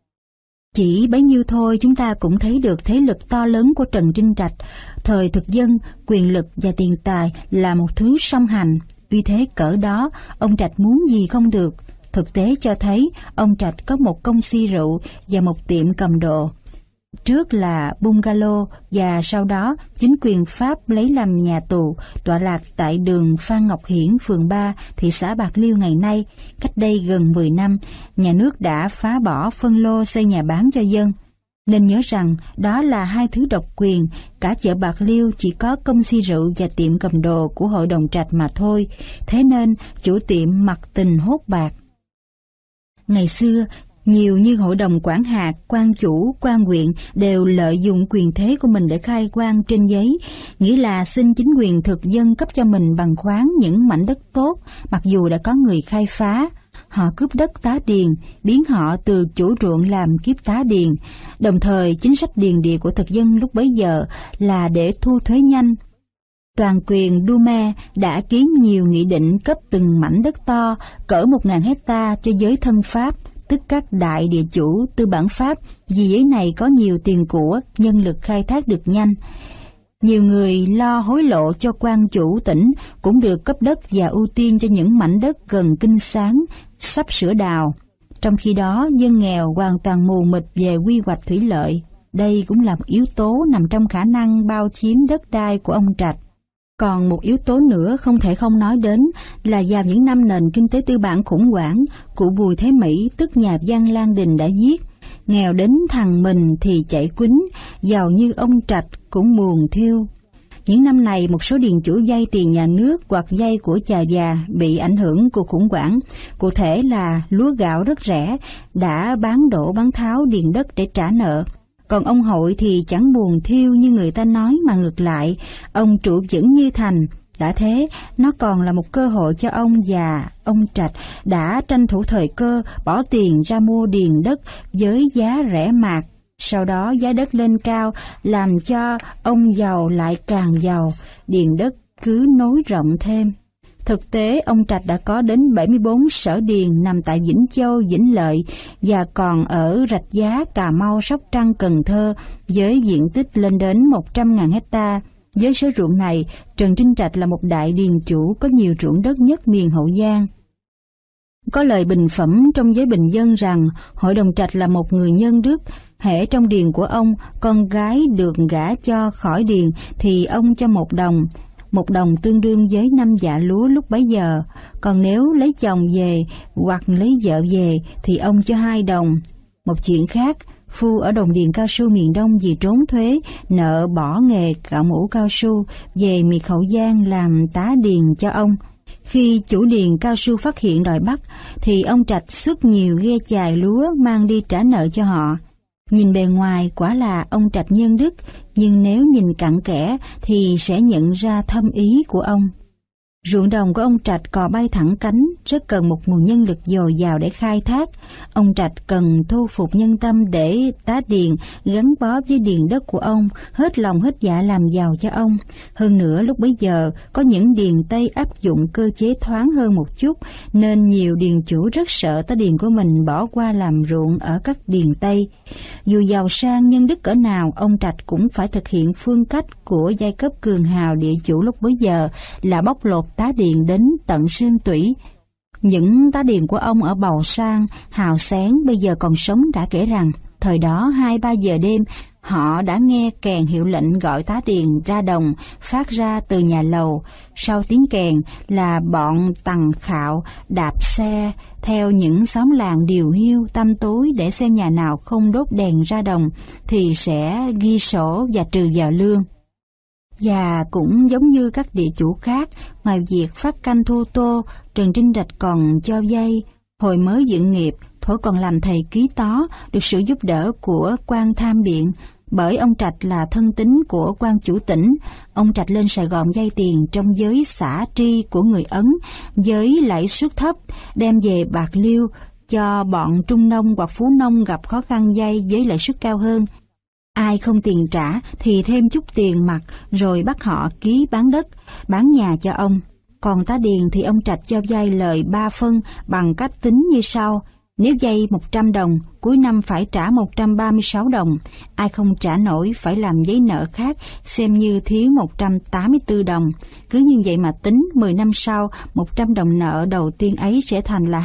Chỉ bấy nhiêu thôi chúng ta cũng thấy được thế lực to lớn của Trần Trinh Trạch. Thời thực dân, quyền lực và tiền tài là một thứ song hành. Vì thế cỡ đó, ông Trạch muốn gì không được. Thực tế cho thấy ông Trạch có một công ty rượu và một tiệm cầm đồ. Trước là bungalow và sau đó chính quyền Pháp lấy làm nhà tù tọa lạc tại đường Phan Ngọc Hiển, phường 3, thị xã Bạc Liêu ngày nay. Cách đây gần 10 năm, nhà nước đã phá bỏ phân lô xây nhà bán cho dân. Nên nhớ rằng đó là hai thứ độc quyền, cả chợ Bạc Liêu chỉ có công ty rượu và tiệm cầm đồ của hội đồng Trạch mà thôi. Thế nên chủ tiệm mặc tình hốt bạc. Ngày xưa, nhiều như hội đồng quản hạt, quan chủ, quan huyện đều lợi dụng quyền thế của mình để khai quan trên giấy, nghĩa là xin chính quyền thực dân cấp cho mình bằng khoáng những mảnh đất tốt, mặc dù đã có người khai phá. Họ cướp đất tá điền, biến họ từ chủ ruộng làm kiếp tá điền. Đồng thời, chính sách điền địa của thực dân lúc bấy giờ là để thu thuế nhanh. Toàn quyền Duma đã ký nhiều nghị định cấp từng mảnh đất to cỡ 1.000 hecta cho giới thân Pháp, tức các đại địa chủ tư bản Pháp, vì giới này có nhiều tiền của, nhân lực khai thác được nhanh. Nhiều người lo hối lộ cho quan chủ tỉnh cũng được cấp đất và ưu tiên cho những mảnh đất gần kinh sáng, sắp sửa đào. Trong khi đó, dân nghèo hoàn toàn mù mịt về quy hoạch thủy lợi. Đây cũng là một yếu tố nằm trong khả năng bao chiếm đất đai của ông Trạch. Còn một yếu tố nữa không thể không nói đến là vào những năm nền kinh tế tư bản khủng hoảng, cụ Bùi Thế Mỹ, tức nhà văn Lan Đình đã viết: nghèo đến thằng mình thì chạy quýnh, giàu như ông Trạch cũng buồn thiêu. Những năm này, một số điền chủ vay tiền nhà nước hoặc vay của cha già bị ảnh hưởng cuộc khủng hoảng, cụ thể là lúa gạo rất rẻ, đã bán đổ bán tháo điền đất để trả nợ. Còn ông Hội thì chẳng buồn thiêu như người ta nói, mà ngược lại, ông trụ vững như thành. Đã thế, nó còn là một cơ hội cho ông, và ông Trạch đã tranh thủ thời cơ bỏ tiền ra mua điền đất với giá rẻ mạt. Sau đó giá đất lên cao làm cho ông giàu lại càng giàu, điền đất cứ nối rộng thêm. Thực tế, ông Trạch đã có đến 74 sở điền nằm tại Vĩnh Châu, Vĩnh Lợi và còn ở Rạch Giá, Cà Mau, Sóc Trăng, Cần Thơ với diện tích lên đến 100.000 hecta. Với số ruộng này, Trần Trinh Trạch là một đại điền chủ có nhiều ruộng đất nhất miền Hậu Giang. Có lời bình phẩm trong giới bình dân rằng Hội đồng Trạch là một người nhân đức, hễ trong điền của ông con gái được gả cho khỏi điền thì ông cho 1 đồng. 1 đồng tương đương với 5 dạ lúa lúc bấy giờ. Còn nếu lấy chồng về hoặc lấy vợ về thì ông cho 2 đồng. Một chuyện khác, phu ở đồng điền cao su miền Đông vì trốn thuế, nợ bỏ nghề cạo mũ cao su, về miệt Hậu Giang làm tá điền cho ông. Khi chủ điền cao su phát hiện đòi bắt, thì ông Trạch xuất nhiều ghe chài lúa mang đi trả nợ cho họ. Nhìn bề ngoài quả là ông Trạch nhân đức, nhưng nếu nhìn cặn kẽ thì sẽ nhận ra thâm ý của ông. Ruộng đồng của ông Trạch cò bay thẳng cánh, rất cần một nguồn nhân lực dồi dào để khai thác. Ông Trạch cần thu phục nhân tâm để tá điền gắn bó với điền đất của ông, hết lòng hết dạ làm giàu cho ông. Hơn nữa, lúc bấy giờ có những điền Tây áp dụng cơ chế thoáng hơn một chút, nên nhiều điền chủ rất sợ tá điền của mình bỏ qua làm ruộng ở các điền Tây. Dù giàu sang nhân đức cỡ nào, ông Trạch cũng phải thực hiện phương cách của giai cấp cường hào địa chủ lúc bấy giờ là bóc lột tá điền đến tận xương tủy. Những tá điền của ông ở Bầu Sang, Hào Xén bây giờ còn sống đã kể rằng, thời đó 2-3 giờ đêm, họ đã nghe kèn hiệu lệnh gọi tá điền ra đồng phát ra từ nhà lầu. Sau tiếng kèn là bọn tằng khạo đạp xe theo những xóm làng điều hiu tăm tối để xem nhà nào không đốt đèn ra đồng thì sẽ ghi sổ và trừ vào lương. Và cũng giống như các địa chủ khác, ngoài việc phát canh thu tô, Trần Trinh Trạch còn cho vay. Hồi mới dựng nghiệp, Thổ còn làm thầy ký tó, được sự giúp đỡ của quan tham biện. Bởi ông Trạch là thân tín của quan chủ tỉnh, ông Trạch lên Sài Gòn vay tiền trong giới xã tri của người Ấn, với lãi suất thấp, đem về Bạc Liêu cho bọn trung nông hoặc phú nông gặp khó khăn vay với lãi suất cao hơn. Ai không tiền trả thì thêm chút tiền mặt rồi bắt họ ký bán đất, bán nhà cho ông. Còn tá điền thì ông Trạch cho vay lời 3 phân bằng cách tính như sau: nếu vay 100 đồng, cuối năm phải trả 136 đồng. Ai không trả nổi phải làm giấy nợ khác, xem như thiếu 184 đồng. Cứ như vậy mà tính, 10 năm sau, 100 đồng nợ đầu tiên ấy sẽ thành là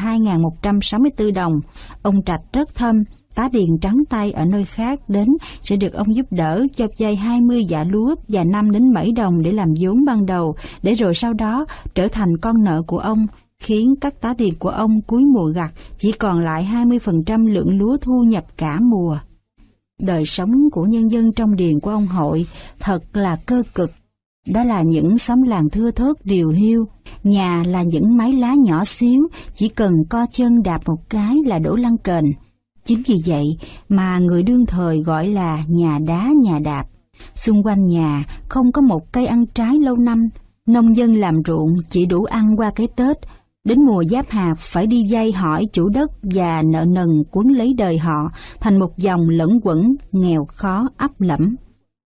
2.164 đồng. Ông Trạch rất thâm. Tá điền trắng tay ở nơi khác đến sẽ được ông giúp đỡ cho vay 20 dạ lúa và 5 đến 7 đồng để làm vốn ban đầu, để rồi sau đó trở thành con nợ của ông, khiến các tá điền của ông cuối mùa gặt chỉ còn lại 20% lượng lúa thu nhập cả mùa. Đời sống của nhân dân trong điền của ông Hội thật là cơ cực. Đó là những xóm làng thưa thớt điều hiu, nhà là những mái lá nhỏ xíu, chỉ cần co chân đạp một cái là đổ lăn kềnh. Chính vì vậy mà người đương thời gọi là nhà đá nhà đạp. Xung quanh nhà không có một cây ăn trái lâu năm, nông dân làm ruộng chỉ đủ ăn qua cái Tết. Đến mùa giáp hạt phải đi vay hỏi chủ đất và nợ nần cuốn lấy đời họ thành một dòng lẫn quẩn nghèo khó ắp lẫm.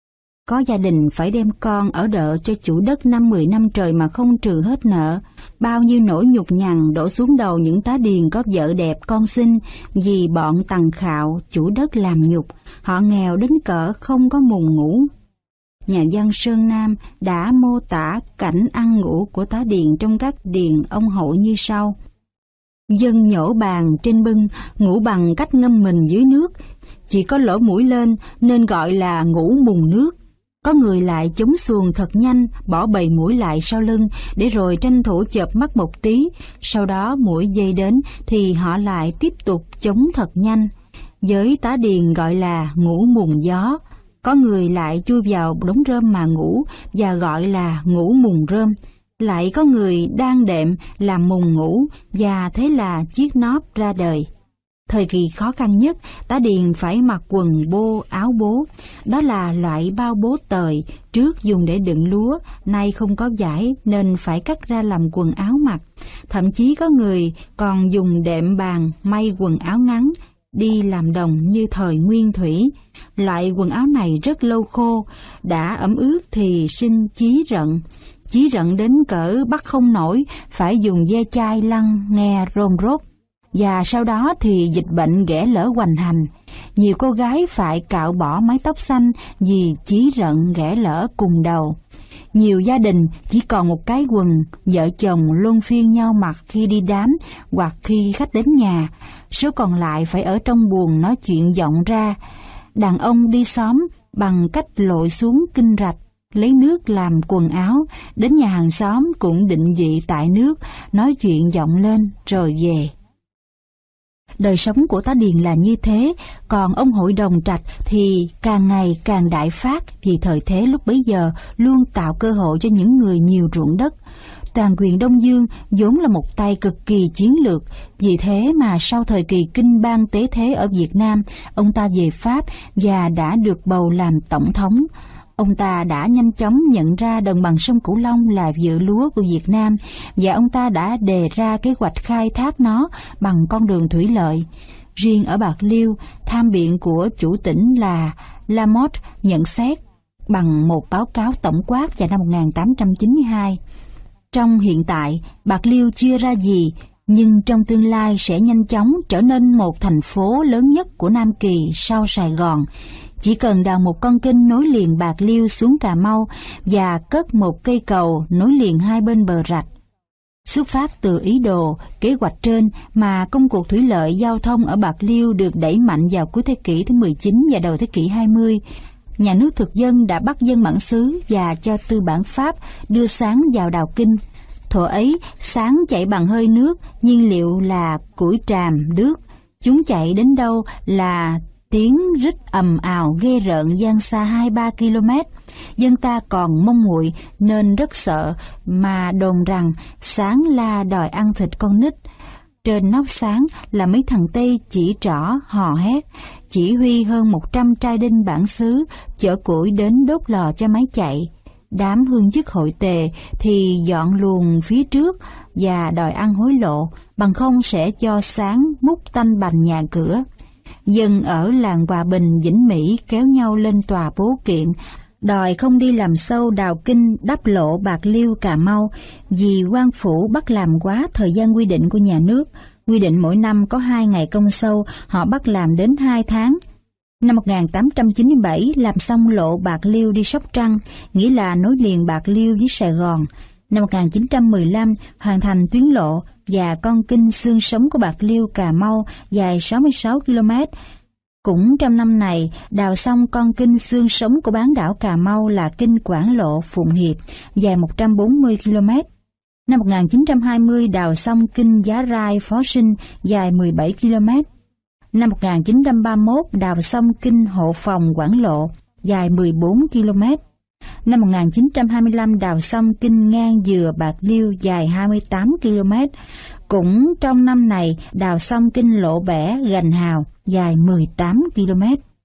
Có gia đình phải đem con ở đợ cho chủ đất 5-10 năm trời mà không trừ hết nợ. Bao nhiêu nỗi nhục nhằn đổ xuống đầu những tá điền có vợ đẹp con xinh vì bọn tằng khạo chủ đất làm nhục. Họ nghèo đến cỡ không có mùng ngủ. Nhà văn Sơn Nam đã mô tả cảnh ăn ngủ của tá điền trong các điền ông Hội như sau. Dân nhổ bàn trên bưng, ngủ bằng cách ngâm mình dưới nước. Chỉ có lỗ mũi lên nên gọi là ngủ mùng nước. Có người lại chống xuồng thật nhanh, bỏ bầy muỗi lại sau lưng, để rồi tranh thủ chợp mắt một tí. Sau đó muỗi dây đến thì họ lại tiếp tục chống thật nhanh. Với tá điền gọi là ngủ mùng gió. Có người lại chui vào đống rơm mà ngủ và gọi là ngủ mùng rơm. Lại có người đang đệm làm mùng ngủ và thế là chiếc nóp ra đời. Thời kỳ khó khăn nhất, tá điền phải mặc quần bô, áo bố. Đó là loại bao bố tời, trước dùng để đựng lúa, nay không có vải nên phải cắt ra làm quần áo mặc. Thậm chí có người còn dùng đệm bàn may quần áo ngắn, đi làm đồng như thời nguyên thủy. Loại quần áo này rất lâu khô, đã ẩm ướt thì sinh chí rận đến cỡ bắt không nổi, phải dùng ve chai lăn nghe rôm rốt. Và sau đó thì dịch bệnh ghẻ lở hoành hành. Nhiều cô gái phải cạo bỏ mái tóc xanh vì chí rận ghẻ lở cùng đầu. Nhiều gia đình chỉ còn một cái quần, vợ chồng luân phiên nhau mặc khi đi đám hoặc khi khách đến nhà. Số còn lại phải ở trong buồng nói chuyện vọng ra. Đàn ông đi xóm bằng cách lội xuống kinh rạch, lấy nước làm quần áo, đến nhà hàng xóm cũng định vị tại nước, nói chuyện vọng lên rồi về. Đời sống của tá điền là như thế, còn ông hội đồng trạch thì càng ngày càng đại phát vì thời thế lúc bấy giờ luôn tạo cơ hội cho những người nhiều ruộng đất. Toàn quyền Đông Dương vốn là một tay cực kỳ chiến lược, vì thế mà sau thời kỳ kinh bang tế thế ở Việt Nam, ông ta về Pháp và đã được bầu làm tổng thống. Ông ta đã nhanh chóng nhận ra đồng bằng sông Cửu Long là vựa lúa của Việt Nam và ông ta đã đề ra kế hoạch khai thác nó bằng con đường thủy lợi. Riêng ở Bạc Liêu, tham biện của chủ tỉnh là Lamotte nhận xét bằng một báo cáo tổng quát vào năm 1892. Trong hiện tại, Bạc Liêu chưa ra gì, nhưng trong tương lai sẽ nhanh chóng trở nên một thành phố lớn nhất của Nam Kỳ sau Sài Gòn. Chỉ cần đào một con kênh nối liền Bạc Liêu xuống Cà Mau và cất một cây cầu nối liền hai bên bờ rạch. Xuất phát từ ý đồ, kế hoạch trên mà công cuộc thủy lợi giao thông ở Bạc Liêu được đẩy mạnh vào cuối thế kỷ thứ 19 và đầu thế kỷ 20. Nhà nước thực dân đã bắt dân bản xứ và cho tư bản Pháp đưa sáng vào đào kinh. Thuở ấy, sáng chạy bằng hơi nước, nhiên liệu là củi tràm, đước. Chúng chạy đến đâu là tiếng rít ầm ào ghê rợn vang xa 2-3 km. Dân ta còn mông nguội nên rất sợ mà đồn rằng sáng la đòi ăn thịt con nít. Trên nóc sáng là mấy thằng Tây chỉ trỏ hò hét, chỉ huy hơn 100 trai đinh bản xứ chở củi đến đốt lò cho máy chạy. Đám hương chức hội tề thì dọn luồng phía trước và đòi ăn hối lộ, bằng không sẽ cho sáng múc tanh bành nhà cửa. Dân ở làng Hòa Bình, Vĩnh Mỹ kéo nhau lên tòa bố kiện, đòi không đi làm sâu đào kinh đắp lộ Bạc Liêu, Cà Mau vì quan phủ bắt làm quá thời gian quy định của nhà nước. Quy định mỗi năm có 2 ngày công sâu, họ bắt làm đến 2 tháng. Năm 1897 làm xong lộ Bạc Liêu đi Sóc Trăng, nghĩa là nối liền Bạc Liêu với Sài Gòn. Năm 1915 hoàn thành tuyến lộ và con kênh xương sống của Bạc Liêu, Cà Mau dài 66 km. Cũng trong năm này, đào xong con kênh xương sống của bán đảo Cà Mau là kênh Quảng Lộ Phụng Hiệp dài 140 km. Năm 1920 đào xong kênh Giá Rai Phó Sinh dài 17 km. Năm 1931 đào xong kênh Hộ Phòng Quảng Lộ dài 14 km. Năm 1925 đào xong kênh ngang Dừa Bạc Liêu dài 28 km. Cũng trong năm này đào xong kênh Lộ Bẻ Gành Hào dài 18 km.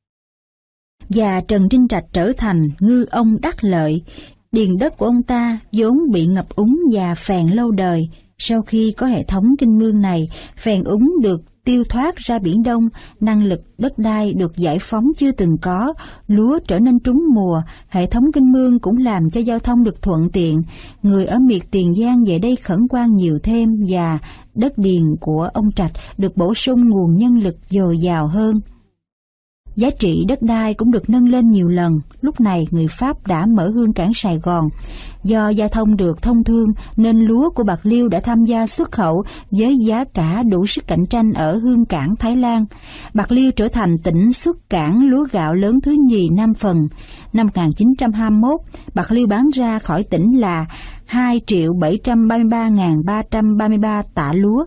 Và Trần Trinh Trạch trở thành ngư ông đắc lợi. Điền đất của ông ta vốn bị ngập úng và phèn lâu đời. Sau khi có hệ thống kênh mương này, phèn úng được tiêu thoát ra Biển Đông, năng lực đất đai được giải phóng chưa từng có, lúa trở nên trúng mùa, hệ thống kênh mương cũng làm cho giao thông được thuận tiện. Người ở miệt Tiền Giang về đây khẩn khoan nhiều thêm và đất điền của ông Trạch được bổ sung nguồn nhân lực dồi dào hơn. Giá trị đất đai cũng được nâng lên nhiều lần. Lúc này người Pháp đã mở hương cảng Sài Gòn. Do giao thông được thông thương nên lúa của Bạc Liêu đã tham gia xuất khẩu với giá cả đủ sức cạnh tranh ở hương cảng Thái Lan. Bạc Liêu trở thành tỉnh xuất cảng lúa gạo lớn thứ nhì Nam Phần. Năm 1921, Bạc Liêu bán ra khỏi tỉnh là 2.733.333 tạ lúa.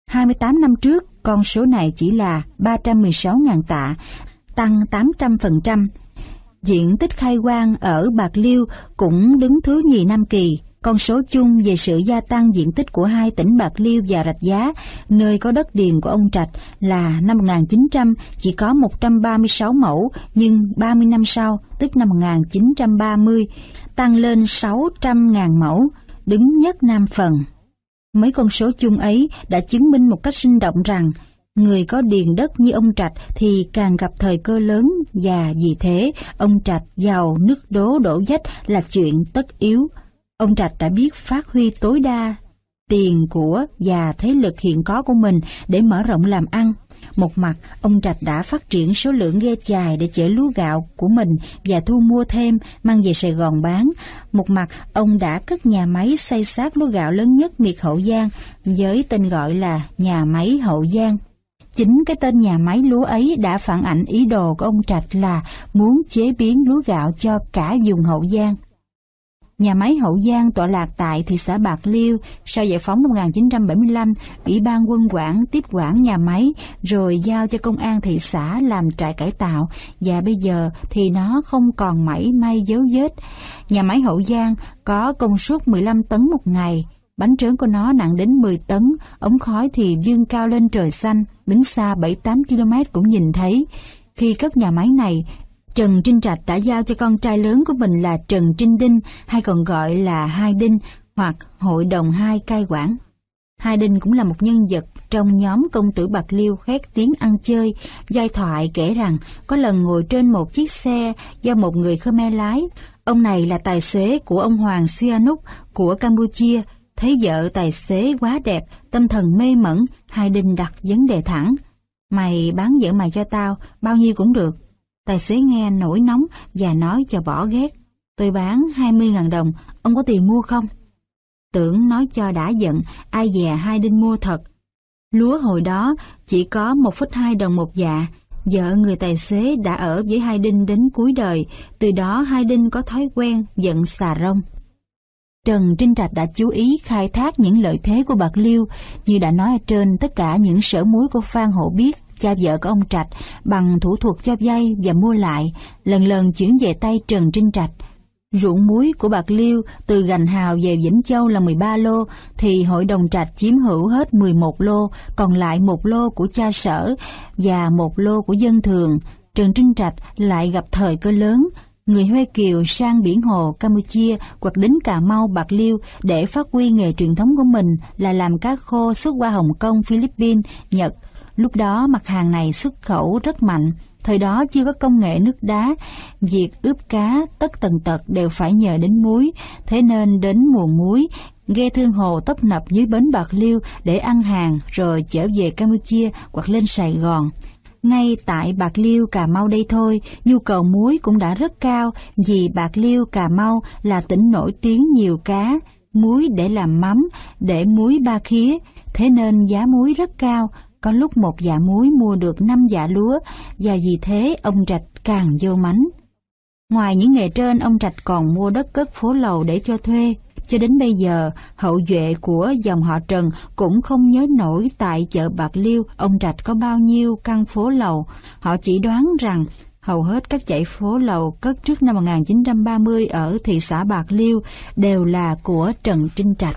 28 năm trước, con số này chỉ là 316.000 tạ, tăng 800%. Diện tích khai quang ở Bạc Liêu cũng đứng thứ nhì Nam Kỳ. Con số chung về sự gia tăng diện tích của hai tỉnh Bạc Liêu và Rạch Giá, nơi có đất điền của ông Trạch, là năm 1900 chỉ có 136 mẫu, nhưng 30 năm sau, tức năm 1930, tăng lên 600.000 mẫu, đứng nhất Nam Phần. Mấy con số chung ấy đã chứng minh một cách sinh động rằng người có điền đất như ông Trạch thì càng gặp thời cơ lớn, và vì thế ông Trạch giàu nước đố đổ vách là chuyện tất yếu. Ông Trạch đã biết phát huy tối đa tiền của và thế lực hiện có của mình để mở rộng làm ăn. Một mặt, ông Trạch đã phát triển số lượng ghe chài để chở lúa gạo của mình và thu mua thêm, mang về Sài Gòn bán. Một mặt, ông đã cất nhà máy xay xát lúa gạo lớn nhất miệt Hậu Giang, với tên gọi là Nhà máy Hậu Giang. Chính cái tên nhà máy lúa ấy đã phản ảnh ý đồ của ông Trạch là muốn chế biến lúa gạo cho cả vùng Hậu Giang. Nhà máy Hậu Giang tọa lạc tại thị xã Bạc Liêu. Sau giải phóng năm 1975, Ủy ban Quân quản tiếp quản nhà máy rồi giao cho công an thị xã làm trại cải tạo, và bây giờ thì nó không còn mảy may dấu vết. Nhà máy Hậu Giang có công suất 15 tấn một ngày. Bánh trớn của nó nặng đến 10 tấn, ống khói thì vươn cao lên trời xanh, đứng xa 7-8 km cũng nhìn thấy. Khi cất nhà máy này, Trần Trinh Trạch đã giao cho con trai lớn của mình là Trần Trinh Đinh, hay còn gọi là Hai Đinh hoặc Hội đồng Hai cai quản. Hai Đinh cũng là một nhân vật trong nhóm công tử Bạc Liêu khét tiếng ăn chơi. Giai thoại kể rằng có lần ngồi trên một chiếc xe do một người Khmer lái. Ông này là tài xế của ông Hoàng Sihanouk của Campuchia. Thấy vợ tài xế quá đẹp, tâm thần mê mẩn, Hai Đinh đặt vấn đề thẳng: "Mày bán vợ mày cho tao, bao nhiêu cũng được." Tài xế nghe nổi nóng và nói cho bỏ ghét: "Tôi bán 20.000 đồng, ông có tiền mua không?" Tưởng nói cho đã giận, ai dè Hai Đinh mua thật. Lúa hồi đó chỉ có 1,2 đồng một dạ. Vợ người tài xế đã ở với Hai Đinh đến cuối đời, từ đó Hai Đinh có thói quen giận xà rông. Trần Trinh Trạch đã chú ý khai thác những lợi thế của Bạc Liêu. Như đã nói ở trên, tất cả những sở muối của Phan Hổ Biết, cha vợ của ông Trạch, bằng thủ thuật cho vay và mua lại, lần lần chuyển về tay Trần Trinh Trạch. Ruộng muối của Bạc Liêu từ Gành Hào về Vĩnh Châu là 13 lô, thì hội đồng Trạch chiếm hữu hết 11 lô, còn lại 1 lô của cha Sở và 1 lô của dân thường. Trần Trinh Trạch lại gặp thời cơ lớn. Người Huế Kiều sang biển Hồ, Campuchia hoặc đến Cà Mau, Bạc Liêu để phát huy nghề truyền thống của mình là làm cá khô xuất qua Hồng Kông, Philippines, Nhật. Lúc đó mặt hàng này xuất khẩu rất mạnh. Thời đó chưa có công nghệ nước đá, việc ướp cá tất tần tật đều phải nhờ đến muối. Thế nên đến mùa muối, ghe thương hồ tấp nập dưới bến Bạc Liêu để ăn hàng rồi chở về Campuchia hoặc lên Sài Gòn. Ngay tại Bạc Liêu, Cà Mau đây thôi, nhu cầu muối cũng đã rất cao, vì Bạc Liêu, Cà Mau là tỉnh nổi tiếng nhiều cá, muối để làm mắm, để muối ba khía, thế nên giá muối rất cao. Có lúc một dạ muối mua được 5 dạ lúa, và vì thế ông Trạch càng vô mánh. Ngoài những nghề trên, ông Trạch còn mua đất cất phố lầu để cho thuê. Cho đến bây giờ, hậu duệ của dòng họ Trần cũng không nhớ nổi tại chợ Bạc Liêu ông Trạch có bao nhiêu căn phố lầu. Họ chỉ đoán rằng hầu hết các dãy phố lầu cất trước năm 1930 ở thị xã Bạc Liêu đều là của Trần Trinh Trạch.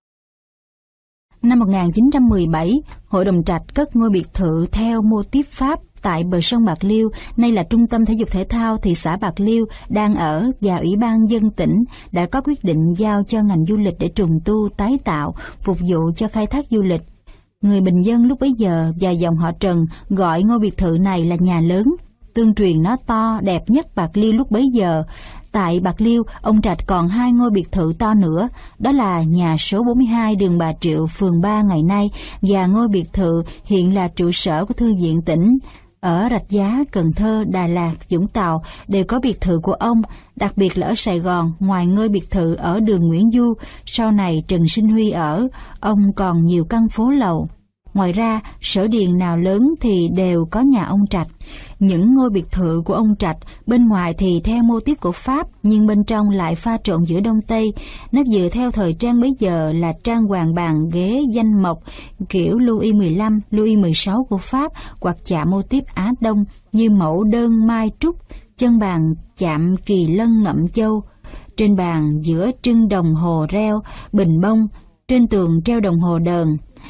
Năm 1917, Hội đồng Trạch cất ngôi biệt thự theo mô típ Pháp tại bờ sông Bạc Liêu, nay là Trung tâm Thể dục Thể thao thị xã Bạc Liêu đang ở, và Ủy ban dân tỉnh đã có quyết định giao cho ngành du lịch để trùng tu, tái tạo, phục vụ cho khai thác du lịch. Người bình dân lúc bấy giờ và dòng họ Trần gọi ngôi biệt thự này là nhà lớn. Tương truyền nó to, đẹp nhất Bạc Liêu lúc bấy giờ. Tại Bạc Liêu, ông Trạch còn 2 ngôi biệt thự to nữa, đó là nhà số 42 đường Bà Triệu, phường 3 ngày nay, và ngôi biệt thự hiện là trụ sở của Thư viện tỉnh. Ở Rạch Giá, Cần Thơ, Đà Lạt, Vũng Tàu đều có biệt thự của ông, đặc biệt là ở Sài Gòn, ngoài ngôi biệt thự ở đường Nguyễn Du, sau này Trần Sinh Huy ở, ông còn nhiều căn phố lầu. Ngoài ra, sở điền nào lớn thì đều có nhà ông Trạch. Những ngôi biệt thự của ông Trạch, bên ngoài thì theo mô típ của Pháp, nhưng bên trong lại pha trộn giữa Đông Tây. Nó vừa theo thời trang bấy giờ là trang hoàng bàn ghế danh mộc kiểu Louis XV, Louis XVI của Pháp, hoặc chạm mô típ Á Đông như mẫu đơn mai trúc, chân bàn chạm kỳ lân ngậm châu. Trên bàn giữa trưng đồng hồ reo, bình bông, trên tường treo đồng hồ đờn.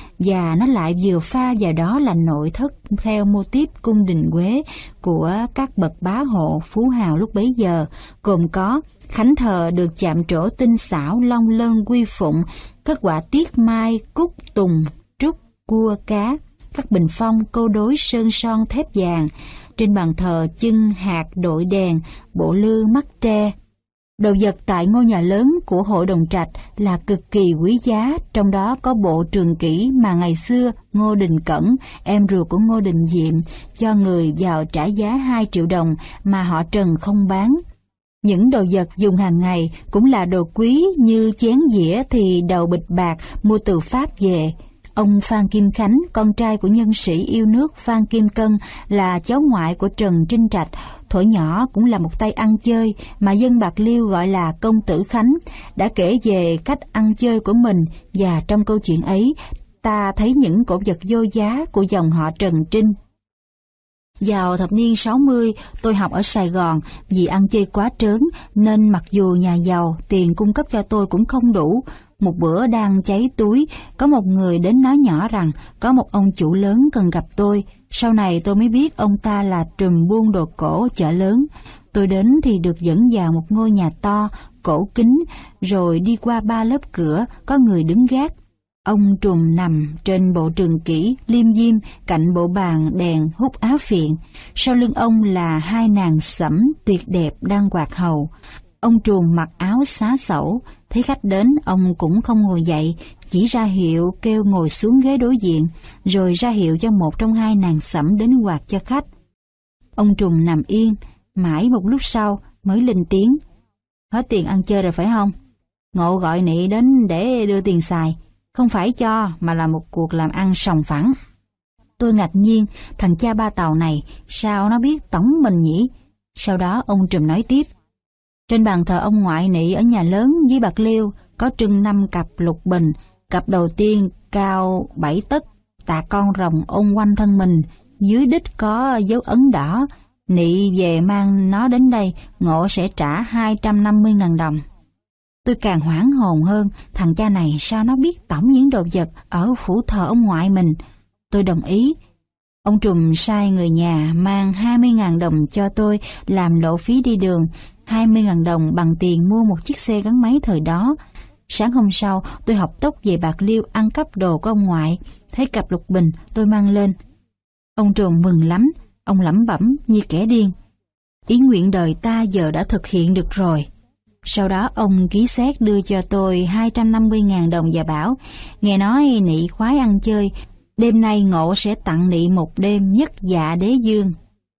Và nó lại vừa pha vào đó là nội thất theo mô típ cung đình Quế của các bậc bá hộ phú hào lúc bấy giờ, gồm có khánh thờ được chạm trổ tinh xảo long lân quy phụng, các họa tiết mai, cúc, tùng, trúc, cua, cá, các bình phong, câu đối sơn son thép vàng, trên bàn thờ chân hạt đội đèn, bộ lư mắt tre. Đồ vật tại ngôi nhà lớn của hội đồng Trạch là cực kỳ quý giá, trong đó có bộ trường kỷ mà ngày xưa Ngô Đình Cẩn, em ruột của Ngô Đình Diệm, cho người vào trả giá 2 triệu đồng mà họ Trần không bán. Những đồ vật dùng hàng ngày cũng là đồ quý như chén dĩa thì đầu bịch bạc mua từ Pháp về. Ông Phan Kim Khánh, con trai của nhân sĩ yêu nước Phan Kim Cân, là cháu ngoại của Trần Trinh Trạch, thuở nhỏ cũng là một tay ăn chơi mà dân Bạc Liêu gọi là công tử Khánh, đã kể về cách ăn chơi của mình, và trong câu chuyện ấy ta thấy những cổ vật vô giá của dòng họ Trần Trinh. Vào thập niên 60, tôi học ở Sài Gòn, vì ăn chơi quá trớn nên mặc dù nhà giàu, tiền cung cấp cho tôi cũng không đủ. Một bữa đang cháy túi, có một người đến nói nhỏ rằng có một ông chủ lớn cần gặp tôi. Sau này tôi mới biết ông ta là trùm buôn đồ cổ chợ lớn. Tôi đến thì được dẫn vào một ngôi nhà to, cổ kính, rồi đi qua 3 lớp cửa, có người đứng gác. Ông trùm nằm trên bộ trường kỷ liêm diêm cạnh bộ bàn đèn hút áo phiện. Sau lưng ông là 2 nàng sẫm tuyệt đẹp đang quạt hầu. Ông trùm mặc áo xá xẩu, thấy khách đến ông cũng không ngồi dậy, chỉ ra hiệu kêu ngồi xuống ghế đối diện, rồi ra hiệu cho một trong 2 nàng sẫm đến quạt cho khách. Ông trùm nằm yên, mãi một lúc sau mới lên tiếng: "Hết tiền ăn chơi rồi phải không? Ngộ gọi nị đến để đưa tiền xài, không phải cho mà là một cuộc làm ăn sòng phẳng." Tôi ngạc nhiên, thằng cha ba Tàu này sao nó biết tổng mình nhỉ? Sau đó ông trùm nói tiếp: "Trên bàn thờ ông ngoại nị ở nhà lớn dưới Bạc Liêu có trưng 5 cặp lục bình, cặp đầu tiên cao 7 tấc, tà con rồng ôm quanh thân mình, dưới đít có dấu ấn đỏ. Nị về mang nó đến đây, ngộ sẽ trả 250.000 đồng. Tôi càng hoảng hồn hơn, thằng cha này sao nó biết tổng những đồ vật ở phủ thờ ông ngoại mình. Tôi đồng ý. Ông trùm sai người nhà mang 20.000 đồng cho tôi làm lộ phí đi đường, 20.000 đồng bằng tiền mua một chiếc xe gắn máy thời đó. Sáng hôm sau, tôi học tốc về Bạc Liêu ăn cắp đồ của ông ngoại, thấy cặp lục bình tôi mang lên. Ông trùm mừng lắm, ông lẩm bẩm như kẻ điên: "Ý nguyện đời ta giờ đã thực hiện được rồi." Sau đó ông ký xét đưa cho tôi 250.000 đồng và bảo: "Nghe nói nị khoái ăn chơi, đêm nay ngộ sẽ tặng nị một đêm nhất dạ đế dương."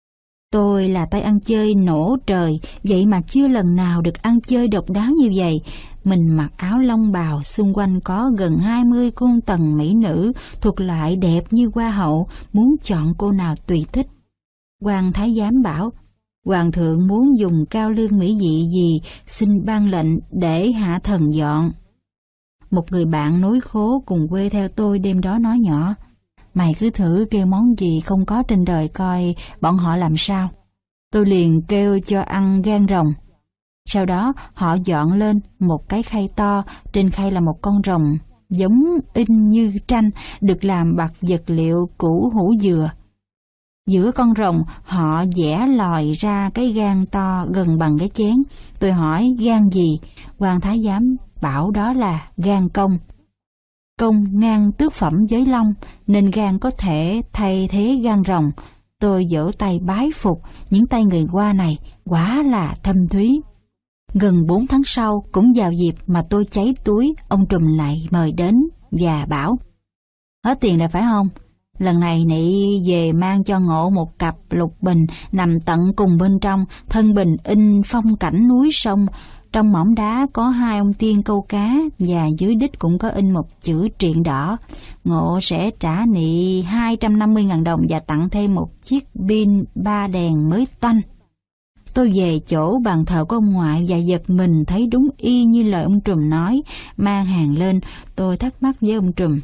Tôi là tay ăn chơi nổ trời, vậy mà chưa lần nào được ăn chơi độc đáo như vậy. Mình mặc áo long bào, xung quanh có gần 20 cung tần mỹ nữ thuộc loại đẹp như hoa hậu, muốn chọn cô nào tùy thích. Quan thái giám bảo: "Hoàng thượng muốn dùng cao lương mỹ vị gì, xin ban lệnh để hạ thần dọn." Một người bạn nối khố cùng quê theo tôi đêm đó nói nhỏ: "Mày cứ thử kêu món gì không có trên đời coi bọn họ làm sao." Tôi liền kêu cho ăn gan rồng. Sau đó họ dọn lên một cái khay to, trên khay là một con rồng giống in như tranh, được làm bằng vật liệu củ hũ dừa. Giữa con rồng họ vẽ lòi ra cái gan to gần bằng cái chén. Tôi hỏi gan gì, quan thái giám bảo đó là gan công. công ngang tước phẩm giới long, nên gan có thể thay thế gan rồng. Tôi vỗ tay bái phục, những tay người Hoa này quả là thâm thúy. Gần 4 tháng sau, cũng vào dịp mà tôi cháy túi, ông Trùm lại mời đến và bảo: hết tiền rồi phải không? Lần này Nị về mang cho Ngộ một cặp lục bình nằm tận cùng bên trong, thân bình in phong cảnh núi sông. Trong mỏm đá có 2 ông tiên câu cá và dưới đít cũng có in một chữ triện đỏ. Ngộ sẽ trả Nị 250.000 đồng và tặng thêm một chiếc pin 3 đèn mới toanh. Tôi về chỗ bàn thờ của ông ngoại và giật mình thấy đúng y như lời ông Trùm nói. Mang hàng lên, tôi thắc mắc với ông Trùm: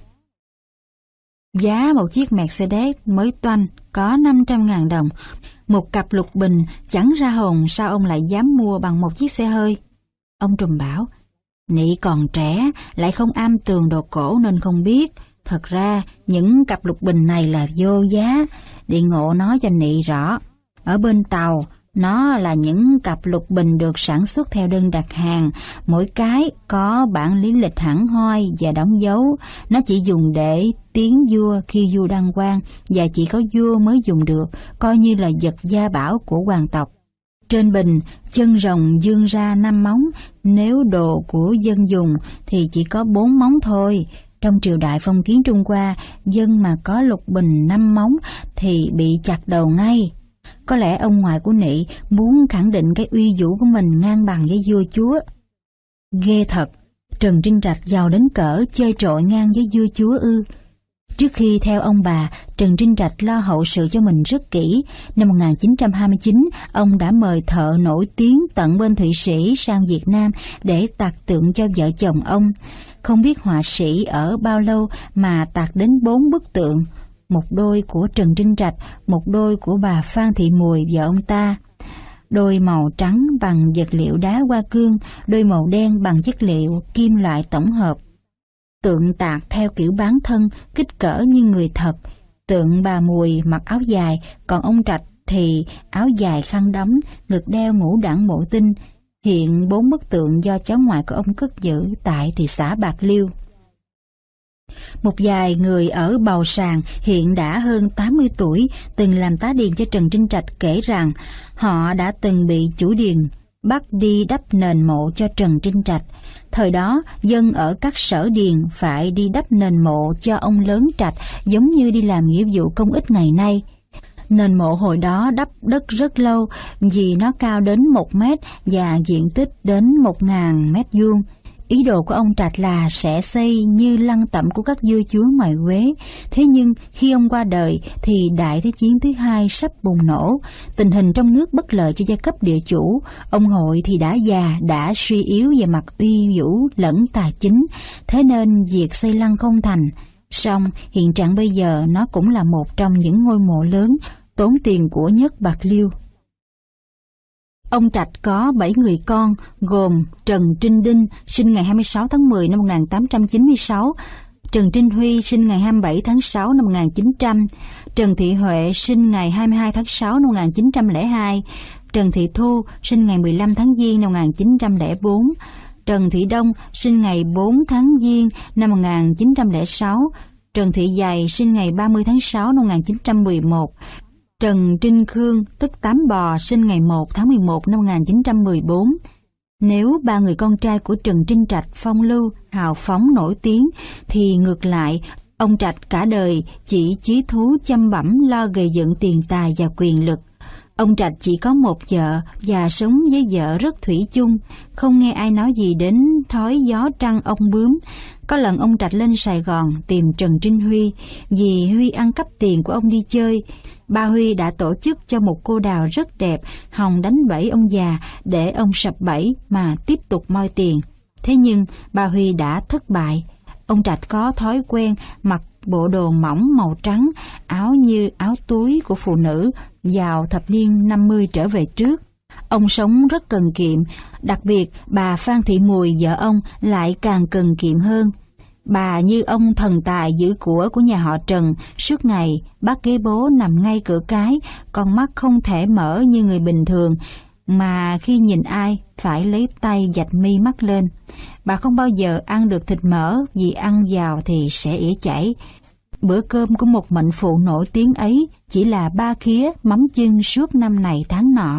giá một chiếc Mercedes mới toanh có 500.000 đồng. Một cặp lục bình chẳng ra hồn, sao ông lại dám mua bằng một chiếc xe hơi? Ông Trùm bảo: Nị còn trẻ, lại không am tường đồ cổ nên không biết. Thật ra những cặp lục bình này là vô giá. Để Ngộ nói cho Nị rõ. Ở bên Tàu, nó là những cặp lục bình được sản xuất theo đơn đặt hàng, mỗi cái có bản lý lịch hẳn hoi và đóng dấu. Nó chỉ dùng để tiến vua khi vua đăng quang và chỉ có vua mới dùng được, coi như là vật gia bảo của hoàng tộc. Trên bình, chân rồng vươn ra 5 móng, nếu đồ của dân dùng thì chỉ có 4 móng thôi. Trong triều đại phong kiến Trung Hoa, dân mà có lục bình 5 móng thì bị chặt đầu ngay. Có lẽ ông ngoại của Nị muốn khẳng định cái uy vũ của mình ngang bằng với vua chúa. Ghê thật, Trần Trinh Trạch giàu đến cỡ chơi trội ngang với vua chúa ư? Trước khi theo ông bà, Trần Trinh Trạch lo hậu sự cho mình rất kỹ. Năm 1929, ông đã mời thợ nổi tiếng tận bên Thụy Sĩ sang Việt Nam để tạc tượng cho vợ chồng ông. Không biết họa sĩ ở bao lâu mà tạc đến 4 bức tượng. Một đôi của Trần Trinh Trạch, một đôi của bà Phan Thị Mùi vợ ông ta. Đôi màu trắng bằng vật liệu đá hoa cương, đôi màu đen bằng chất liệu kim loại tổng hợp. Tượng tạc theo kiểu bán thân, kích cỡ như người thật. Tượng bà Mùi mặc áo dài, còn ông Trạch thì áo dài khăn đóng, ngực đeo ngũ đẳng mộ tinh. Hiện 4 bức tượng do cháu ngoại của ông cất giữ tại thị xã Bạc Liêu. Một vài người ở Bào Sàng hiện đã hơn 80 tuổi, từng làm tá điền cho Trần Trinh Trạch kể rằng họ đã từng bị chủ điền bắt đi đắp nền mộ cho Trần Trinh Trạch. Thời đó, dân ở các sở điền phải đi đắp nền mộ cho ông lớn Trạch giống như đi làm nghĩa vụ công ích ngày nay. Nền mộ hồi đó đắp đất rất lâu vì nó cao đến 1 mét và diện tích đến 1.000 mét vuông. Ý đồ của ông Trạch là sẽ xây như lăng tẩm của các vua chúa ngoài Huế. Thế nhưng khi ông qua đời thì Đại Thế chiến thứ 2 sắp bùng nổ. Tình hình trong nước bất lợi cho giai cấp địa chủ. Ông Hội thì đã già, đã suy yếu về mặt uy vũ lẫn tài chính. Thế nên việc xây lăng không thành. Song hiện trạng bây giờ nó cũng là một trong những ngôi mộ lớn, tốn tiền của nhất Bạc Liêu. Ông Trạch có 7 người con, gồm Trần Trinh Đinh, sinh ngày 26 tháng 10 năm 1896, Trần Trinh Huy, sinh ngày 27 tháng 6 năm 1900, Trần Thị Huệ, sinh ngày 22 tháng 6 năm 1902, Trần Thị Thu, sinh ngày 15 tháng Giêng năm 1904, Trần Thị Đông, sinh ngày 4 tháng Giêng năm 1906, Trần Thị Dày, sinh ngày 30 tháng 6 năm 1911, Trần Trinh Khương, tức Tám Bò, sinh ngày 1 tháng 11 năm 1914. Nếu 3 người con trai của Trần Trinh Trạch phong lưu, hào phóng nổi tiếng, thì ngược lại, ông Trạch cả đời chỉ chí thú chăm bẵm lo gây dựng tiền tài và quyền lực. Ông Trạch chỉ có một vợ và sống với vợ rất thủy chung, không nghe ai nói gì đến thói gió trăng ong bướm. Có lần ông Trạch lên Sài Gòn tìm Trần Trinh Huy vì Huy ăn cắp tiền của ông đi chơi. Ba Huy đã tổ chức cho một cô đào rất đẹp hòng đánh bẫy ông già để ông sập bẫy mà tiếp tục moi tiền. Thế nhưng ba Huy đã thất bại. Ông Trạch có thói quen mặc bộ đồ mỏng màu trắng, áo như áo túi của phụ nữ vào thập niên 50 trở về trước. Ông sống rất cần kiệm, đặc biệt bà Phan Thị Mùi vợ ông lại càng cần kiệm hơn. Bà như ông thần tài giữ của nhà họ Trần, suốt ngày bác ghế bố nằm ngay cửa cái, con mắt không thể mở như người bình thường. mà khi nhìn ai phải lấy tay vạch mi mắt lên. Bà không bao giờ ăn được thịt mỡ vì ăn vào thì sẽ ỉa chảy. Bữa cơm của một mệnh phụ nổi tiếng ấy chỉ là 3 khía mắm chưng suốt năm này tháng nọ.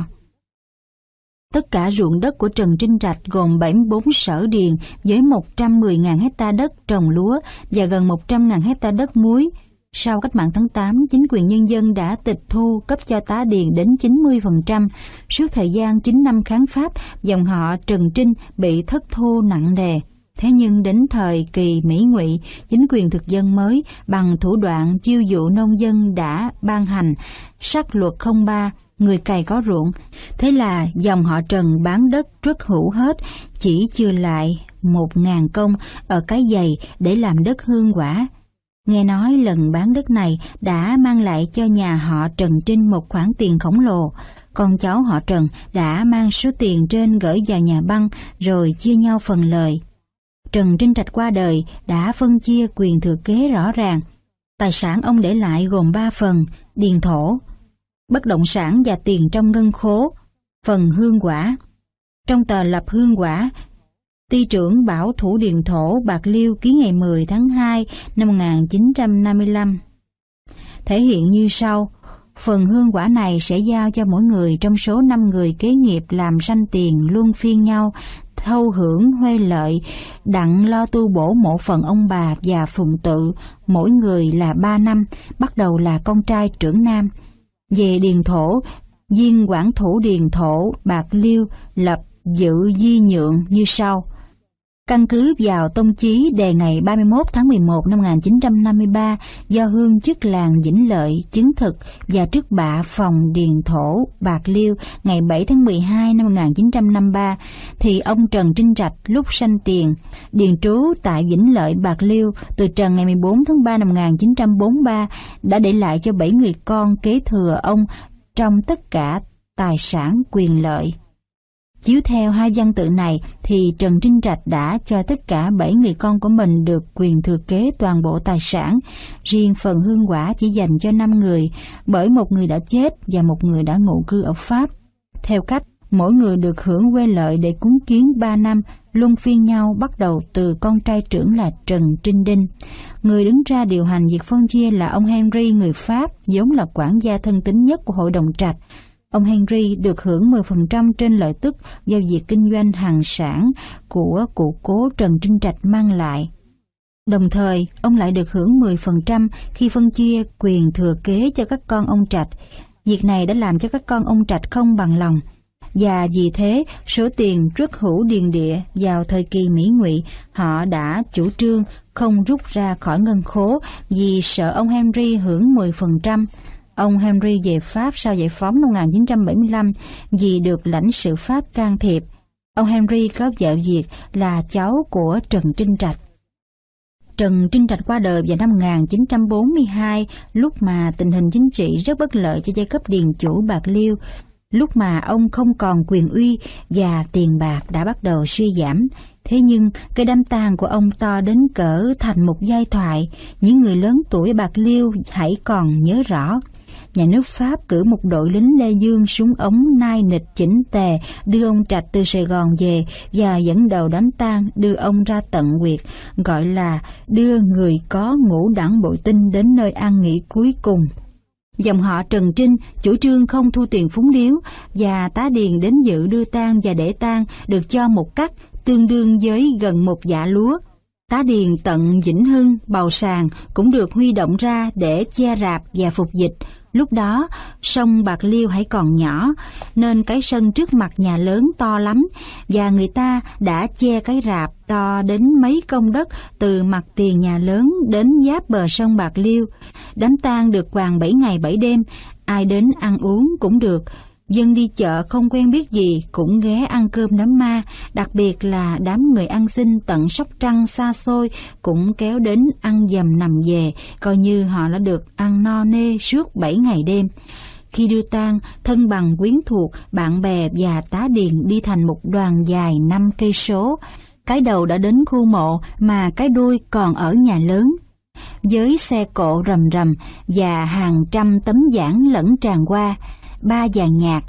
Tất cả ruộng đất của Trần Trinh Trạch gồm 74 sở điền với 110.000 hecta đất trồng lúa và gần 100.000 hecta đất muối. Sau cách mạng tháng 8, chính quyền nhân dân đã tịch thu cấp cho tá điền đến 90%. Suốt thời gian 9 năm kháng Pháp, dòng họ Trần Trinh bị thất thu nặng nề. Thế nhưng đến thời kỳ Mỹ Ngụy, chính quyền thực dân mới bằng thủ đoạn chiêu dụ nông dân đã ban hành sắc luật 03, người cày có ruộng. Thế là dòng họ Trần bán đất truất hữu hết, chỉ chừa lại 1.000 công ở cái giày để làm đất hương quả. Nghe nói lần bán đất này đã mang lại cho nhà họ Trần Trinh một khoản tiền khổng lồ. Con cháu họ Trần đã mang số tiền trên gửi vào nhà băng rồi chia nhau phần lời. Trần Trinh Trạch qua đời đã phân chia quyền thừa kế rõ ràng. Tài sản ông để lại gồm 3 phần: điền thổ, bất động sản và tiền trong ngân khố, phần hương quả. Trong tờ lập hương quả, ty trưởng bảo thủ điền thổ Bạc Liêu ký ngày 10 tháng 2 năm 1955 thể hiện như sau: phần hương quả này sẽ giao cho mỗi người trong số 5 người kế nghiệp làm sanh tiền luân phiên nhau, thâu hưởng huê lợi, đặng lo tu bổ mộ phần ông bà và phụng tự, mỗi người là 3 năm, bắt đầu là con trai trưởng nam. Về điền thổ, viên quản thủ điền thổ Bạc Liêu lập dự di nhượng như sau: căn cứ vào tông chí đề ngày 31 tháng 11 năm 1953 do hương chức làng Vĩnh Lợi chứng thực và trước bạ phòng điền thổ Bạc Liêu ngày 7 tháng 12 năm 1953, thì ông Trần Trinh Trạch lúc sanh tiền điền trú tại Vĩnh Lợi Bạc Liêu từ trần ngày 14 tháng 3 năm 1943 đã để lại cho 7 người con kế thừa ông trong tất cả tài sản quyền lợi. Chiếu theo hai văn tự này thì Trần Trinh Trạch đã cho tất cả 7 người con của mình được quyền thừa kế toàn bộ tài sản. Riêng phần hương quả chỉ dành cho 5 người, bởi một người đã chết và một người đã ngụ cư ở Pháp. Theo cách, mỗi người được hưởng huê lợi để cúng kiến 3 năm, luân phiên nhau bắt đầu từ con trai trưởng là Trần Trinh Đinh. Người đứng ra điều hành việc phân chia là ông Henry người Pháp, vốn là quản gia thân tín nhất của hội đồng trạch. Ông Henry được hưởng 10% trên lợi tức do việc kinh doanh hàng sản của cụ cố Trần Trinh Trạch mang lại. Đồng thời, ông lại được hưởng 10% khi phân chia quyền thừa kế cho các con ông Trạch. Việc này đã làm cho các con ông Trạch không bằng lòng. Và vì thế, số tiền truất hữu điền địa vào thời kỳ Mỹ Ngụy, họ đã chủ trương không rút ra khỏi ngân khố vì sợ ông Henry hưởng 10%. Ông Henry về Pháp sau giải phóng năm 1975 vì được lãnh sự Pháp can thiệp. Ông Henry có vợ Việt là cháu của Trần Trinh Trạch. Trần Trinh Trạch qua đời vào năm 1942, lúc mà tình hình chính trị rất bất lợi cho giai cấp điền chủ Bạc Liêu, lúc mà ông không còn quyền uy và tiền bạc đã bắt đầu suy giảm. Thế nhưng cái đám tang của ông to đến cỡ thành một giai thoại, những người lớn tuổi Bạc Liêu hãy còn nhớ rõ. Nhà nước Pháp cử một đội lính Lê Dương súng ống nai nịch chỉnh tề đưa ông Trạch từ Sài Gòn về và dẫn đầu đám tang đưa ông ra tận huyệt, gọi là đưa người có ngũ đẳng bội tinh đến nơi an nghỉ cuối cùng. Dòng họ Trần Trinh chủ trương không thu tiền phúng điếu, và tá điền đến dự đưa tang và để tang được cho một cắt tương đương với gần một dạ lúa. Tá điền tận Vĩnh Hưng, Bào Sàng cũng được huy động ra để che rạp và phục dịch. Lúc đó, sông Bạc Liêu hãy còn nhỏ, nên cái sân trước mặt nhà lớn to lắm, và người ta đã che cái rạp to đến mấy công đất từ mặt tiền nhà lớn đến giáp bờ sông Bạc Liêu. Đám tang được quàn 7 ngày 7 đêm, ai đến ăn uống cũng được. Dân đi chợ không quen biết gì cũng ghé ăn cơm đám ma, đặc biệt là đám người ăn xin tận Sóc Trăng xa xôi cũng kéo đến ăn dầm nằm về, coi như họ đã được ăn no nê suốt 7 ngày đêm. Khi đưa tang, thân bằng quyến thuộc, bạn bè và tá điền đi thành một đoàn dài 5 cây số. Cái đầu đã đến khu mộ mà cái đuôi còn ở nhà lớn. Với xe cộ rầm rầm và hàng trăm tấm giảng lẫn tràn qua, 3 dàn nhạc,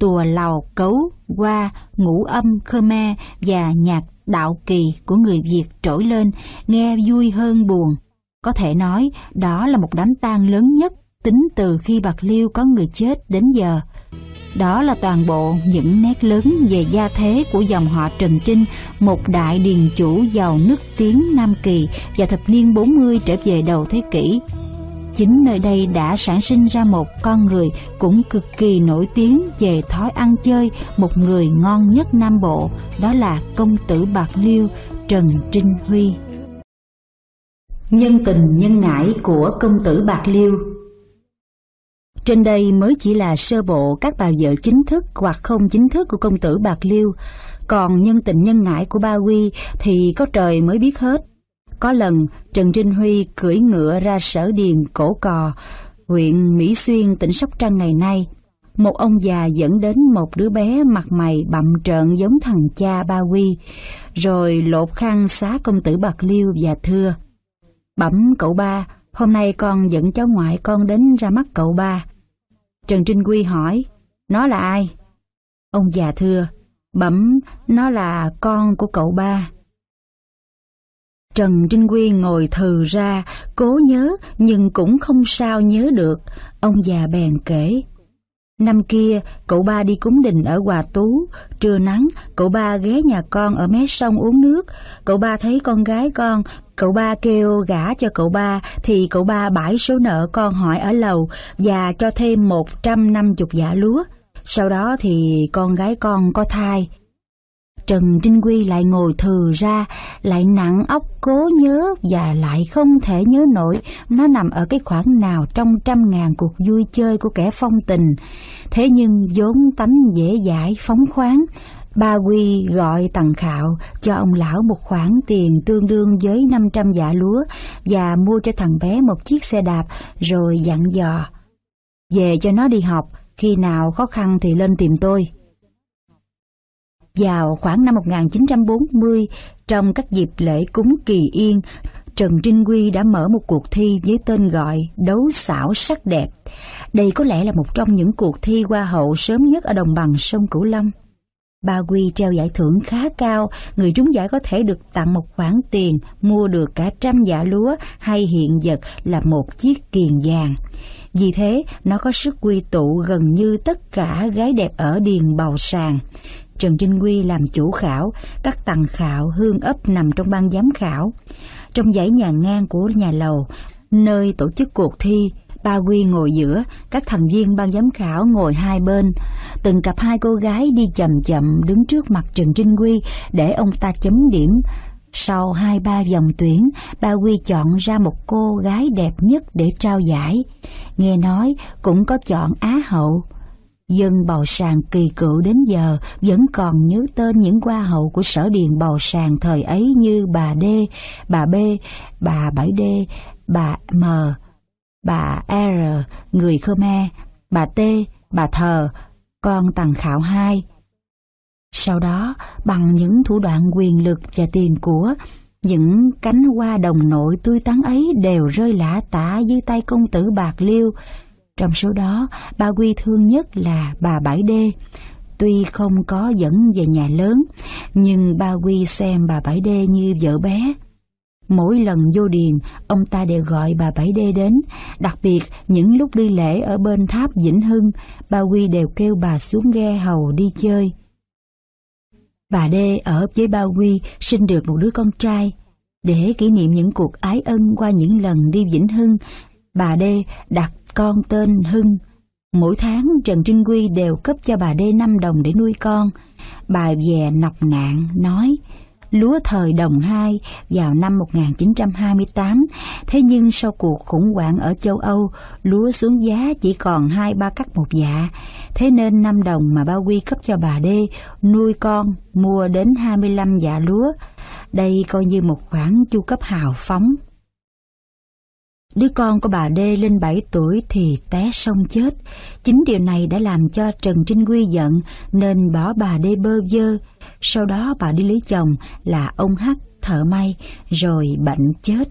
tùa lầu, cấu, hoa, ngũ âm, Khmer và nhạc đạo kỳ của người Việt trỗi lên, nghe vui hơn buồn. Có thể nói đó là một đám tang lớn nhất tính từ khi Bạc Liêu có người chết đến giờ. Đó là toàn bộ những nét lớn về gia thế của dòng họ Trần Trinh, một đại điền chủ giàu nức tiếng Nam Kỳ và thập niên 40 trở về đầu thế kỷ. Chính nơi đây đã sản sinh ra một con người cũng cực kỳ nổi tiếng về thói ăn chơi, một người ngon nhất Nam Bộ, đó là công tử Bạc Liêu Trần Trinh Huy. Nhân tình nhân ngãi của công tử Bạc Liêu. Trên đây mới chỉ là sơ bộ các bà vợ chính thức hoặc không chính thức của công tử Bạc Liêu, còn nhân tình nhân ngãi của Ba Huy thì có trời mới biết hết. Có lần Trần Trinh Huy cưỡi ngựa ra Sở Điền Cổ Cò, huyện Mỹ Xuyên, tỉnh Sóc Trăng ngày nay. Một ông già dẫn đến một đứa bé mặt mày bặm trợn giống thằng cha Ba Huy, rồi lột khăn xá công tử Bạc Liêu và thưa: "Bẩm cậu ba, hôm nay con dẫn cháu ngoại con đến ra mắt cậu ba." Trần Trinh Huy hỏi: "Nó là ai?" Ông già thưa: "Bẩm, nó là con của cậu ba." Trần Trinh Huy ngồi thừ ra, cố nhớ nhưng cũng không sao nhớ được. Ông già bèn kể: "Năm kia, cậu ba đi cúng đình ở Hòa Tú. Trưa nắng, cậu ba ghé nhà con ở mé sông uống nước. Cậu ba thấy con gái con, cậu ba kêu gả cho cậu ba, thì cậu ba bãi số nợ con hỏi ở lầu và cho thêm 150 dạ lúa. Sau đó thì con gái con có thai." Trần Trinh Huy lại ngồi thừ ra, lại nặng óc cố nhớ và lại không thể nhớ nổi nó nằm ở cái khoản nào trong 100.000 cuộc vui chơi của kẻ phong tình. Thế nhưng vốn tánh dễ dãi phóng khoáng, Ba Huy gọi Tằng Khạo cho ông lão một khoản tiền tương đương với 500 dạ lúa và mua cho thằng bé một chiếc xe đạp, rồi dặn dò: "Về cho nó đi học, khi nào khó khăn thì lên tìm tôi." Vào khoảng năm 1940, trong các dịp lễ cúng Kỳ Yên, Trần Trinh Huy đã mở một cuộc thi với tên gọi Đấu xảo sắc đẹp. Đây có lẽ là một trong những cuộc thi hoa hậu sớm nhất ở đồng bằng sông Cửu Long. Ba Huy treo giải thưởng khá cao, người trúng giải có thể được tặng một khoản tiền mua được cả 100 dạ lúa, hay hiện vật là một chiếc kiềng vàng. Vì thế, nó có sức quy tụ gần như tất cả gái đẹp ở Điền Bào Sàng. Trần Trinh Huy làm chủ khảo, các Tằng Khạo, Hương Ấp nằm trong ban giám khảo. Trong dãy nhà ngang của nhà lầu, nơi tổ chức cuộc thi, Ba Huy ngồi giữa, các thành viên ban giám khảo ngồi hai bên. Từng cặp hai cô gái đi chậm chậm đứng trước mặt Trần Trinh Huy để ông ta chấm điểm. Sau 2-3 vòng tuyển, Ba Huy chọn ra một cô gái đẹp nhất để trao giải. Nghe nói cũng có chọn Á hậu. Dân Bào Sàng kỳ cựu đến giờ vẫn còn nhớ tên những hoa hậu của Sở Điền Bào Sàng thời ấy như bà D, bà B, bà 7D, bà M, bà R, người Khmer, bà T, bà Thờ, con Tằng Khạo 2. Sau đó, bằng những thủ đoạn quyền lực và tiền của, những cánh hoa đồng nội tươi tắn ấy đều rơi lả tả dưới tay công tử Bạc Liêu. Trong số đó, Ba Huy thương nhất là bà 7D. Tuy không có dẫn về nhà lớn, nhưng Ba Huy xem bà 7D như vợ bé. Mỗi lần vô điền, ông ta đều gọi bà 7D đến. Đặc biệt, những lúc đi lễ ở bên tháp Vĩnh Hưng, Ba Huy đều kêu bà xuống ghe hầu đi chơi. Bà D ở với Ba Huy sinh được một đứa con trai. Để kỷ niệm những cuộc ái ân qua những lần đi Vĩnh Hưng, bà D đặt con tên Hưng. Mỗi tháng Trần Trinh Huy đều cấp cho bà D 5 đồng để nuôi con. Bà về nọc nạn nói: lúa thời Đồng 2 vào năm 1928, thế nhưng sau cuộc khủng hoảng ở châu Âu, lúa xuống giá chỉ còn 2-3 cắc một dạ. Thế nên 5 đồng mà Ba Huy cấp cho bà D nuôi con mua đến 25 dạ lúa. Đây coi như một khoản chu cấp hào phóng. Đứa con của bà D lên 7 tuổi thì té sông chết. Chính điều này đã làm cho Trần Trinh Huy giận nên bỏ bà D bơ vơ. Sau đó bà đi lấy chồng là ông H thợ may, rồi bệnh chết.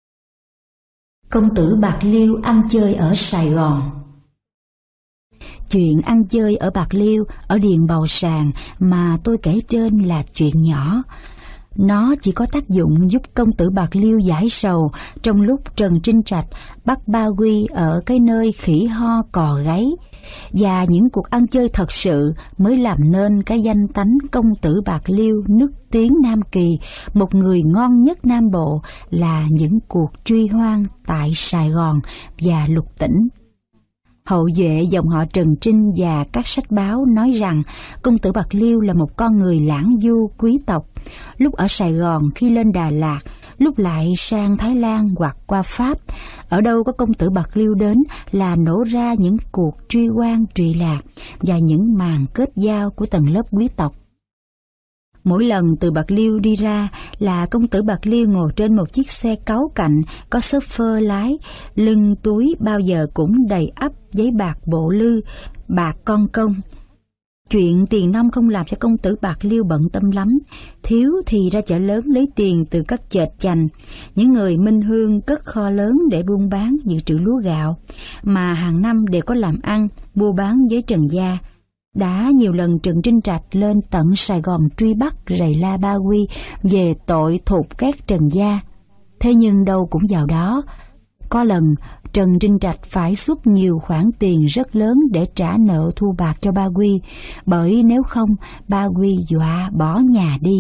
Công tử Bạc Liêu ăn chơi ở Sài Gòn. Chuyện ăn chơi ở Bạc Liêu, ở Điền Bầu Sàng mà tôi kể trên là chuyện nhỏ. Nó chỉ có tác dụng giúp công tử Bạc Liêu giải sầu trong lúc Trần Trinh Trạch bắt Ba Quy ở cái nơi khỉ ho cò gáy. Và những cuộc ăn chơi thật sự mới làm nên cái danh tánh công tử Bạc Liêu nức tiếng Nam Kỳ, một người ngon nhất Nam Bộ, là những cuộc truy hoang tại Sài Gòn và Lục Tỉnh. Hậu duệ dòng họ Trần Trinh và các sách báo nói rằng công tử Bạc Liêu là một con người lãng du quý tộc. Lúc ở Sài Gòn khi lên Đà Lạt, lúc lại sang Thái Lan hoặc qua Pháp, ở đâu có công tử Bạc Liêu đến là nổ ra những cuộc truy oan trụy lạc và những màn kết giao của tầng lớp quý tộc. Mỗi lần từ Bạc Liêu đi ra là công tử Bạc Liêu ngồi trên một chiếc xe cáu cạnh, có chauffeur lái, lưng túi bao giờ cũng đầy ắp giấy bạc bộ lư, bạc con công. Chuyện tiền nong không làm cho công tử Bạc Liêu bận tâm lắm, thiếu thì ra chợ lớn lấy tiền từ các chệt chành. Những người minh hương cất kho lớn để buôn bán dự trữ lúa gạo, mà hàng năm đều có làm ăn, mua bán với Trần gia. Đã nhiều lần Trần Trinh Trạch lên tận Sài Gòn truy bắt rầy la Ba Quy về tội thụt ghét Trần gia. Thế nhưng đâu cũng vào đó. Có lần Trần Trinh Trạch phải xuất nhiều khoản tiền rất lớn để trả nợ thu bạc cho Ba Quy, bởi nếu không Ba Quy dọa bỏ nhà đi.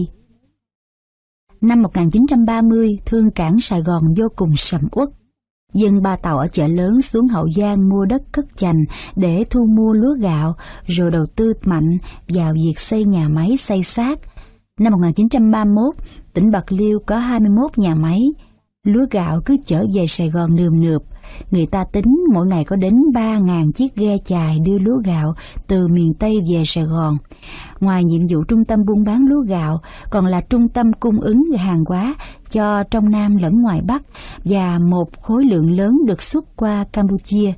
Năm 1930, thương cảng Sài Gòn vô cùng sầm uất. Dân Ba Tàu ở chợ lớn xuống Hậu Giang mua đất cất chành để thu mua lúa gạo, rồi đầu tư mạnh vào việc xây nhà máy xay xác. Năm 1931, tỉnh Bạc Liêu có 21 nhà máy. Lúa gạo cứ chở về Sài Gòn nườm nượp. Người ta tính mỗi ngày có đến 3.000 chiếc ghe chài đưa lúa gạo từ miền Tây về Sài Gòn. Ngoài nhiệm vụ trung tâm buôn bán lúa gạo, còn là trung tâm cung ứng hàng hóa cho trong Nam lẫn ngoài Bắc, và một khối lượng lớn được xuất qua Campuchia.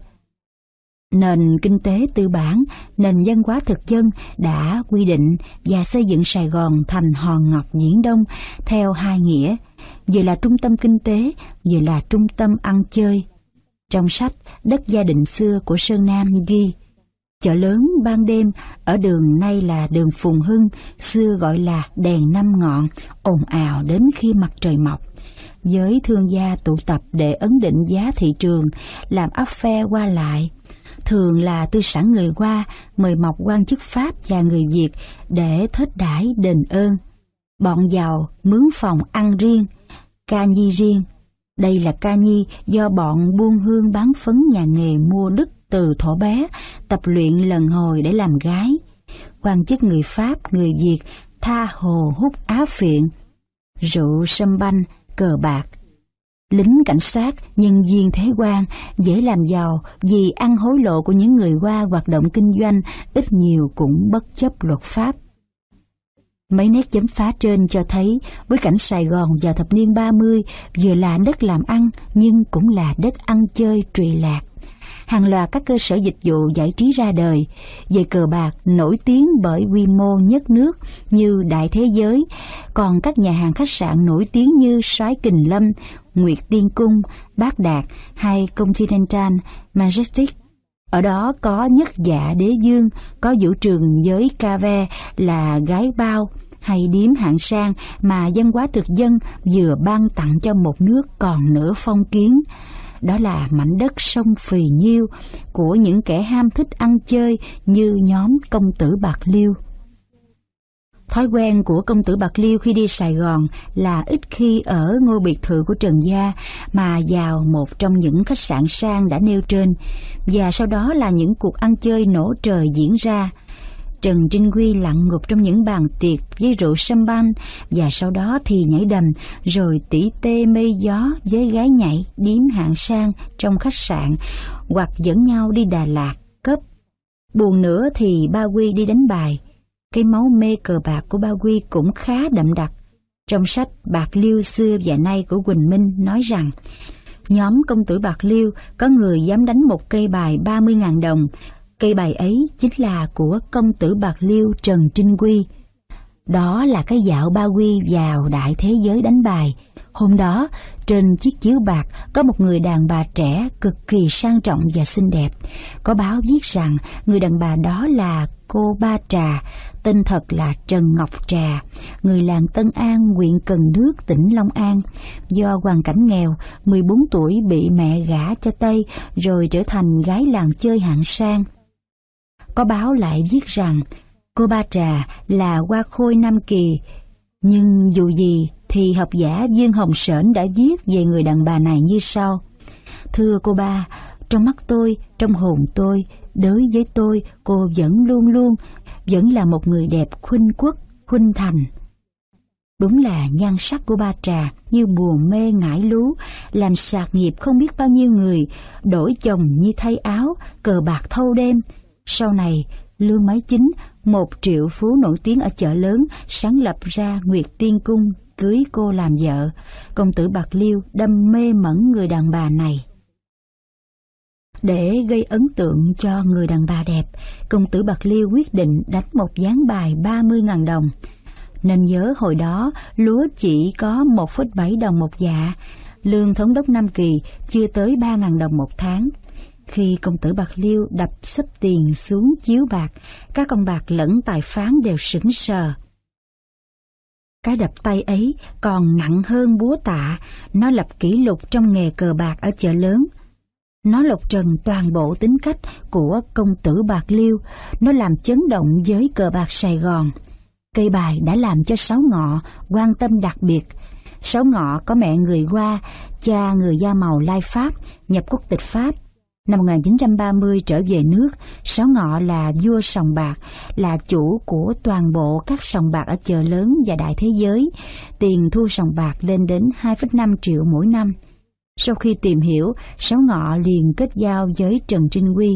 Nền kinh tế tư bản, nền văn hóa thực dân đã quy định và xây dựng Sài Gòn thành hòn ngọc viễn đông theo hai nghĩa, vừa là trung tâm kinh tế, vừa là trung tâm ăn chơi. Trong sách Đất gia định xưa của Sơn Nam ghi, chợ lớn ban đêm ở đường nay là đường Phùng Hưng, xưa gọi là đèn 5 ngọn, ồn ào đến khi mặt trời mọc. Giới thương gia tụ tập để ấn định giá thị trường, làm áp phe qua lại. Thường là tư sản người Hoa mời mọc quan chức Pháp và người Việt để thết đãi đền ơn. Bọn giàu mướn phòng ăn riêng, ca nhi riêng. Đây là ca nhi do bọn buôn hương bán phấn nhà nghề mua đứt từ thuở bé, tập luyện lần hồi để làm gái. Quan chức người Pháp, người Việt tha hồ hút á phiện, rượu sâm banh, cờ bạc. Lính cảnh sát, nhân viên thế quan dễ làm giàu vì ăn hối lộ của những người Hoa hoạt động kinh doanh ít nhiều cũng bất chấp luật pháp. Mấy nét chấm phá trên cho thấy bối cảnh Sài Gòn vào thập niên 30 vừa là đất làm ăn nhưng cũng là đất ăn chơi trụy lạc. Hàng loạt các cơ sở dịch vụ giải trí ra đời, về cờ bạc nổi tiếng bởi quy mô nhất nước như Đại Thế Giới, còn các nhà hàng khách sạn nổi tiếng như Soái Kình Lâm, Nguyệt Tiên Cung, Bát Đạt hay Continental, Majestic. Ở đó có Nhất Dạ Đế Dương, có vũ trường giới cave là gái bao, hay điếm hạng sang mà văn hóa thực dân vừa ban tặng cho một nước còn nửa phong kiến. Đó là mảnh đất sông phì nhiêu của những kẻ ham thích ăn chơi như nhóm công tử Bạc Liêu. Thói quen của công tử Bạc Liêu khi đi Sài Gòn là ít khi ở ngôi biệt thự của Trần gia mà vào một trong những khách sạn sang đã nêu trên, và sau đó là những cuộc ăn chơi nổ trời diễn ra. Trần Trinh Quy lặn ngục trong những bàn tiệc với rượu sâm banh, và sau đó thì nhảy đầm, rồi tỉ tê mây gió với gái nhảy điếm hạng sang trong khách sạn, hoặc dẫn nhau đi Đà Lạt, Cấp. Buồn nữa thì Ba Quy đi đánh bài. Cái máu mê cờ bạc của Ba Quy cũng khá đậm đặc. Trong sách Bạc Liêu xưa và nay của Quỳnh Minh nói rằng, nhóm công tử Bạc Liêu có người dám đánh một cây bài 30.000 đồng. Cây bài ấy chính là của công tử Bạc Liêu Trần Trinh Quy. Đó là cái dạo Ba Quy vào đại thế giới đánh bài. Hôm đó, trên chiếc chiếu bạc có một người đàn bà trẻ cực kỳ sang trọng và xinh đẹp. Có báo viết rằng người đàn bà đó là cô Ba Trà, tên thật là Trần Ngọc Trà, người làng Tân An, huyện Cần Đước, tỉnh Long An. Do hoàn cảnh nghèo, 14 tuổi bị mẹ gả cho Tây rồi trở thành gái làng chơi hạng sang. Có báo lại viết rằng cô Ba Trà là hoa khôi Nam Kỳ, nhưng dù gì thì học giả Dương Hồng Sển đã viết về người đàn bà này như sau: Thưa cô Ba, trong mắt tôi, trong hồn tôi, đối với tôi, cô vẫn là một người đẹp khuynh quốc, khuynh thành. Đúng là nhan sắc của Ba Trà như bùa mê ngải lú, làm sạc nghiệp không biết bao nhiêu người, đổi chồng như thay áo, cờ bạc thâu đêm. Sau này, Lương Máy Chính, một triệu phú nổi tiếng ở chợ lớn, sáng lập ra Nguyệt Tiên Cung, cưới cô làm vợ. Công tử Bạc Liêu đâm mê mẩn người đàn bà này. Để gây ấn tượng cho người đàn bà đẹp, công tử Bạc Liêu quyết định đánh một ván bài 30.000 đồng. Nên nhớ hồi đó lúa chỉ có 1,7 đồng một dạ, lương thống đốc Nam Kỳ chưa tới 3.000 đồng một tháng. Khi công tử Bạc Liêu đập xấp tiền xuống chiếu bạc, các con bạc lẫn tài phán đều sững sờ. Cái đập tay ấy còn nặng hơn búa tạ, nó lập kỷ lục trong nghề cờ bạc ở chợ lớn. Nó lột trần toàn bộ tính cách của công tử Bạc Liêu, nó làm chấn động giới cờ bạc Sài Gòn. Cây bài đã làm cho Sáu Ngọ quan tâm đặc biệt. Sáu Ngọ có mẹ người Hoa, cha người da màu Lai Pháp, nhập quốc tịch Pháp. Năm 1930 trở về nước, Sáu Ngọ là vua sòng bạc, là chủ của toàn bộ các sòng bạc ở chợ lớn và đại thế giới. Tiền thu sòng bạc lên đến 2,5 triệu mỗi năm. Sau khi tìm hiểu, Sáu Ngọ liền kết giao với Trần Trinh Quy.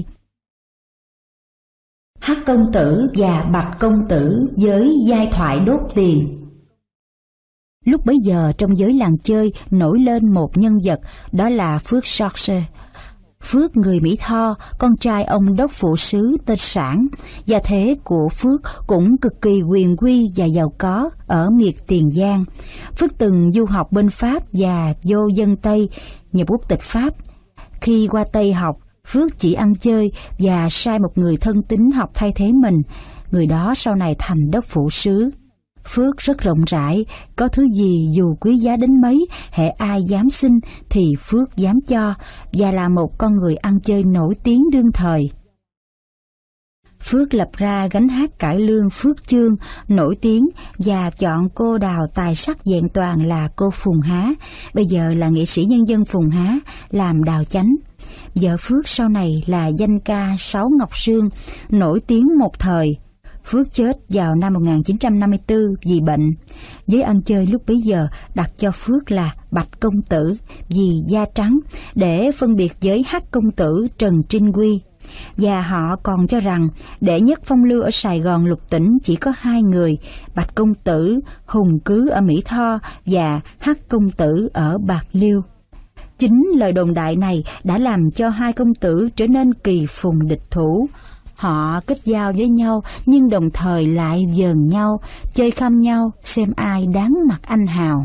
Hắc công tử và Bạch công tử với giai thoại đốt tiền. Lúc bấy giờ trong giới làng chơi nổi lên một nhân vật, đó là Phước George. Phước người Mỹ Tho, con trai ông đốc phụ sứ tên Sản. Gia thế của Phước cũng cực kỳ quyền quy và giàu có ở miệt Tiền Giang. Phước từng du học bên Pháp và vô dân Tây, nhập quốc tịch Pháp. Khi qua Tây học, Phước chỉ ăn chơi và sai một người thân tín học thay thế mình. Người đó sau này thành đốc phụ sứ. Phước rất rộng rãi, có thứ gì dù quý giá đến mấy, hễ ai dám xin thì Phước dám cho, và là một con người ăn chơi nổi tiếng đương thời. Phước lập ra gánh hát cải lương Phước Chương nổi tiếng và chọn cô đào tài sắc vẹn toàn là cô Phùng Há, bây giờ là nghệ sĩ nhân dân Phùng Há, làm đào chánh. Vợ Phước sau này là danh ca Sáu Ngọc Sương, nổi tiếng một thời. Phước chết vào năm 1954 vì bệnh. Giới ăn chơi lúc bấy giờ đặt cho Phước là Bạch công tử vì da trắng để phân biệt với Hắc công tử Trần Trinh Quy. Và họ còn cho rằng đệ nhất phong lưu ở Sài Gòn lục tỉnh chỉ có hai người, Bạch công tử hùng cứ ở Mỹ Tho và Hắc công tử ở Bạc Liêu. Chính lời đồn đại này đã làm cho hai công tử trở nên kỳ phùng địch thủ. Họ kết giao với nhau nhưng đồng thời lại giờn nhau, chơi khăm nhau xem ai đáng mặt anh hào.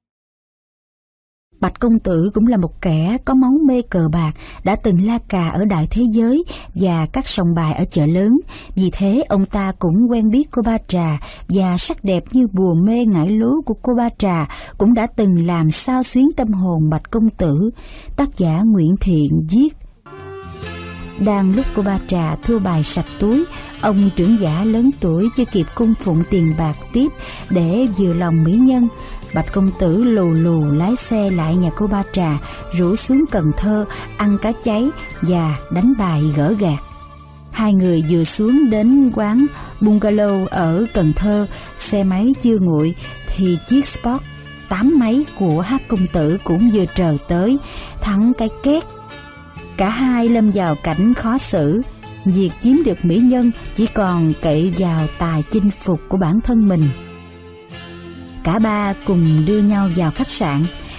Bạch công tử cũng là một kẻ có máu mê cờ bạc, đã từng la cà ở đại thế giới và các sòng bài ở chợ lớn. Vì thế ông ta cũng quen biết cô Ba Trà, và sắc đẹp như bùa mê ngải lố của cô Ba Trà cũng đã từng làm xao xuyến tâm hồn Bạch công tử. Tác giả Nguyễn Thiện viết: đang lúc cô Ba Trà thua bài sạch túi, ông trưởng giả lớn tuổi chưa kịp cung phụng tiền bạc tiếp để vừa lòng mỹ nhân. Bạch công tử lù lù lái xe lại nhà cô Ba Trà, rủ xuống Cần Thơ ăn cá cháy và đánh bài gỡ gạc. Hai người vừa xuống đến quán bungalow ở Cần Thơ, xe máy chưa nguội thì chiếc Sport 8 máy của Hắc công tử cũng vừa trờ tới, thắng cái két. Cả hai lâm vào cảnh khó xử. Việc chiếm được mỹ nhân chỉ còn cậy vào tài chinh phục của bản thân mình. Cả ba cùng đưa nhau vào khách sạn.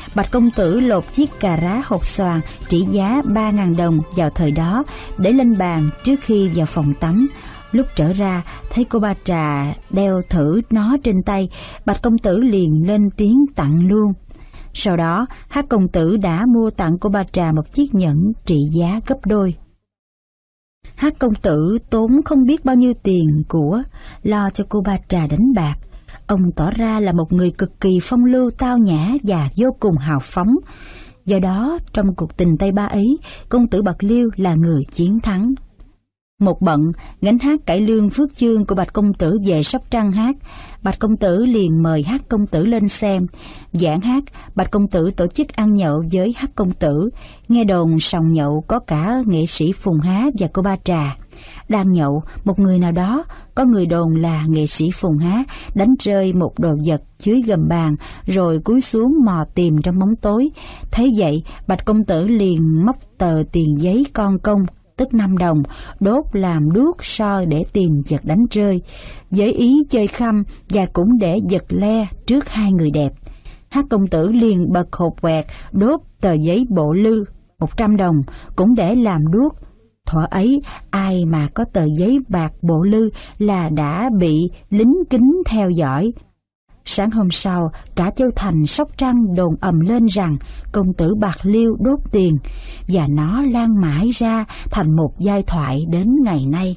Bạch công tử lột chiếc cà rá hột xoàn trị giá 3.000 đồng vào thời đó để lên bàn trước khi vào phòng tắm. Lúc trở ra, thấy cô Ba Trà đeo thử nó trên tay, Bạch công tử liền lên tiếng tặng luôn. Sau đó, Hắc công tử đã mua tặng cô Ba Trà một chiếc nhẫn trị giá gấp đôi. Hắc công tử tốn không biết bao nhiêu tiền của lo cho cô Ba Trà đánh bạc. Ông tỏ ra là một người cực kỳ phong lưu, tao nhã và vô cùng hào phóng. Do đó, trong cuộc tình Tây Ba ấy, công tử Bạc Liêu là người chiến thắng. Một bận, gánh hát cải lương Phước Chương của Bạch công tử về Sóc Trăng hát. Bạch công tử liền mời Hắc công tử lên xem. Giảng hát, Bạch công tử tổ chức ăn nhậu với Hắc công tử. Nghe đồn sòng nhậu có cả nghệ sĩ Phùng Há và cô Ba Trà. Đang nhậu, một người nào đó, có người đồn là nghệ sĩ Phùng Há, đánh rơi một đồ vật dưới gầm bàn, rồi cúi xuống mò tìm trong bóng tối. Thấy vậy, Bạch công tử liền móc tờ tiền giấy con công, tức 5 đồng, đốt làm đuốc soi để tìm vật đánh rơi, với ý chơi khăm và cũng để giật le trước hai người đẹp. Hắc công tử liền bật hột quẹt, đốt tờ giấy bộ lư 100 đồng, cũng để làm đuốc. Thuở ấy, ai mà có tờ giấy bạc bộ lư là đã bị lính kính theo dõi. Sáng hôm sau, cả Châu Thành Sóc Trăng đồn ầm lên rằng công tử Bạc Liêu đốt tiền, và nó lan mãi ra thành một giai thoại đến ngày nay.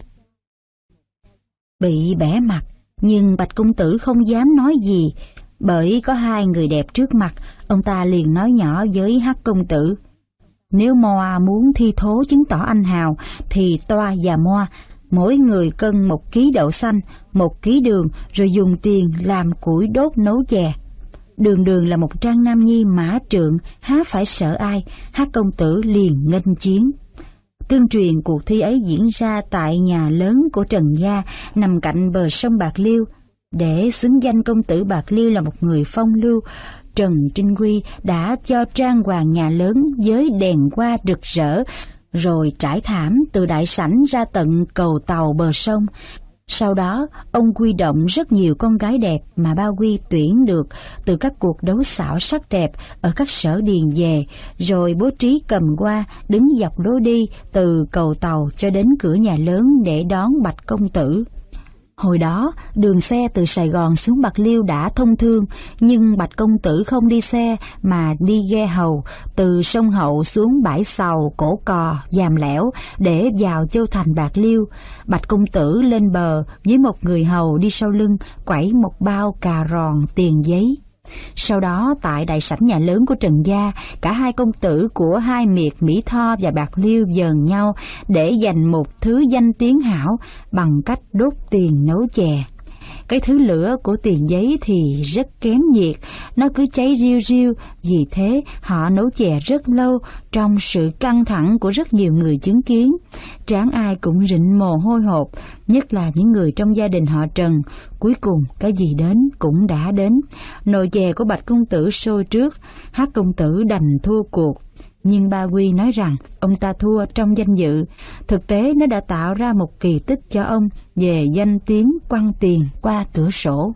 Bị bẻ mặt, nhưng Bạch công tử không dám nói gì, bởi có hai người đẹp trước mặt. Ông ta liền nói nhỏ với Hắc công tử: nếu Moa muốn thi thố chứng tỏ anh hào, thì Toa và Moa mỗi người cân 1 ký đậu xanh, 1 ký đường, rồi dùng tiền làm củi đốt nấu chè. Đường đường là một trang nam nhi mã trượng, há phải sợ ai. Hắc công tử liền nghênh chiến. Tương truyền cuộc thi ấy diễn ra tại nhà lớn của Trần gia, nằm cạnh bờ sông Bạc Liêu. Để xứng danh công tử Bạc Liêu là một người phong lưu, Trần Trinh Quy đã cho trang hoàng nhà lớn với đèn hoa rực rỡ, rồi trải thảm từ đại sảnh ra tận cầu tàu bờ sông. Sau đó, ông huy động rất nhiều con gái đẹp mà Ba Quy tuyển được từ các cuộc đấu xảo sắc đẹp ở các sở điền về, rồi bố trí cầm hoa đứng dọc lối đi từ cầu tàu cho đến cửa nhà lớn để đón Bạch công tử. Hồi đó, đường xe từ Sài Gòn xuống Bạc Liêu đã thông thương, nhưng Bạch công tử không đi xe mà đi ghe hầu từ sông Hậu xuống bãi Sầu, Cổ Cò, Giàm Lẻo để vào Châu Thành Bạc Liêu. Bạch công tử lên bờ với một người hầu đi sau lưng quẩy một bao cà ròn tiền giấy. Sau đó, tại đại sảnh nhà lớn của Trần gia, cả hai công tử của hai miệt Mỹ Tho và Bạc Liêu dờn nhau để giành một thứ danh tiếng hảo bằng cách đốt tiền nấu chè. Cái thứ lửa của tiền giấy thì rất kém nhiệt, nó cứ cháy riu riu, vì thế họ nấu chè rất lâu trong sự căng thẳng của rất nhiều người chứng kiến. Trán ai cũng rịn mồ hôi hột, nhất là những người trong gia đình họ Trần. Cuối cùng cái gì đến cũng đã đến. Nồi chè của Bạch công tử sôi trước, Hắc công tử đành thua cuộc. Nhưng Ba Quy nói rằng ông ta thua trong danh dự. Thực tế nó đã tạo ra một kỳ tích cho ông về danh tiếng quăng tiền qua cửa sổ.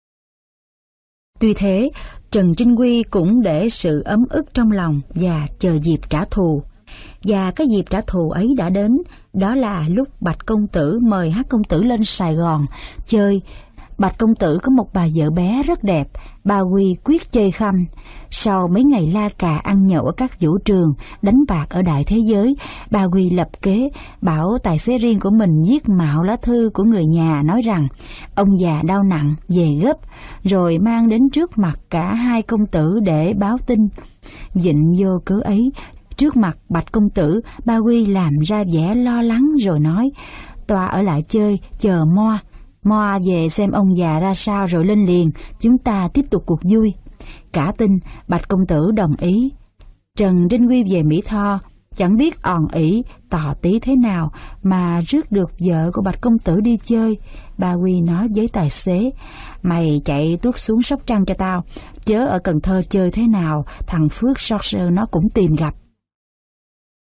Tuy thế, Trần Trinh Quy cũng để sự ấm ức trong lòng và chờ dịp trả thù. Và cái dịp trả thù ấy đã đến, đó là lúc Bạch công tử mời Hắc công tử lên Sài Gòn chơi. Bạch công tử có một bà vợ bé rất đẹp, Ba Quy quyết chơi khăm. Sau mấy ngày la cà ăn nhậu ở các vũ trường, đánh bạc ở đại thế giới, Ba Quy lập kế, bảo tài xế riêng của mình viết mạo lá thư của người nhà nói rằng ông già đau nặng về gấp, rồi mang đến trước mặt cả hai công tử để báo tin. Vịnh vô cớ ấy, trước mặt Bạch công tử, Ba Quy làm ra vẻ lo lắng rồi nói: Toa ở lại chơi, chờ Moa về xem ông già ra sao rồi lên liền, chúng ta tiếp tục cuộc vui. Cả tin, Bạch công tử đồng ý. Trần Trinh Quy về Mỹ Tho, chẳng biết òn ỉ tò tí thế nào mà rước được vợ của Bạch công tử đi chơi. Ba Quy nói với tài xế: mày chạy tuốt xuống Sóc Trăng cho tao, chớ ở Cần Thơ chơi thế nào thằng Phước Sorcer nó cũng tìm gặp.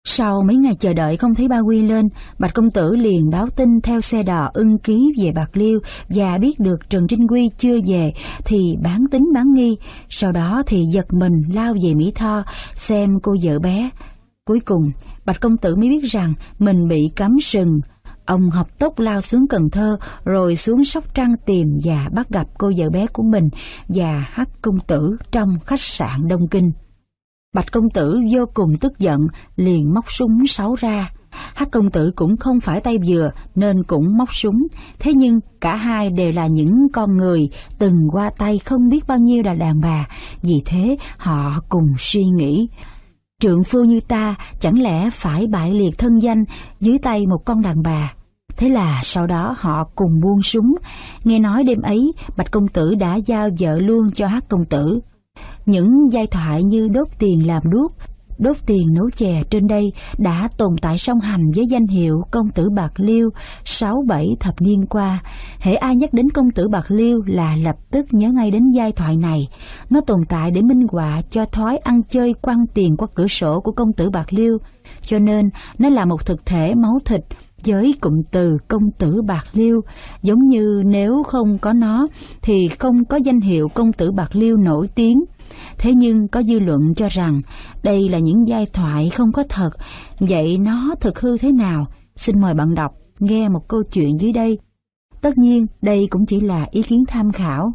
Sau mấy ngày chờ đợi không thấy ba Quy lên, Bạch công tử liền báo tin theo xe đò ưng ký về Bạc Liêu, và biết được Trần Trinh Quy chưa về thì bán tín bán nghi. Sau đó thì giật mình lao về Mỹ Tho xem cô vợ bé. Cuối cùng Bạch công tử mới biết rằng mình bị cấm sừng. Ông học tốc lao xuống Cần Thơ, rồi xuống Sóc Trăng tìm và bắt gặp cô vợ bé của mình và Hắc công tử trong khách sạn Đông Kinh. Bạch công tử vô cùng tức giận, liền móc súng sáu ra. Hắc công tử cũng không phải tay vừa nên cũng móc súng. Thế nhưng cả hai đều là những con người từng qua tay không biết bao nhiêu là đàn bà. Vì thế họ cùng suy nghĩ, trượng phu như ta chẳng lẽ phải bại liệt thân danh dưới tay một con đàn bà. Thế là sau đó họ cùng buông súng. Nghe nói đêm ấy Bạch công tử đã giao vợ luôn cho Hắc công tử. Những giai thoại như đốt tiền làm đuốc, đốt tiền nấu chè trên đây đã tồn tại song hành với danh hiệu công tử Bạc Liêu 6-7 thập niên qua. Hễ ai nhắc đến công tử Bạc Liêu là lập tức nhớ ngay đến giai thoại này. Nó tồn tại để minh họa cho thói ăn chơi quăng tiền qua cửa sổ của công tử Bạc Liêu, cho nên nó là một thực thể máu thịt với cụm từ công tử Bạc Liêu. Giống như nếu không có nó thì không có danh hiệu công tử Bạc Liêu nổi tiếng. Thế nhưng có dư luận cho rằng đây là những giai thoại không có thật. Vậy nó thực hư thế nào? Xin mời bạn đọc nghe một câu chuyện dưới đây. Tất nhiên đây cũng chỉ là ý kiến tham khảo.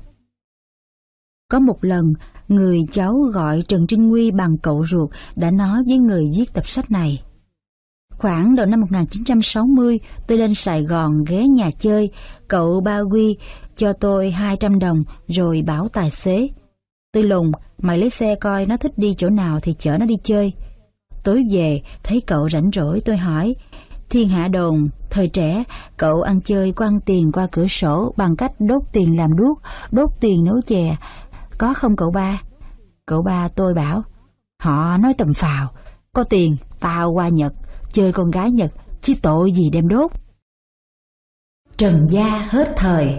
Có một lần, người cháu gọi Trần Trinh Quy bằng cậu ruột đã nói với người viết tập sách này: khoảng đầu năm 1960, tôi lên Sài Gòn ghé nhà chơi. Cậu ba Quy cho tôi 200 đồng rồi bảo tài xế: Tư Lùng, mày lấy xe coi nó thích đi chỗ nào thì chở nó đi chơi. Tối về, thấy cậu rảnh rỗi, tôi hỏi: Thiên hạ đồn, thời trẻ, cậu ăn chơi quăng tiền qua cửa sổ bằng cách đốt tiền làm đuốc, đốt tiền nấu chè, có không cậu ba? Cậu ba tôi bảo: Họ nói tầm phào, có tiền, tao qua Nhật, chơi con gái Nhật, chứ tội gì đem đốt. Trần gia hết thời.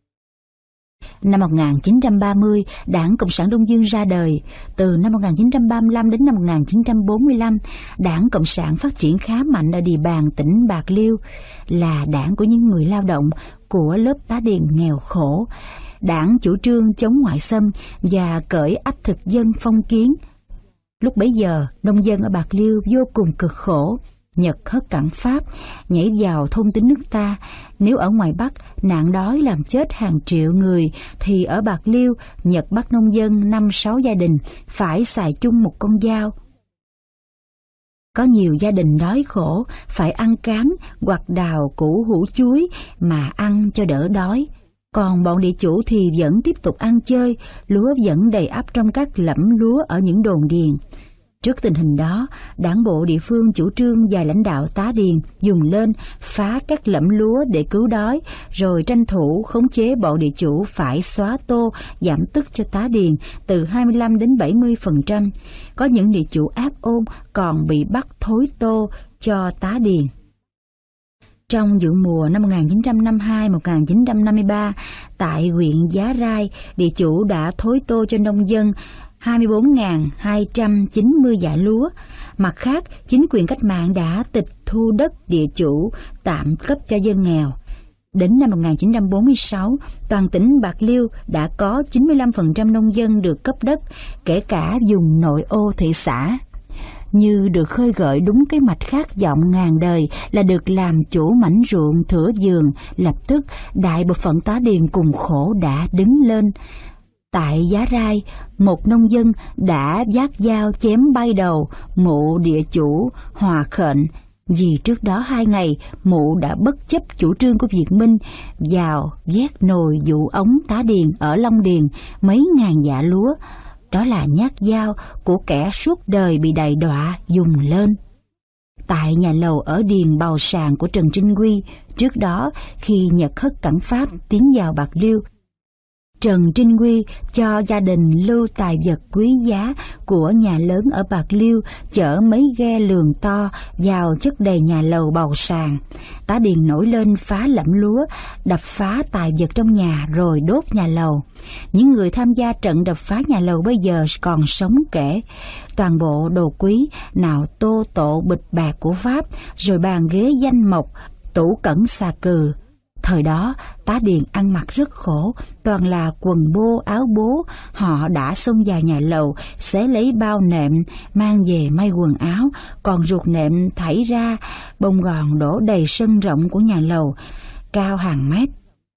Năm 1930, Đảng Cộng sản Đông Dương ra đời. Từ năm 1935 đến năm 1945, Đảng Cộng sản phát triển khá mạnh ở địa bàn tỉnh Bạc Liêu, là đảng của những người lao động, của lớp tá điền nghèo khổ. Đảng chủ trương chống ngoại xâm và cởi ách thực dân phong kiến. Lúc bấy giờ, nông dân ở Bạc Liêu vô cùng cực khổ. Nhật hất cảng Pháp, nhảy vào thôn tính nước ta. Nếu ở ngoài Bắc nạn đói làm chết hàng triệu người, thì ở Bạc Liêu, Nhật bắt nông dân 5-6 gia đình phải xài chung một con dao. Có nhiều gia đình đói khổ, phải ăn cám hoặc đào củ hũ chuối mà ăn cho đỡ đói. Còn bọn địa chủ thì vẫn tiếp tục ăn chơi, lúa vẫn đầy ắp trong các lẫm lúa ở những đồn điền. Trước tình hình đó, đảng bộ địa phương chủ trương và lãnh đạo tá điền dùng lên phá các lẫm lúa để cứu đói, rồi tranh thủ khống chế bọn địa chủ phải xóa tô, giảm tức cho tá điền từ 25 đến 70%. Có những địa chủ áp ôn còn bị bắt thối tô cho tá điền. Trong vụ mùa năm 1952-1953, tại huyện Giá Rai, địa chủ đã thối tô cho nông dân 24.290 dải lúa. Mặt khác, chính quyền cách mạng đã tịch thu đất địa chủ, tạm cấp cho dân nghèo. Đến năm 1946, toàn tỉnh Bạc Liêu đã có 95% nông dân được cấp đất, kể cả vùng nội ô thị xã. Như được khơi gợi đúng cái mạch khát vọng ngàn đời là được làm chủ mảnh ruộng thửa vườn, lập tức đại bộ phận tá điền cùng khổ đã đứng lên. Tại Giá Rai, một nông dân đã vác dao chém bay đầu mụ địa chủ Hòa Khệnh, vì trước đó 2 ngày mụ đã bất chấp chủ trương của Việt Minh vào vét nồi dụ ống tá điền ở Long Điền mấy ngàn dạ lúa. Đó là nhát dao của kẻ suốt đời bị đày đọa dùng lên. Tại nhà lầu ở điền Bào Sàng của Trần Trinh Quy, trước đó khi Nhật hất cảng Pháp tiến vào Bạc Liêu, Trần Trinh Huy cho gia đình lưu tài vật quý giá của nhà lớn ở Bạc Liêu, chở mấy ghe lường to vào chất đầy nhà lầu bầu sàn. Tá Điền nổi lên phá lẫm lúa, đập phá tài vật trong nhà rồi đốt nhà lầu. Những người tham gia trận đập phá nhà lầu bây giờ còn sống kể. Toàn bộ đồ quý, nào tô tổ bịch bạc của Pháp, rồi bàn ghế danh mộc, tủ cẩn xà cừ. Thời đó, Tá Điền ăn mặc rất khổ, toàn là quần bô, áo bố. Họ đã xông vào nhà lầu, xé lấy bao nệm, mang về may quần áo, còn ruột nệm thảy ra, bông gòn đổ đầy sân rộng của nhà lầu, cao hàng mét.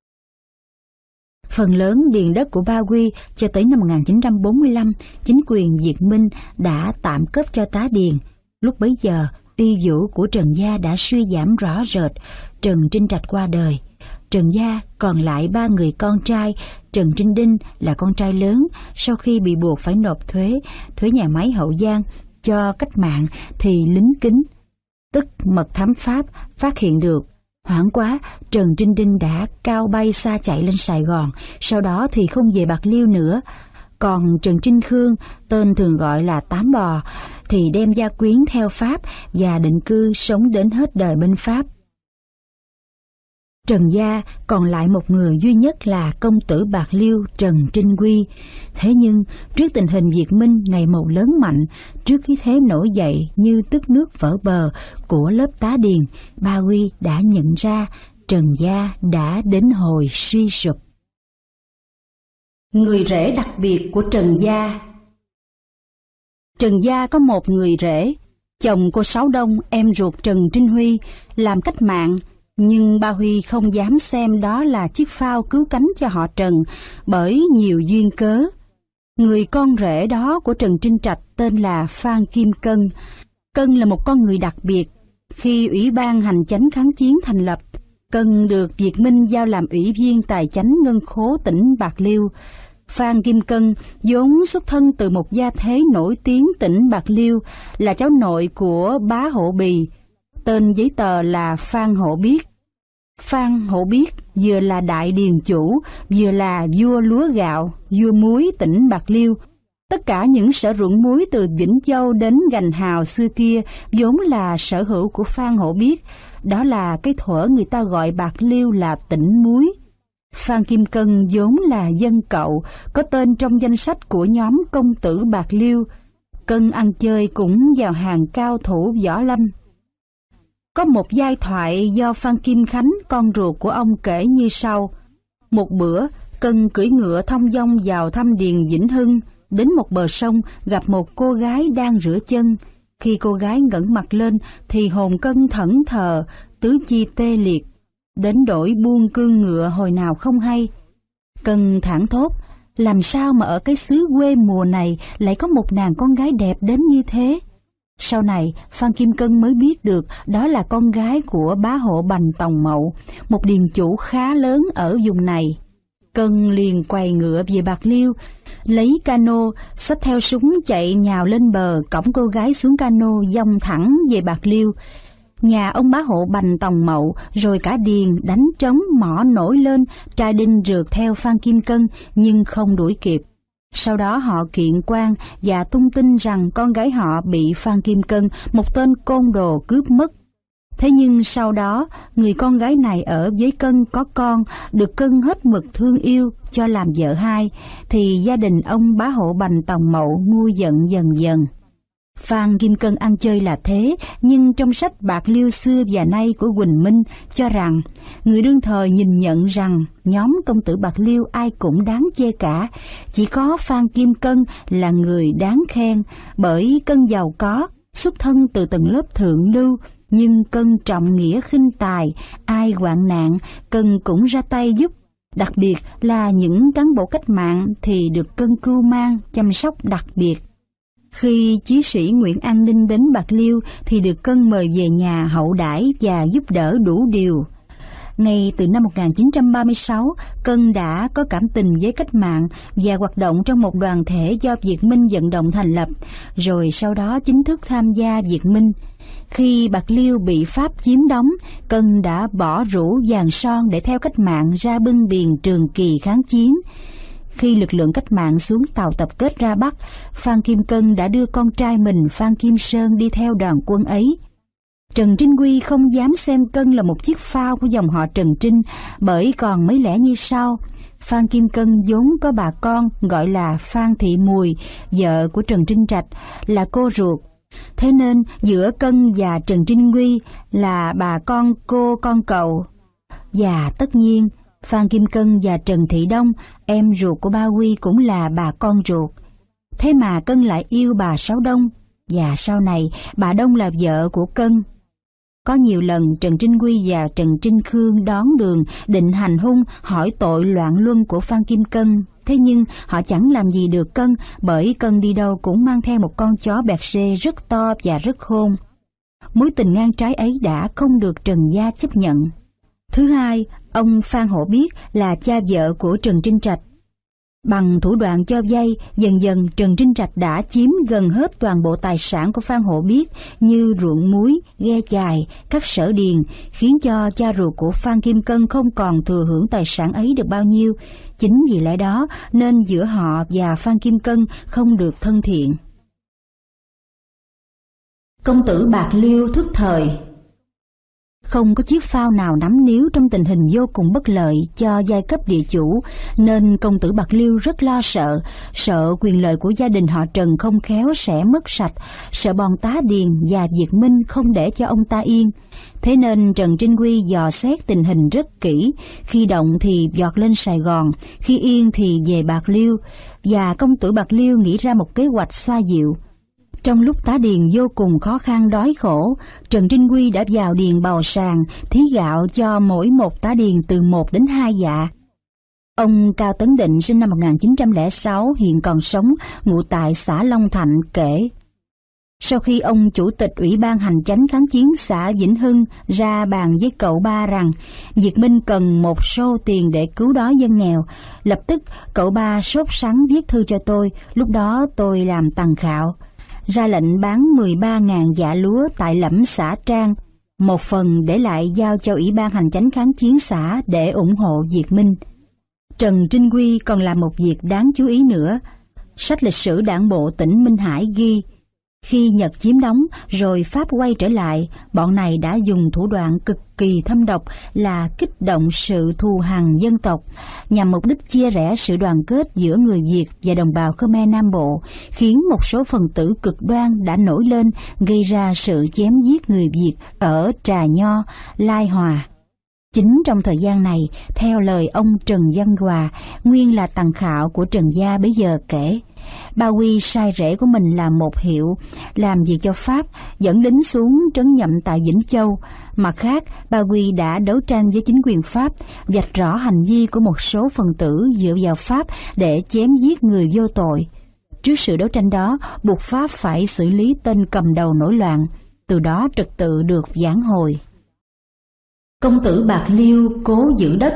Phần lớn điền đất của Ba Quy cho tới năm 1945, chính quyền Việt Minh đã tạm cấp cho Tá Điền. Lúc bấy giờ, uy vũ của Trần gia đã suy giảm rõ rệt. Trần Trinh Trạch qua đời. Trần gia còn lại 3 người con trai. Trần Trinh Đinh là con trai lớn, sau khi bị buộc phải nộp thuế nhà máy Hậu Giang cho cách mạng thì lính Kính, tức mật thám Pháp, phát hiện được. Hoảng quá, Trần Trinh Đinh đã cao bay xa chạy lên Sài Gòn, sau đó thì không về Bạc Liêu nữa. Còn Trần Trinh Khương, tên thường gọi là Tám Bò, thì đem gia quyến theo Pháp và định cư sống đến hết đời bên Pháp. Trần gia còn lại một người duy nhất là công tử Bạc Liêu Trần Trinh Huy. Thế nhưng, trước tình hình Việt Minh ngày một lớn mạnh, trước khí thế nổi dậy như tức nước vỡ bờ của lớp Tá Điền, Ba Huy đã nhận ra Trần gia đã đến hồi suy sụp. Người rể đặc biệt của Trần gia. Trần gia có một người rể, chồng cô Sáu Đông, em ruột Trần Trinh Huy, làm cách mạng, nhưng Ba Huy không dám xem đó là chiếc phao cứu cánh cho họ Trần bởi nhiều duyên cớ. Người con rể đó của Trần Trinh Trạch tên là Phan Kim Cân. Cân là một con người đặc biệt. Khi Ủy ban Hành chánh kháng chiến thành lập, Cân được Việt Minh giao làm ủy viên tài chánh ngân khố tỉnh Bạc Liêu. Phan Kim Cân vốn xuất thân từ một gia thế nổi tiếng tỉnh Bạc Liêu, là cháu nội của bá Hộ Bì, tên giấy tờ là Phan Hộ Biết. Phan Hộ Biết vừa là đại điền chủ, vừa là vua lúa gạo, vua muối tỉnh Bạc Liêu. Tất cả những sở ruộng muối từ Vĩnh Châu đến Gành Hào xưa kia vốn là sở hữu của Phan Hộ Biết. Đó là cái thuở người ta gọi Bạc Liêu là tỉnh muối. Phan Kim Cân vốn là dân cậu, có tên trong danh sách của nhóm công tử Bạc Liêu. Cân ăn chơi cũng vào hàng cao thủ võ lâm. Có một giai thoại do Phan Kim Khánh, con ruột của ông, kể như sau. Một bữa, Cân cưỡi ngựa thong dong vào thăm điền Vĩnh Hưng, đến một bờ sông gặp một cô gái đang rửa chân. Khi cô gái ngẩng mặt lên thì hồn Cân thẫn thờ, tứ chi tê liệt, đến đổi buông cương ngựa hồi nào không hay. Cân thảng thốt, làm sao mà ở cái xứ quê mùa này lại có một nàng con gái đẹp đến như thế? Sau này, Phan Kim Cân mới biết được đó là con gái của bá Hộ Bành Tòng Mậu, một điền chủ khá lớn ở vùng này. Cân liền quay ngựa về Bạc Liêu, lấy cano, xách theo súng chạy nhào lên bờ, cõng cô gái xuống cano dong thẳng về Bạc Liêu. Nhà ông bá Hộ Bành Tòng Mậu rồi cả điền đánh trống mỏ nổi lên, trai đinh rượt theo Phan Kim Cân nhưng không đuổi kịp. Sau đó họ kiện quan và tung tin rằng con gái họ bị Phan Kim Cân, một tên côn đồ, cướp mất. Thế nhưng sau đó, người con gái này ở với Cân có con, được Cân hết mực thương yêu cho làm vợ hai, thì gia đình ông bá Hộ Bành Tòng Mậu nguôi giận dần dần. Phan Kim Cân ăn chơi là thế, nhưng trong sách Bạc Liêu xưa và nay của Quỳnh Minh cho rằng, người đương thời nhìn nhận rằng nhóm công tử Bạc Liêu ai cũng đáng chê cả, chỉ có Phan Kim Cân là người đáng khen, bởi Cân giàu có, xuất thân từ tầng lớp thượng lưu, nhưng Cân trọng nghĩa khinh tài, ai hoạn nạn, Cân cũng ra tay giúp. Đặc biệt là những cán bộ cách mạng thì được Cân cưu mang, chăm sóc đặc biệt. Khi chí sĩ Nguyễn An Ninh đến Bạc Liêu thì được Cân mời về nhà hậu đãi và giúp đỡ đủ điều. Ngay từ năm 1936, Cân đã có cảm tình với cách mạng và hoạt động trong một đoàn thể do Việt Minh vận động thành lập, rồi sau đó chính thức tham gia Việt Minh. Khi Bạc Liêu bị Pháp chiếm đóng, Cân đã bỏ rủ vàng son để theo cách mạng ra bưng biển Trường Kỳ kháng chiến. Khi lực lượng cách mạng xuống tàu tập kết ra Bắc, Phan Kim Cân đã đưa con trai mình Phan Kim Sơn đi theo đoàn quân ấy. Trần Trinh Quy không dám xem Cân là một chiếc phao của dòng họ Trần Trinh, bởi còn mấy lẽ như sau. Phan Kim Cân vốn có bà con gọi là Phan Thị Mùi, vợ của Trần Trinh Trạch, là cô ruột. Thế nên giữa Cân và Trần Trinh Quy là bà con cô con cậu. Và tất nhiên, Phan Kim Cân và Trần Thị Đông, em ruột của ba Quy, cũng là bà con ruột. Thế mà Cân lại yêu bà Sáu Đông, và sau này bà Đông là vợ của Cân. Có nhiều lần Trần Trinh Quy và Trần Trinh Khương đón đường định hành hung, hỏi tội loạn luân của Phan Kim Cân. Thế nhưng họ chẳng làm gì được Cân, bởi Cân đi đâu cũng mang theo một con chó Berger rất to và rất khôn. Mối tình ngang trái ấy đã không được Trần gia chấp nhận. Thứ hai, ông Phan Hổ Biết là cha vợ của Trần Trinh Trạch. Bằng thủ đoạn cho vay, dần dần Trần Trinh Trạch đã chiếm gần hết toàn bộ tài sản của Phan Hổ Biết như ruộng muối, ghe chài, các sở điền, khiến cho cha ruột của Phan Kim Cân không còn thừa hưởng tài sản ấy được bao nhiêu. Chính vì lẽ đó nên giữa họ và Phan Kim Cân không được thân thiện. Công tử Bạc Liêu thức thời. Không có chiếc phao nào nắm níu trong tình hình vô cùng bất lợi cho giai cấp địa chủ, nên công tử Bạc Liêu rất lo sợ quyền lợi của gia đình họ Trần không khéo sẽ mất sạch, sợ bọn Tá Điền và Việt Minh không để cho ông ta yên. Thế nên Trần Trinh Quy dò xét tình hình rất kỹ, khi động thì vọt lên Sài Gòn, khi yên thì về Bạc Liêu, và công tử Bạc Liêu nghĩ ra một kế hoạch xoa dịu. Trong lúc Tá Điền vô cùng khó khăn đói khổ, Trần Trinh Quy đã vào điền bào sàng, thí gạo cho mỗi một tá điền từ 1 đến 2 dạ. Ông Cao Tấn Định sinh năm 1906, hiện còn sống, ngụ tại xã Long Thạnh, kể: sau khi ông chủ tịch Ủy ban Hành chánh kháng chiến xã Vĩnh Hưng ra bàn với cậu ba rằng Việt Minh cần một số tiền để cứu đói dân nghèo, lập tức cậu ba sốt sắng viết thư cho tôi, lúc đó tôi làm tần khạo, ra lệnh bán 13.000 dạ lúa tại Lẫm xã Trang, một phần để lại giao cho Ủy ban Hành chánh kháng chiến xã để ủng hộ Việt Minh. Trần Trinh Quy còn làm một việc đáng chú ý nữa. Sách lịch sử đảng bộ tỉnh Minh Hải ghi, khi Nhật chiếm đóng rồi Pháp quay trở lại, bọn này đã dùng thủ đoạn cực kỳ thâm độc là kích động sự thù hằn dân tộc, nhằm mục đích chia rẽ sự đoàn kết giữa người Việt và đồng bào Khmer Nam Bộ, khiến một số phần tử cực đoan đã nổi lên, gây ra sự chém giết người Việt ở Trà Nho, Lai Hòa. Chính trong thời gian này, theo lời ông Trần Văn Hòa, nguyên là tần khạo của Trần gia bấy giờ, kể, Ba Quy sai rể của mình là một hiệu, làm việc cho Pháp, dẫn lính xuống trấn Nhậm tại Vĩnh Châu. Mặt khác, Ba Quy đã đấu tranh với chính quyền Pháp, vạch rõ hành vi của một số phần tử dựa vào Pháp để chém giết người vô tội. Trước sự đấu tranh đó, buộc Pháp phải xử lý tên cầm đầu nổi loạn, từ đó trật tự được vãn hồi. Công tử Bạc Liêu cố giữ đất.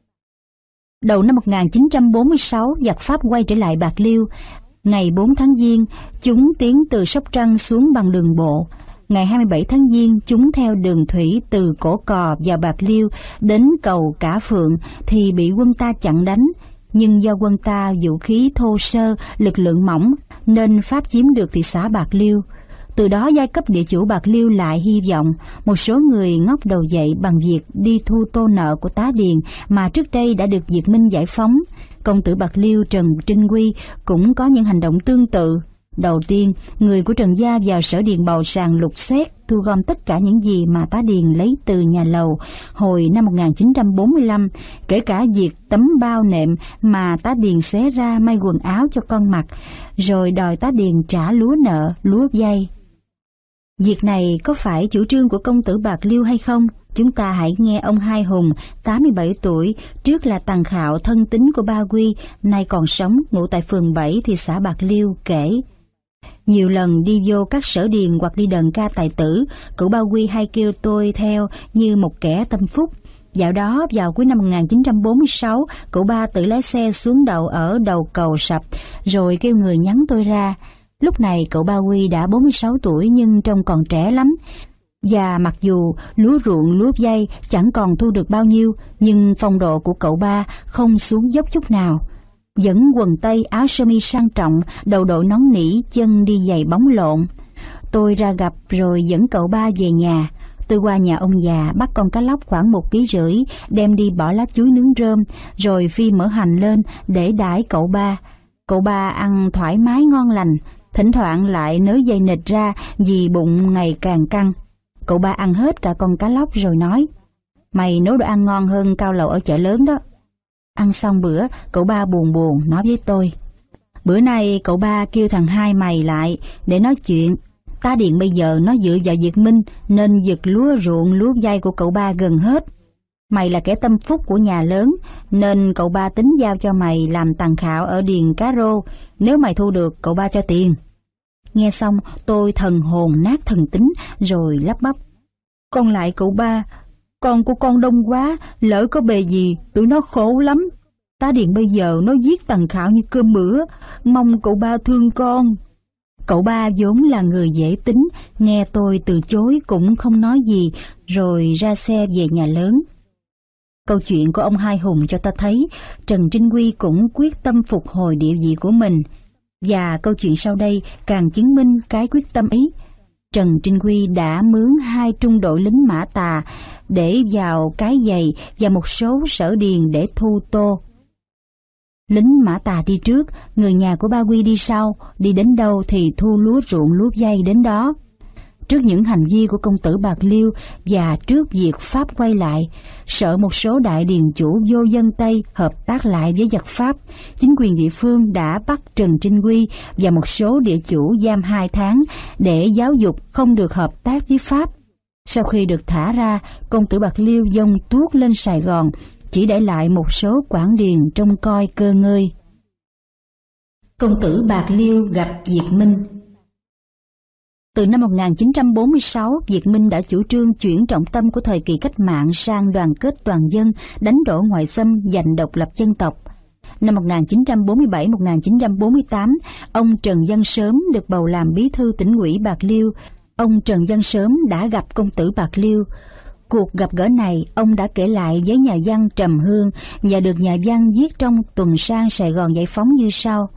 Đầu năm 1946, giặc Pháp quay trở lại Bạc Liêu. Ngày 4 tháng Giêng, chúng tiến từ Sóc Trăng xuống bằng đường bộ. Ngày 27 tháng Giêng, chúng theo đường thủy từ Cổ Cò vào Bạc Liêu đến cầu Cả Phượng thì bị quân ta chặn đánh. Nhưng do quân ta vũ khí thô sơ, lực lượng mỏng, nên Pháp chiếm được thị xã Bạc Liêu. Từ đó giai cấp địa chủ Bạc Liêu lại hy vọng, một số người ngóc đầu dậy bằng việc đi thu tô nợ của Tá Điền mà trước đây đã được Việt Minh giải phóng. Công tử Bạc Liêu Trần Trinh Quy cũng có những hành động tương tự. Đầu tiên, người của Trần gia vào sở điền bào sàng lục xét, thu gom tất cả những gì mà Tá Điền lấy từ nhà lầu hồi năm 1945, kể cả việc tấm bao nệm mà Tá Điền xé ra may quần áo cho con mặc, rồi đòi Tá Điền trả lúa nợ, lúa vay. Việc này có phải chủ trương của công tử Bạc Liêu hay không? Chúng ta hãy nghe ông Hai Hùng, 87 tuổi, trước là tần khạo thân tín của Ba Quy, nay còn sống, ngụ tại phường 7 thị xã Bạc Liêu, kể. Nhiều lần đi vô các sở điền hoặc đi đờn ca tài tử, cậu Ba Quy hay kêu tôi theo như một kẻ tâm phúc. Dạo đó, vào cuối năm 1946, cậu Ba tự lái xe xuống đậu ở đầu cầu Sập, rồi kêu người nhắn tôi ra. Lúc này cậu Ba Quy đã 46 tuổi nhưng trông còn trẻ lắm. Và mặc dù lúa ruộng lúa vay chẳng còn thu được bao nhiêu, nhưng phong độ của cậu Ba không xuống dốc chút nào. dẫn quần tây áo sơ mi sang trọng, đầu đội nón nỉ, chân đi giày bóng lộn. Tôi ra gặp rồi dẫn cậu ba về nhà. Tôi qua nhà ông già bắt con cá lóc khoảng 1,5 kg, đem đi bỏ lá chuối nướng rơm, rồi phi mỡ hành lên để đãi cậu ba. Cậu ba ăn thoải mái ngon lành, thỉnh thoảng lại nới dây nịt ra vì bụng ngày càng căng. Cậu ba ăn hết cả con cá lóc rồi nói: "Mày nấu đồ ăn ngon hơn cao lầu ở chợ lớn đó." Ăn xong bữa, cậu ba buồn buồn nói với tôi: "Bữa nay cậu ba kêu thằng hai mày lại để nói chuyện. Tá Điền bây giờ nó dựa vào Việt Minh nên giật lúa ruộng lúa dây của cậu ba gần hết. Mày là kẻ tâm phúc của nhà lớn nên cậu ba tính giao cho mày làm tàn khảo ở điền cá rô. Nếu mày thu được, cậu ba cho tiền." Nghe xong tôi thần hồn nát thần tính rồi lắp bắp: "Con lại cậu ba, con của con đông quá, lỡ có bề gì tụi nó khổ lắm. Tá Điền bây giờ nó giết tàn khảo như cơm bữa, mong cậu ba thương con." Cậu ba vốn là người dễ tính, nghe tôi từ chối cũng không nói gì, rồi ra xe về nhà lớn. Câu chuyện của ông Hai Hùng cho ta thấy Trần Trinh Quy cũng quyết tâm phục hồi địa vị của mình, và câu chuyện sau đây càng chứng minh cái quyết tâm ấy. Trần Trinh Quy đã mướn 2 trung đội lính Mã Tà để vào cái giày và một số sở điền để thu tô. Lính Mã Tà đi trước, người nhà của Ba Quy đi sau, đi đến đâu thì thu lúa ruộng lúa dây đến đó. Trước những hành vi của công tử Bạc Liêu và trước việc Pháp quay lại, sợ một số đại điền chủ vô dân Tây hợp tác lại với giặc Pháp, chính quyền địa phương đã bắt Trần Trinh Quy và một số địa chủ giam 2 tháng để giáo dục không được hợp tác với Pháp. Sau khi được thả ra, công tử Bạc Liêu dông tuốt lên Sài Gòn, chỉ để lại một số quản điền trông coi cơ ngơi. Công tử Bạc Liêu gặp Việt Minh. Từ năm 1946, Việt Minh đã chủ trương chuyển trọng tâm của thời kỳ cách mạng sang đoàn kết toàn dân, đánh đổ ngoại xâm, giành độc lập dân tộc. Năm 1947-1948, ông Trần Văn Sớm được bầu làm bí thư tỉnh ủy Bạc Liêu. Ông Trần Văn Sớm đã gặp công tử Bạc Liêu. Cuộc gặp gỡ này ông đã kể lại với nhà văn Trầm Hương và được nhà văn viết trong Tuần Sang Sài Gòn Giải Phóng như sau: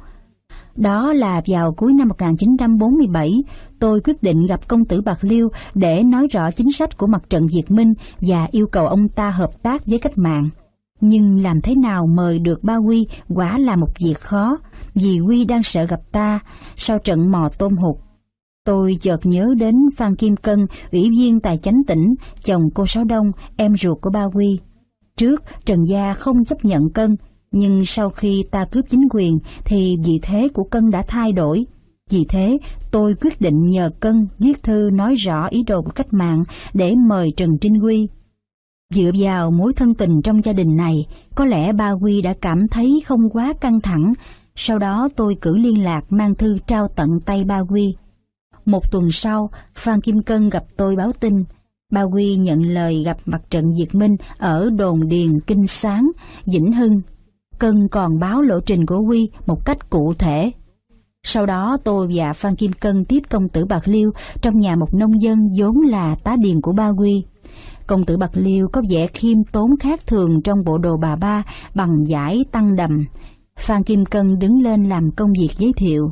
"Đó là vào cuối năm 1947, tôi quyết định gặp công tử Bạc Liêu để nói rõ chính sách của mặt trận Việt Minh và yêu cầu ông ta hợp tác với cách mạng. Nhưng làm thế nào mời được Ba Quy quả là một việc khó, vì Quy đang sợ gặp ta sau trận mò tôm hụt. Tôi chợt nhớ đến Phan Kim Cân, ủy viên Tài Chánh tỉnh, chồng cô Sáu Đông, em ruột của Ba Quy. Trước, Trần gia không chấp nhận Cân, nhưng sau khi ta cướp chính quyền thì vị thế của Cân đã thay đổi. Vì thế, tôi quyết định nhờ Cân viết thư nói rõ ý đồ của cách mạng để mời Trần Trinh Quy. Dựa vào mối thân tình trong gia đình này, có lẽ Ba Quy đã cảm thấy không quá căng thẳng. Sau đó tôi cử liên lạc mang thư trao tận tay Ba Quy. Một tuần sau, Phan Kim Cân gặp tôi báo tin Ba Quy nhận lời gặp mặt trận Việt Minh ở đồn điền Kinh Sáng, Vĩnh Hưng. Cân còn báo lộ trình của Quy một cách cụ thể. Sau đó tôi và Phan Kim Cân tiếp công tử Bạc Liêu trong nhà một nông dân vốn là tá điền của Ba Quy. Công tử Bạc Liêu có vẻ khiêm tốn khác thường trong bộ đồ bà ba bằng vải tăng đầm. Phan Kim Cân đứng lên làm công việc giới thiệu.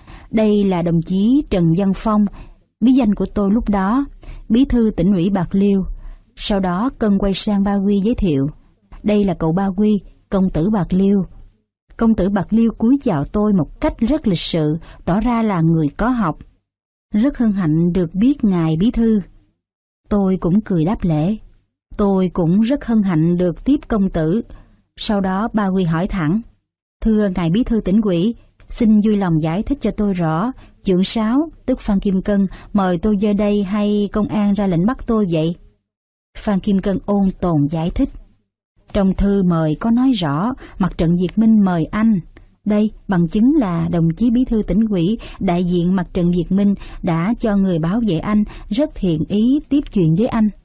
Đây là đồng chí Trần Văn Phong, bí danh của tôi lúc đó, bí thư tỉnh ủy Bạc Liêu. Sau đó Cân quay sang Ba Quy giới thiệu. Đây là cậu Ba Quy, công tử Bạc Liêu. Công tử Bạc Liêu cúi chào tôi một cách rất lịch sự, tỏ ra là người có học. Rất hân hạnh được biết ngài bí thư. Tôi cũng cười đáp lễ. Tôi cũng rất hân hạnh được tiếp công tử. Sau đó Ba Quy hỏi thẳng. Thưa ngài bí thư tỉnh ủy, xin vui lòng giải thích cho tôi rõ, Chưởng Sáu, tức Phan Kim Cân, mời tôi về đây hay công an ra lệnh bắt tôi vậy? Phan Kim Cân ôn tồn giải thích. Trong thư mời có nói rõ mặt trận Việt Minh mời anh. Đây bằng chứng là đồng chí bí thư tỉnh ủy, đại diện mặt trận Việt Minh đã cho người bảo vệ anh rất thiện ý tiếp chuyện với anh.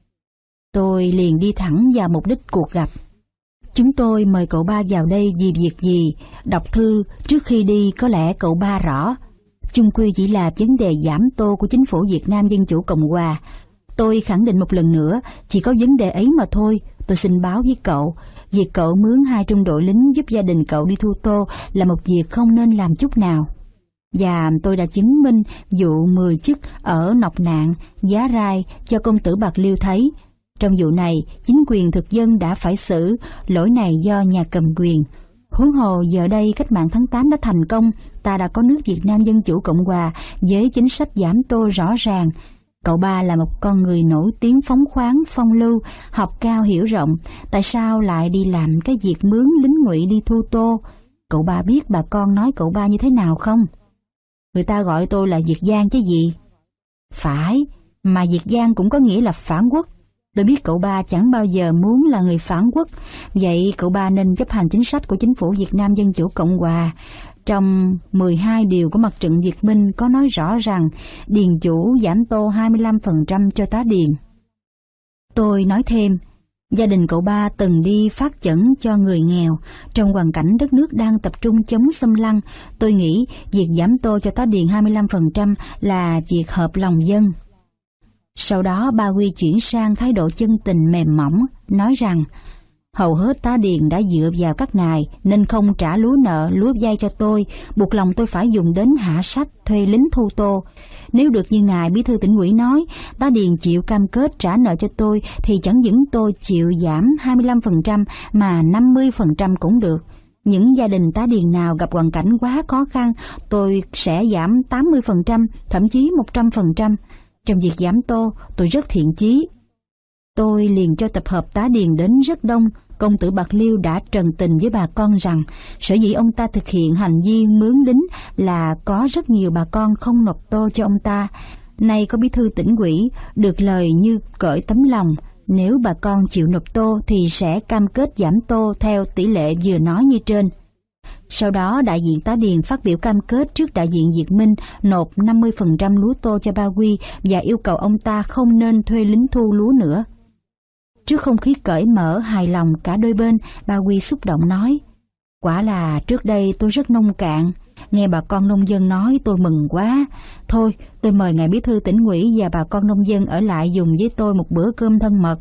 Tôi liền đi thẳng vào mục đích cuộc gặp. Chúng tôi mời cậu ba vào đây vì việc gì? Đọc thư trước khi đi có lẽ cậu ba rõ. Chung quy chỉ là vấn đề giảm tô của chính phủ Việt Nam Dân Chủ Cộng Hòa. Tôi khẳng định một lần nữa, chỉ có vấn đề ấy mà thôi, tôi xin báo với cậu, việc cậu mướn 2 trung đội lính giúp gia đình cậu đi thu tô là một việc không nên làm chút nào. Và tôi đã chứng minh vụ 10 chức ở Nọc Nạn, Giá Rai cho công tử Bạc Liêu thấy. Trong vụ này, chính quyền thực dân đã phải xử, lỗi này do nhà cầm quyền. Huống hồ giờ đây cách mạng tháng 8 đã thành công, ta đã có nước Việt Nam Dân Chủ Cộng Hòa với chính sách giảm tô rõ ràng. Cậu ba là một con người nổi tiếng phóng khoáng, phong lưu, học cao hiểu rộng, tại sao lại đi làm cái việc mướn lính ngụy đi thu tô? Cậu ba biết bà con nói cậu ba như thế nào không? Người ta gọi tôi là Việt Giang chứ gì? Phải, mà Việt Giang cũng có nghĩa là phản quốc. Tôi biết cậu ba chẳng bao giờ muốn là người phản quốc, vậy cậu ba nên chấp hành chính sách của chính phủ Việt Nam Dân Chủ Cộng Hòa. Trong 12 điều của mặt trận Việt Minh có nói rõ rằng điền chủ giảm tô 25% cho tá điền. Tôi nói thêm, gia đình cậu ba từng đi phát chẩn cho người nghèo. Trong hoàn cảnh đất nước đang tập trung chống xâm lăng, tôi nghĩ việc giảm tô cho tá điền 25% là việc hợp lòng dân. Sau đó Ba Huy chuyển sang thái độ chân tình mềm mỏng, nói rằng hầu hết tá điền đã dựa vào các ngài nên không trả lúa nợ, lúa vay cho tôi, buộc lòng tôi phải dùng đến hạ sách, thuê lính thu tô. Nếu được như ngài Bí thư Tỉnh ủy nói, tá điền chịu cam kết trả nợ cho tôi thì chẳng những tôi chịu giảm 25% mà 50% cũng được. Những gia đình tá điền nào gặp hoàn cảnh quá khó khăn, tôi sẽ giảm 80%, thậm chí 100%. Trong việc giảm tô, tôi rất thiện chí. Tôi liền cho tập hợp tá điền đến rất đông. Công tử Bạc Liêu đã trần tình với bà con rằng sở dĩ ông ta thực hiện hành vi mướn lính là có rất nhiều bà con không nộp tô cho ông ta. Nay có Bí thư Tỉnh ủy được lời như cởi tấm lòng, nếu bà con chịu nộp tô thì sẽ cam kết giảm tô theo tỷ lệ vừa nói như trên. Sau đó đại diện tá điền phát biểu cam kết trước đại diện Việt Minh nộp 50% lúa tô cho Ba Huy và yêu cầu ông ta không nên thuê lính thu lúa nữa. Trước không khí cởi mở hài lòng cả đôi bên, Ba Huy xúc động nói, quả là trước đây tôi rất nông cạn, nghe bà con nông dân nói tôi mừng quá. Thôi tôi mời ngài Bí thư Tỉnh ủy và bà con nông dân ở lại dùng với tôi một bữa cơm thân mật.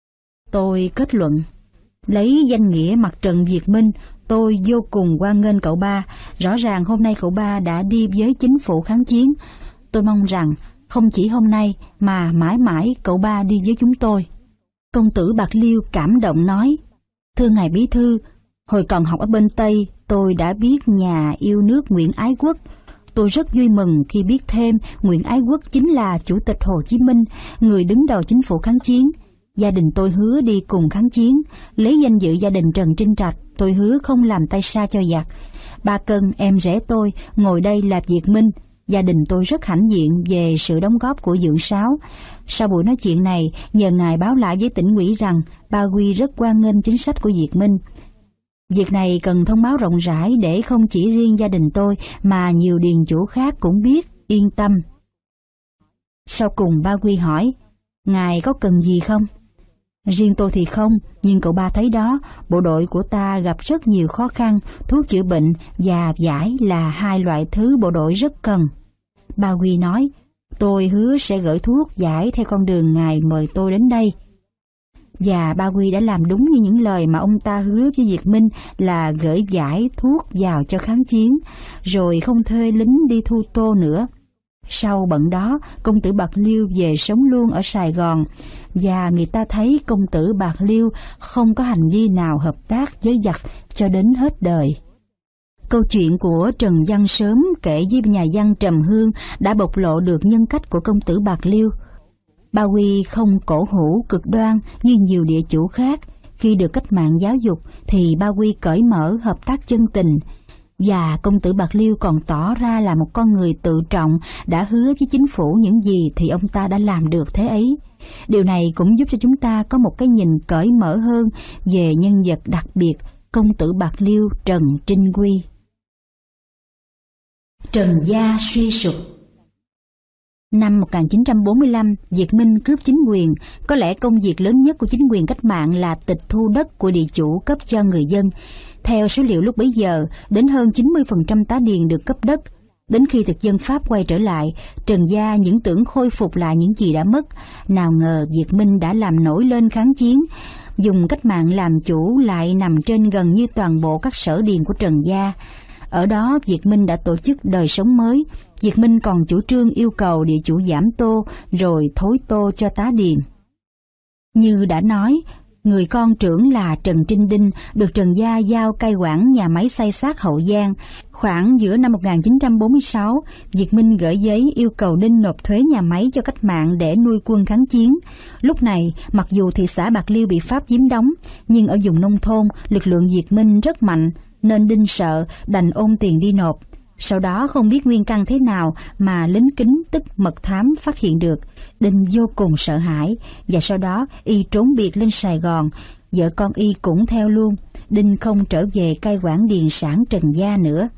Tôi kết luận, lấy danh nghĩa mặt trận Việt Minh, tôi vô cùng hoan nghênh cậu ba. Rõ ràng hôm nay cậu ba đã đi với chính phủ kháng chiến. Tôi mong rằng không chỉ hôm nay mà mãi mãi cậu ba đi với chúng tôi. Công tử Bạc Liêu cảm động nói, thưa ngài Bí thư, hồi còn học ở bên Tây, tôi đã biết nhà yêu nước Nguyễn Ái Quốc. Tôi rất vui mừng khi biết thêm Nguyễn Ái Quốc chính là Chủ tịch Hồ Chí Minh, người đứng đầu chính phủ kháng chiến. Gia đình tôi hứa đi cùng kháng chiến, lấy danh dự gia đình Trần Trinh Trạch, tôi hứa không làm tay sai cho giặc. Ba Cân, em rể tôi, ngồi đây là Việt Minh. Gia đình tôi rất hãnh diện về sự đóng góp của Dượng Sáu. Sau buổi nói chuyện này, nhờ ngài báo lại với tỉnh ủy rằng Ba Huy rất hoan nghênh chính sách của Việt Minh. Việc này cần thông báo rộng rãi để không chỉ riêng gia đình tôi mà nhiều điền chủ khác cũng biết, yên tâm. Sau cùng Ba Huy hỏi, ngài có cần gì không? Riêng tôi thì không, nhưng cậu ba thấy đó, bộ đội của ta gặp rất nhiều khó khăn, thuốc chữa bệnh và vải là 2 loại thứ bộ đội rất cần. Ba Huy nói, tôi hứa sẽ gửi thuốc, vải theo con đường ngài mời tôi đến đây. Và Ba Huy đã làm đúng như những lời mà ông ta hứa với Việt Minh là gửi vải, thuốc vào cho kháng chiến, rồi không thuê lính đi thu tô nữa. Sau bận đó, công tử Bạc Liêu về sống luôn ở Sài Gòn, và người ta thấy công tử Bạc Liêu không có hành vi nào hợp tác với giặc cho đến hết đời. Câu chuyện của Trần Văn Sớm kể với nhà văn Trầm Hương đã bộc lộ được nhân cách của công tử Bạc Liêu. Ba Huy không cổ hủ cực đoan như nhiều địa chủ khác. Khi được cách mạng giáo dục thì Ba Huy cởi mở, hợp tác chân tình. Và công tử Bạc Liêu còn tỏ ra là một con người tự trọng, đã hứa với chính phủ những gì thì ông ta đã làm được thế ấy. Điều này cũng giúp cho chúng ta có một cái nhìn cởi mở hơn về nhân vật đặc biệt, công tử Bạc Liêu Trần Trinh Quy. Trần gia suy sụp. Năm 1945, Việt Minh cướp chính quyền. Có lẽ công việc lớn nhất của chính quyền cách mạng là tịch thu đất của địa chủ cấp cho người dân. Theo số liệu lúc bấy giờ, đến hơn 90% tá điền được cấp đất. Đến khi thực dân Pháp quay trở lại, Trần gia những tưởng khôi phục lại những gì đã mất. Nào ngờ Việt Minh đã làm nổi lên kháng chiến. dùng cách mạng làm chủ lại nằm trên gần như toàn bộ các sở điền của Trần gia. Ở đó Việt Minh đã tổ chức đời sống mới. Việt Minh còn chủ trương yêu cầu địa chủ giảm tô rồi thối tô cho tá điền. Như đã nói, người con trưởng là Trần Trinh Đinh được Trần gia giao cai quản nhà máy xay sát Hậu Giang. Khoảng giữa năm 1946, Việt Minh gửi giấy yêu cầu Đinh nộp thuế nhà máy cho cách mạng để nuôi quân kháng chiến. Lúc này, mặc dù thị xã Bạc Liêu bị Pháp chiếm đóng, nhưng ở vùng nông thôn, lực lượng Việt Minh rất mạnh, nên Đinh sợ đành ôm tiền đi nộp. Sau đó không biết nguyên căn thế nào mà lính kính tức mật thám phát hiện được. Đinh vô cùng sợ hãi và sau đó y trốn biệt lên Sài Gòn. Vợ con y cũng theo luôn. Đinh không trở về cai quản điền sản Trần gia nữa.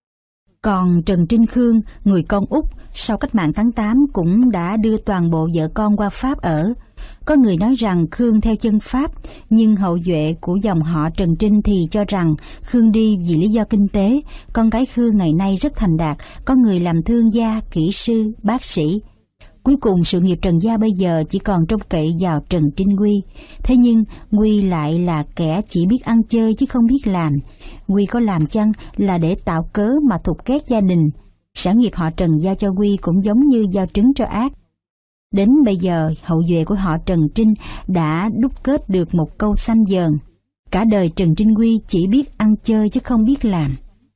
Còn Trần Trinh Khương, người con út, sau cách mạng tháng 8 cũng đã đưa toàn bộ vợ con qua Pháp ở. Có người nói rằng Khương theo chân Pháp, nhưng hậu duệ của dòng họ Trần Trinh thì cho rằng Khương đi vì lý do kinh tế. Con gái Khương ngày nay rất thành đạt, có người làm thương gia, kỹ sư, bác sĩ. Cuối cùng sự nghiệp Trần gia bây giờ chỉ còn trông cậy vào Trần Trinh Quy. Thế nhưng Quy lại là kẻ chỉ biết ăn chơi chứ không biết làm. Quy có làm chăng là để tạo cớ mà thục ghét gia đình. Sản nghiệp họ Trần giao cho Quy cũng giống như giao trứng cho ác. Đến bây giờ hậu duệ của họ Trần Trinh đã đúc kết được một câu xanh dờn: cả đời Trần Trinh Quy chỉ biết ăn chơi chứ không biết làm.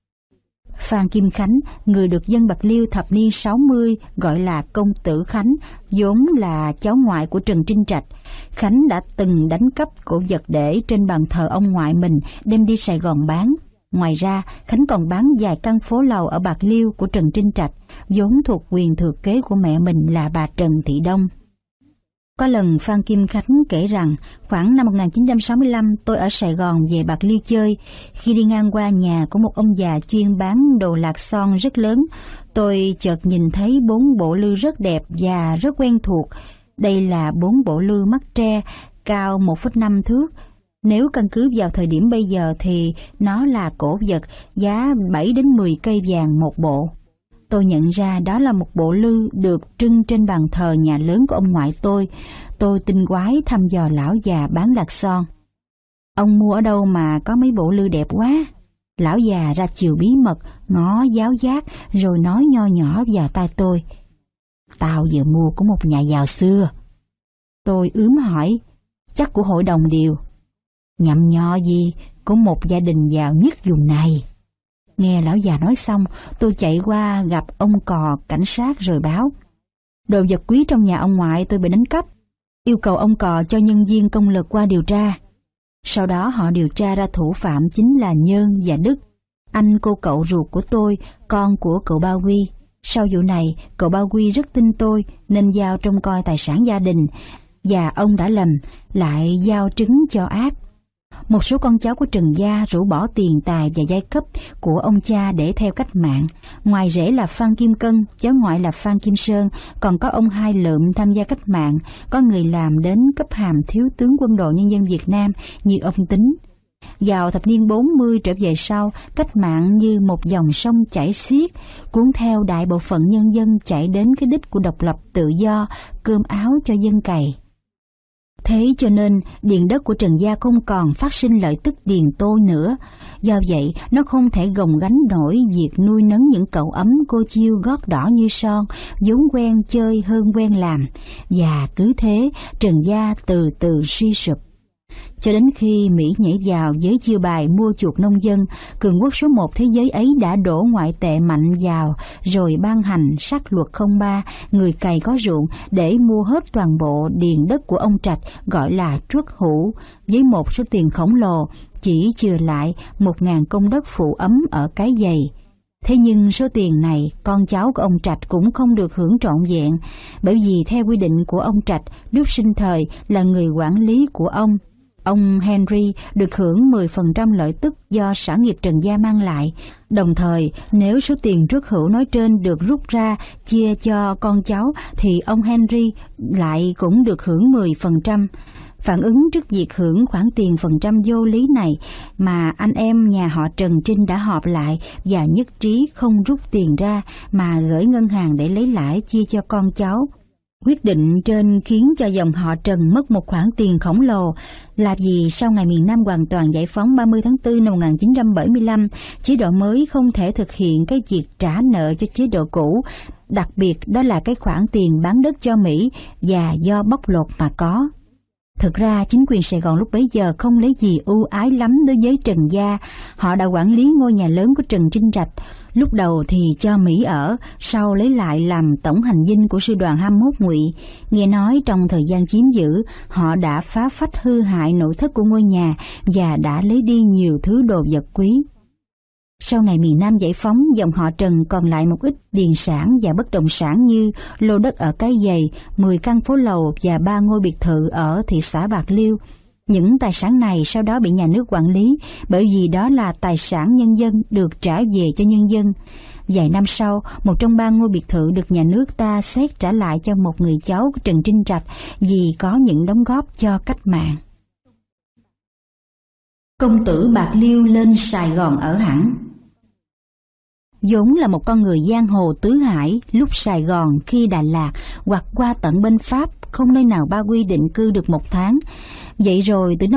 Phan Kim Khánh, người được dân Bạc Liêu thập niên 60 gọi là công tử Khánh, vốn là cháu ngoại của Trần Trinh Trạch. Khánh đã từng đánh cắp cổ vật để trên bàn thờ ông ngoại mình đem đi Sài Gòn bán. Ngoài ra, Khánh còn bán vài căn phố lầu ở Bạc Liêu của Trần Trinh Trạch, vốn thuộc quyền thừa kế của mẹ mình là bà Trần Thị Đông. Có lần Phan Kim Khánh kể rằng, khoảng năm 1965 tôi ở Sài Gòn về Bạc Liêu chơi. Khi đi ngang qua nhà của một ông già chuyên bán đồ lạc son rất lớn, tôi chợt nhìn thấy 4 bộ lư rất đẹp và rất quen thuộc. Đây là 4 bộ lư mắt tre, cao 1,5 thước. Nếu căn cứ vào thời điểm bây giờ thì nó là cổ vật, giá 7 đến 10 cây vàng một bộ. Tôi nhận ra đó là một bộ lư được trưng trên bàn thờ nhà lớn của ông ngoại tôi. Tôi tinh quái thăm dò lão già bán lạc son. Ông mua ở đâu mà có mấy bộ lư đẹp quá? Lão già ra chiều bí mật, ngó giáo giác rồi nói nho nhỏ vào tai tôi: tao vừa mua của một nhà giàu xưa. Tôi ướm hỏi: chắc của hội đồng điều. Nhậm nho gì, của một gia đình giàu nhất vùng này. Nghe lão già nói xong, tôi chạy qua gặp ông cò cảnh sát rồi báo: đồ vật quý trong nhà ông ngoại tôi bị đánh cắp. Yêu cầu ông cò cho nhân viên công lực qua điều tra. Sau đó họ điều tra ra thủ phạm chính là Nhơn và Đức, anh cô cậu ruột của tôi, con của cậu Ba Quy. Sau vụ này, cậu Ba Quy rất tin tôi nên giao trông coi tài sản gia đình, và ông đã lầm, lại giao trứng cho ác. Một số con cháu của Trần gia rũ bỏ tiền tài và giai cấp của ông cha để theo cách mạng. Ngoài rể là Phan Kim Cân, cháu ngoại là Phan Kim Sơn, còn có ông Hai Lượm tham gia cách mạng, có người làm đến cấp hàm thiếu tướng quân đội nhân dân Việt Nam như ông Tính. Vào thập niên 40 trở về sau, cách mạng như một dòng sông chảy xiết, cuốn theo đại bộ phận nhân dân chạy đến cái đích của độc lập tự do, cơm áo cho dân cày. Thế cho nên điền đất của Trần gia không còn phát sinh lợi tức điền tô nữa. Do vậy nó không thể gồng gánh nổi việc nuôi nấng những cậu ấm cô chiêu gót đỏ như son, vốn quen chơi hơn quen làm. Và cứ thế Trần gia từ từ suy sụp. Cho đến khi Mỹ nhảy vào với chiêu bài mua chuộc nông dân, cường quốc số 1 thế giới ấy đã đổ ngoại tệ mạnh vào, rồi ban hành sắc luật 03, người cày có ruộng, để mua hết toàn bộ điền đất của ông Trạch, gọi là truất hữu, với một số tiền khổng lồ, chỉ chừa lại 1.000 công đất phụ ấm ở Cái Dày. Thế nhưng số tiền này con cháu của ông Trạch cũng không được hưởng trọn vẹn, bởi vì theo quy định của ông Trạch, lúc sinh thời là người quản lý của ông Henry được hưởng 10% lợi tức do sản nghiệp Trần gia mang lại. Đồng thời, nếu số tiền truất hữu nói trên được rút ra chia cho con cháu thì ông Henry lại cũng được hưởng 10%. Phản ứng trước việc hưởng khoản tiền phần trăm vô lý này mà anh em nhà họ Trần Trinh đã họp lại và nhất trí không rút tiền ra mà gửi ngân hàng để lấy lãi chia cho con cháu. Quyết định trên khiến cho dòng họ Trần mất một khoản tiền khổng lồ, là vì sau ngày miền Nam hoàn toàn giải phóng 30 tháng 4 năm 1975, chế độ mới không thể thực hiện cái việc trả nợ cho chế độ cũ, đặc biệt đó là cái khoản tiền bán đất cho Mỹ và do bóc lột mà có. Thực ra chính quyền Sài Gòn lúc bấy giờ không lấy gì ưu ái lắm đối với Trần gia. Họ đã quản lý ngôi nhà lớn của Trần Trinh Trạch. Lúc đầu thì cho Mỹ ở, sau lấy lại làm tổng hành dinh của sư đoàn 21 Ngụy. Nghe nói trong thời gian chiếm giữ, họ đã phá phách hư hại nội thất của ngôi nhà và đã lấy đi nhiều thứ đồ vật quý. Sau ngày miền Nam giải phóng, dòng họ Trần còn lại một ít điền sản và bất động sản như lô đất ở Cái Giày, 10 căn phố lầu và 3 ngôi biệt thự ở thị xã Bạc Liêu. Những tài sản này sau đó bị nhà nước quản lý, bởi vì đó là tài sản nhân dân được trả về cho nhân dân. Vài năm sau, một trong 3 ngôi biệt thự được nhà nước ta xét trả lại cho một người cháu của Trần Trinh Trạch vì có những đóng góp cho cách mạng. Công tử Bạc Liêu lên Sài Gòn ở hẳn. vốn là một con người giang hồ tứ hải, lúc Sài Gòn, khi Đà Lạt, hoặc qua tận bên Pháp, không nơi nào Ba Quy định cư được 1 tháng. Vậy rồi từ năm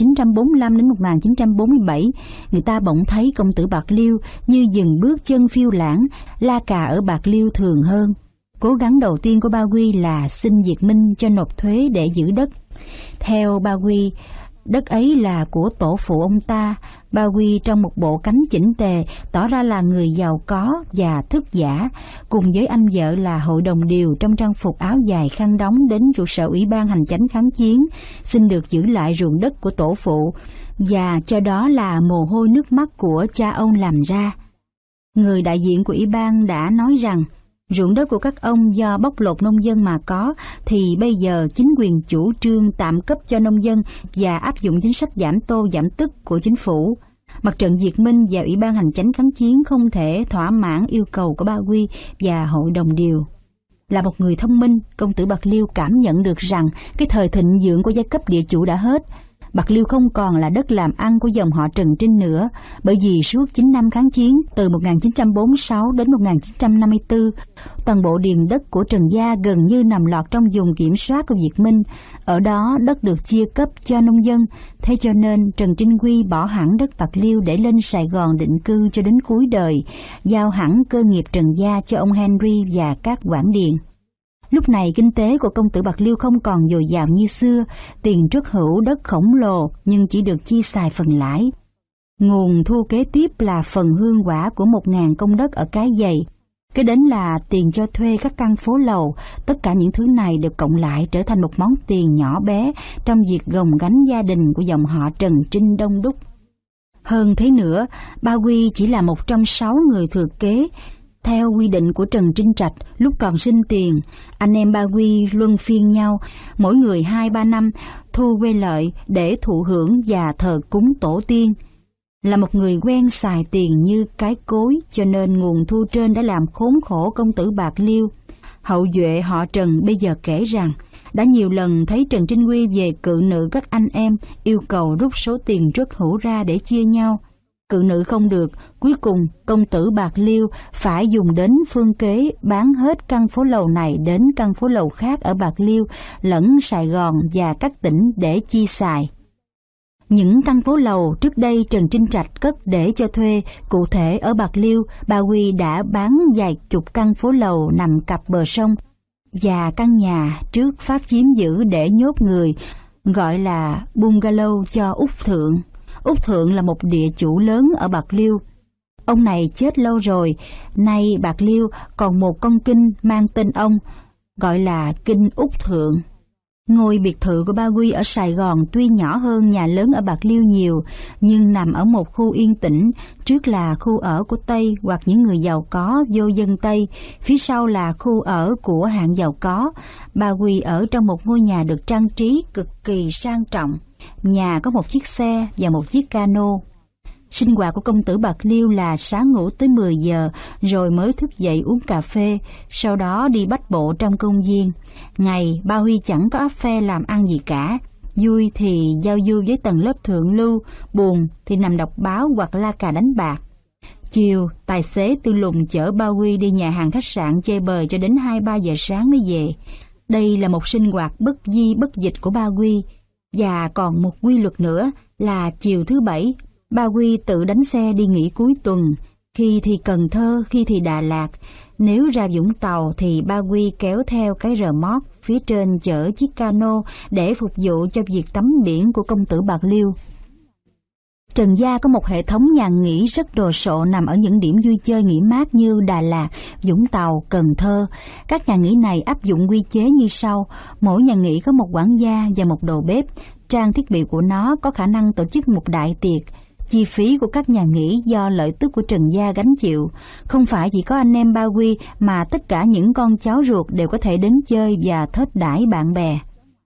1945 đến 1947, người ta bỗng thấy công tử Bạc Liêu như dừng bước chân phiêu lãng, la cà ở Bạc Liêu thường hơn. Cố gắng đầu tiên của Ba Quy là xin Việt Minh cho nộp thuế để giữ đất. Theo Ba Quy, đất ấy là của tổ phụ ông ta. Ba Quy trong một bộ cánh chỉnh tề, tỏ ra là người giàu có và thức giả, cùng với anh vợ là hội đồng điều trong trang phục áo dài khăn đóng đến trụ sở Ủy ban Hành chánh kháng chiến, xin được giữ lại ruộng đất của tổ phụ, và cho đó là mồ hôi nước mắt của cha ông làm ra. Người đại diện của Ủy ban đã nói rằng, ruộng đất của các ông do bóc lột nông dân mà có, thì bây giờ chính quyền chủ trương tạm cấp cho nông dân và áp dụng chính sách giảm tô giảm tức của chính phủ. Mặt trận Việt Minh và Ủy ban Hành chánh kháng chiến không thể thỏa mãn yêu cầu của Ba Quy và hội đồng điều. Là một người thông minh, công tử Bạc Liêu cảm nhận được rằng cái thời thịnh vượng của giai cấp địa chủ đã hết. Bạc Liêu không còn là đất làm ăn của dòng họ Trần Trinh nữa, bởi vì suốt 9 năm kháng chiến từ 1946 đến 1954, toàn bộ điền đất của Trần gia gần như nằm lọt trong vùng kiểm soát của Việt Minh. Ở đó đất được chia cấp cho nông dân, thế cho nên Trần Trinh Quy bỏ hẳn đất Bạc Liêu để lên Sài Gòn định cư cho đến cuối đời, giao hẳn cơ nghiệp Trần gia cho ông Henry và các quản điền. Lúc này kinh tế của công tử Bạc Liêu không còn dồi dào như xưa, tiền truất hữu đất khổng lồ nhưng chỉ được chi xài phần lãi. Nguồn thu kế tiếp là phần hương quả của 1.000 công đất ở Cái Giày. Kế đến là tiền cho thuê các căn phố lầu, tất cả những thứ này đều cộng lại trở thành một món tiền nhỏ bé trong việc gồng gánh gia đình của dòng họ Trần Trinh đông đúc. Hơn thế nữa, Ba Quy chỉ là một trong 6 người thừa kế. Theo quy định của Trần Trinh Trạch, lúc còn sinh tiền, anh em Ba Quy luân phiên nhau, mỗi người 2-3 năm thu quê lợi để thụ hưởng và thờ cúng tổ tiên. Là một người quen xài tiền như cái cối, cho nên nguồn thu trên đã làm khốn khổ công tử Bạc Liêu. Hậu duệ họ Trần bây giờ kể rằng, đã nhiều lần thấy Trần Trinh Quy về cự nữ các anh em, yêu cầu rút số tiền truất hữu ra để chia nhau. Cự nữ không được, cuối cùng công tử Bạc Liêu phải dùng đến phương kế bán hết căn phố lầu này đến căn phố lầu khác ở Bạc Liêu, lẫn Sài Gòn và các tỉnh để chi xài. Những căn phố lầu trước đây Trần Trinh Trạch cất để cho thuê, cụ thể ở Bạc Liêu, Ba Quy đã bán vài chục căn phố lầu nằm cặp bờ sông, và căn nhà trước Pháp chiếm giữ để nhốt người, gọi là bungalow cho Úc Thượng. Úc Thượng là một địa chủ lớn ở Bạc Liêu. Ông này chết lâu rồi, nay Bạc Liêu còn một con kinh mang tên ông, gọi là kinh Úc Thượng. Ngôi biệt thự của Ba Quy ở Sài Gòn tuy nhỏ hơn nhà lớn ở Bạc Liêu nhiều, nhưng nằm ở một khu yên tĩnh, trước là khu ở của Tây hoặc những người giàu có vô dân Tây, phía sau là khu ở của hạng giàu có. Ba Quy ở trong một ngôi nhà được trang trí cực kỳ sang trọng. Nhà có một chiếc xe và một chiếc cano. Sinh hoạt của công tử Bạc Liêu là sáng ngủ tới 10 giờ, rồi mới thức dậy uống cà phê, sau đó đi bách bộ trong công viên. Ngày, Ba Huy chẳng có áp phe làm ăn gì cả. Vui thì giao du với tầng lớp thượng lưu, buồn thì nằm đọc báo hoặc la cà đánh bạc. Chiều, tài xế Tư Lùng chở Ba Huy đi nhà hàng khách sạn chơi bời cho đến 2-3 giờ sáng mới về. Đây là một sinh hoạt bất di bất dịch của Ba Quy. Và còn một quy luật nữa là chiều thứ Bảy, Ba Quy tự đánh xe đi nghỉ cuối tuần, khi thì Cần Thơ, khi thì Đà Lạt. Nếu ra Vũng Tàu thì Ba Quy kéo theo cái rờ moóc phía trên chở chiếc cano để phục vụ cho việc tắm biển của công tử Bạc Liêu. Trần Gia có một hệ thống nhà nghỉ rất đồ sộ nằm ở những điểm vui chơi nghỉ mát như Đà Lạt, Vũng Tàu, Cần Thơ. Các nhà nghỉ này áp dụng quy chế như sau: mỗi nhà nghỉ có một quản gia và một đầu bếp. Trang thiết bị của nó có khả năng tổ chức một đại tiệc. Chi phí của các nhà nghỉ do lợi tức của Trần Gia gánh chịu. Không phải chỉ có anh em Ba Quy mà tất cả những con cháu ruột đều có thể đến chơi và thết đãi bạn bè.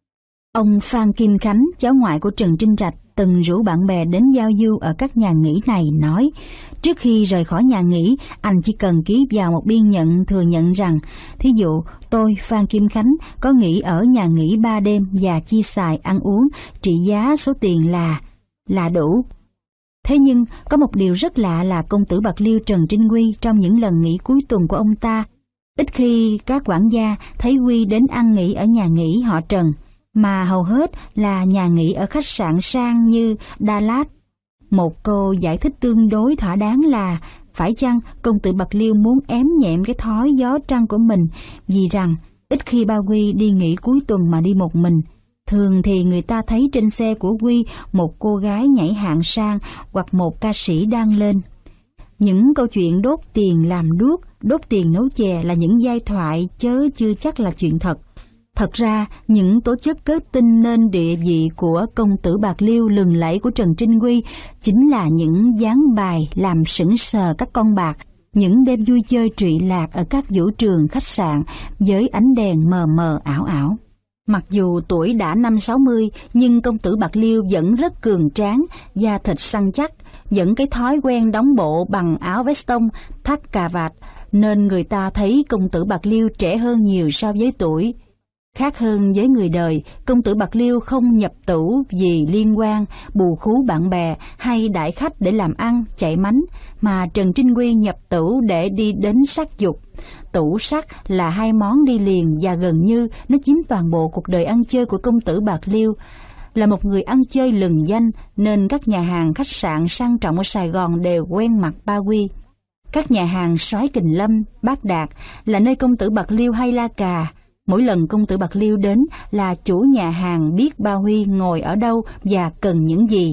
Ông Phan Kim Khánh, cháu ngoại của Trần Trinh Trạch, từng rủ bạn bè đến giao du ở các nhà nghỉ này, nói: trước khi rời khỏi nhà nghỉ, anh chỉ cần ký vào một biên nhận thừa nhận rằng, thí dụ tôi Phan Kim Khánh có nghỉ ở nhà nghỉ 3 đêm và chi xài ăn uống trị giá số tiền là đủ. Thế nhưng có một điều rất lạ là công tử Bạc Liêu Trần Trinh Quy trong những lần nghỉ cuối tuần của ông ta, ít khi các quản gia thấy Quy đến ăn nghỉ ở nhà nghỉ họ Trần, mà hầu hết là nhà nghỉ ở khách sạn sang như Đà Lạt. Một câu giải thích tương đối thỏa đáng là phải chăng công tử Bạc Liêu muốn ém nhẹm cái thói gió trăng của mình, vì rằng ít khi Ba Quy đi nghỉ cuối tuần mà đi một mình. Thường thì người ta thấy trên xe của Quy một cô gái nhảy hạng sang hoặc một ca sĩ đang lên. Những câu chuyện đốt tiền làm đuốc, đốt tiền nấu chè là những giai thoại chớ chưa chắc là chuyện thật. Thật ra, những tố chất kết tinh nên địa vị của công tử Bạc Liêu lừng lẫy của Trần Trinh Quy chính là những ván bài làm sững sờ các con bạc, những đêm vui chơi trụy lạc ở các vũ trường khách sạn với ánh đèn mờ mờ ảo ảo. Mặc dù tuổi đã 50-60 nhưng công tử Bạc Liêu vẫn rất cường tráng, da thịt săn chắc, vẫn cái thói quen đóng bộ bằng áo veston, thắt cà vạt, nên người ta thấy công tử Bạc Liêu trẻ hơn nhiều so với tuổi. Khác hơn với người đời, công tử Bạc Liêu không nhập tủ vì liên quan, bù khú bạn bè hay đãi khách để làm ăn, chạy mánh, mà Trần Trinh Quy nhập tủ để đi đến sắc dục. Tủ sắc là hai món đi liền và gần như nó chiếm toàn bộ cuộc đời ăn chơi của công tử Bạc Liêu. Là một người ăn chơi lừng danh nên các nhà hàng khách sạn sang trọng ở Sài Gòn đều quen mặt Ba Quy. Các nhà hàng Soái Kình Lâm, Bát Đạt là nơi công tử Bạc Liêu hay la cà. Mỗi lần công tử Bạc Liêu đến là chủ nhà hàng biết Ba Huy ngồi ở đâu và cần những gì.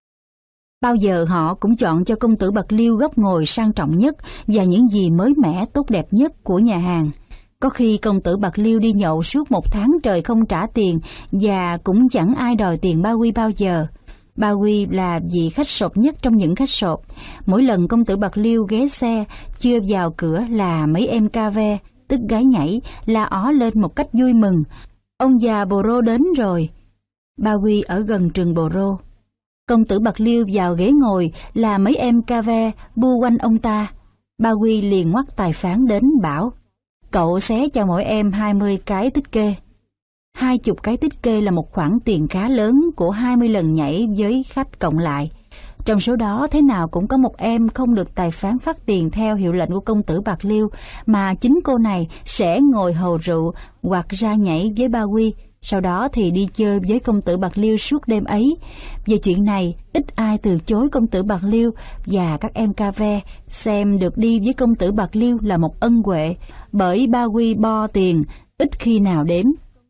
Bao giờ họ cũng chọn cho công tử Bạc Liêu góc ngồi sang trọng nhất và những gì mới mẻ tốt đẹp nhất của nhà hàng. Có khi công tử Bạc Liêu đi nhậu suốt 1 tháng trời không trả tiền và cũng chẳng ai đòi tiền Ba Huy bao giờ. Ba Huy là vị khách sộp nhất trong những khách sộp. Mỗi lần công tử Bạc Liêu ghé xe, chưa vào cửa là mấy em ca ve, tức gái nhảy, la ó lên một cách vui mừng: ông già Bồ Rô đến rồi. Ba Huy ở gần trường Bồ Rô. Công tử Bạc Liêu vào ghế ngồi là mấy em ca ve bu quanh ông ta. Ba Huy liền ngoắt tài phán đến bảo: cậu xé cho mỗi em 20 cái tích kê. 20 cái tích kê là một khoản tiền khá lớn của 20 lần nhảy với khách cộng lại. Trong số đó thế nào cũng có một em không được tài phán phát tiền theo hiệu lệnh của công tử Bạc Liêu, mà chính cô này sẽ ngồi hầu rượu hoặc ra nhảy với Ba Huy, sau đó thì đi chơi với công tử Bạc Liêu suốt đêm ấy. Về chuyện này, ít ai từ chối công tử Bạc Liêu, và các em ca ve xem được đi với công tử Bạc Liêu là một ân huệ, bởi Ba Huy bo tiền, ít khi nào đếm.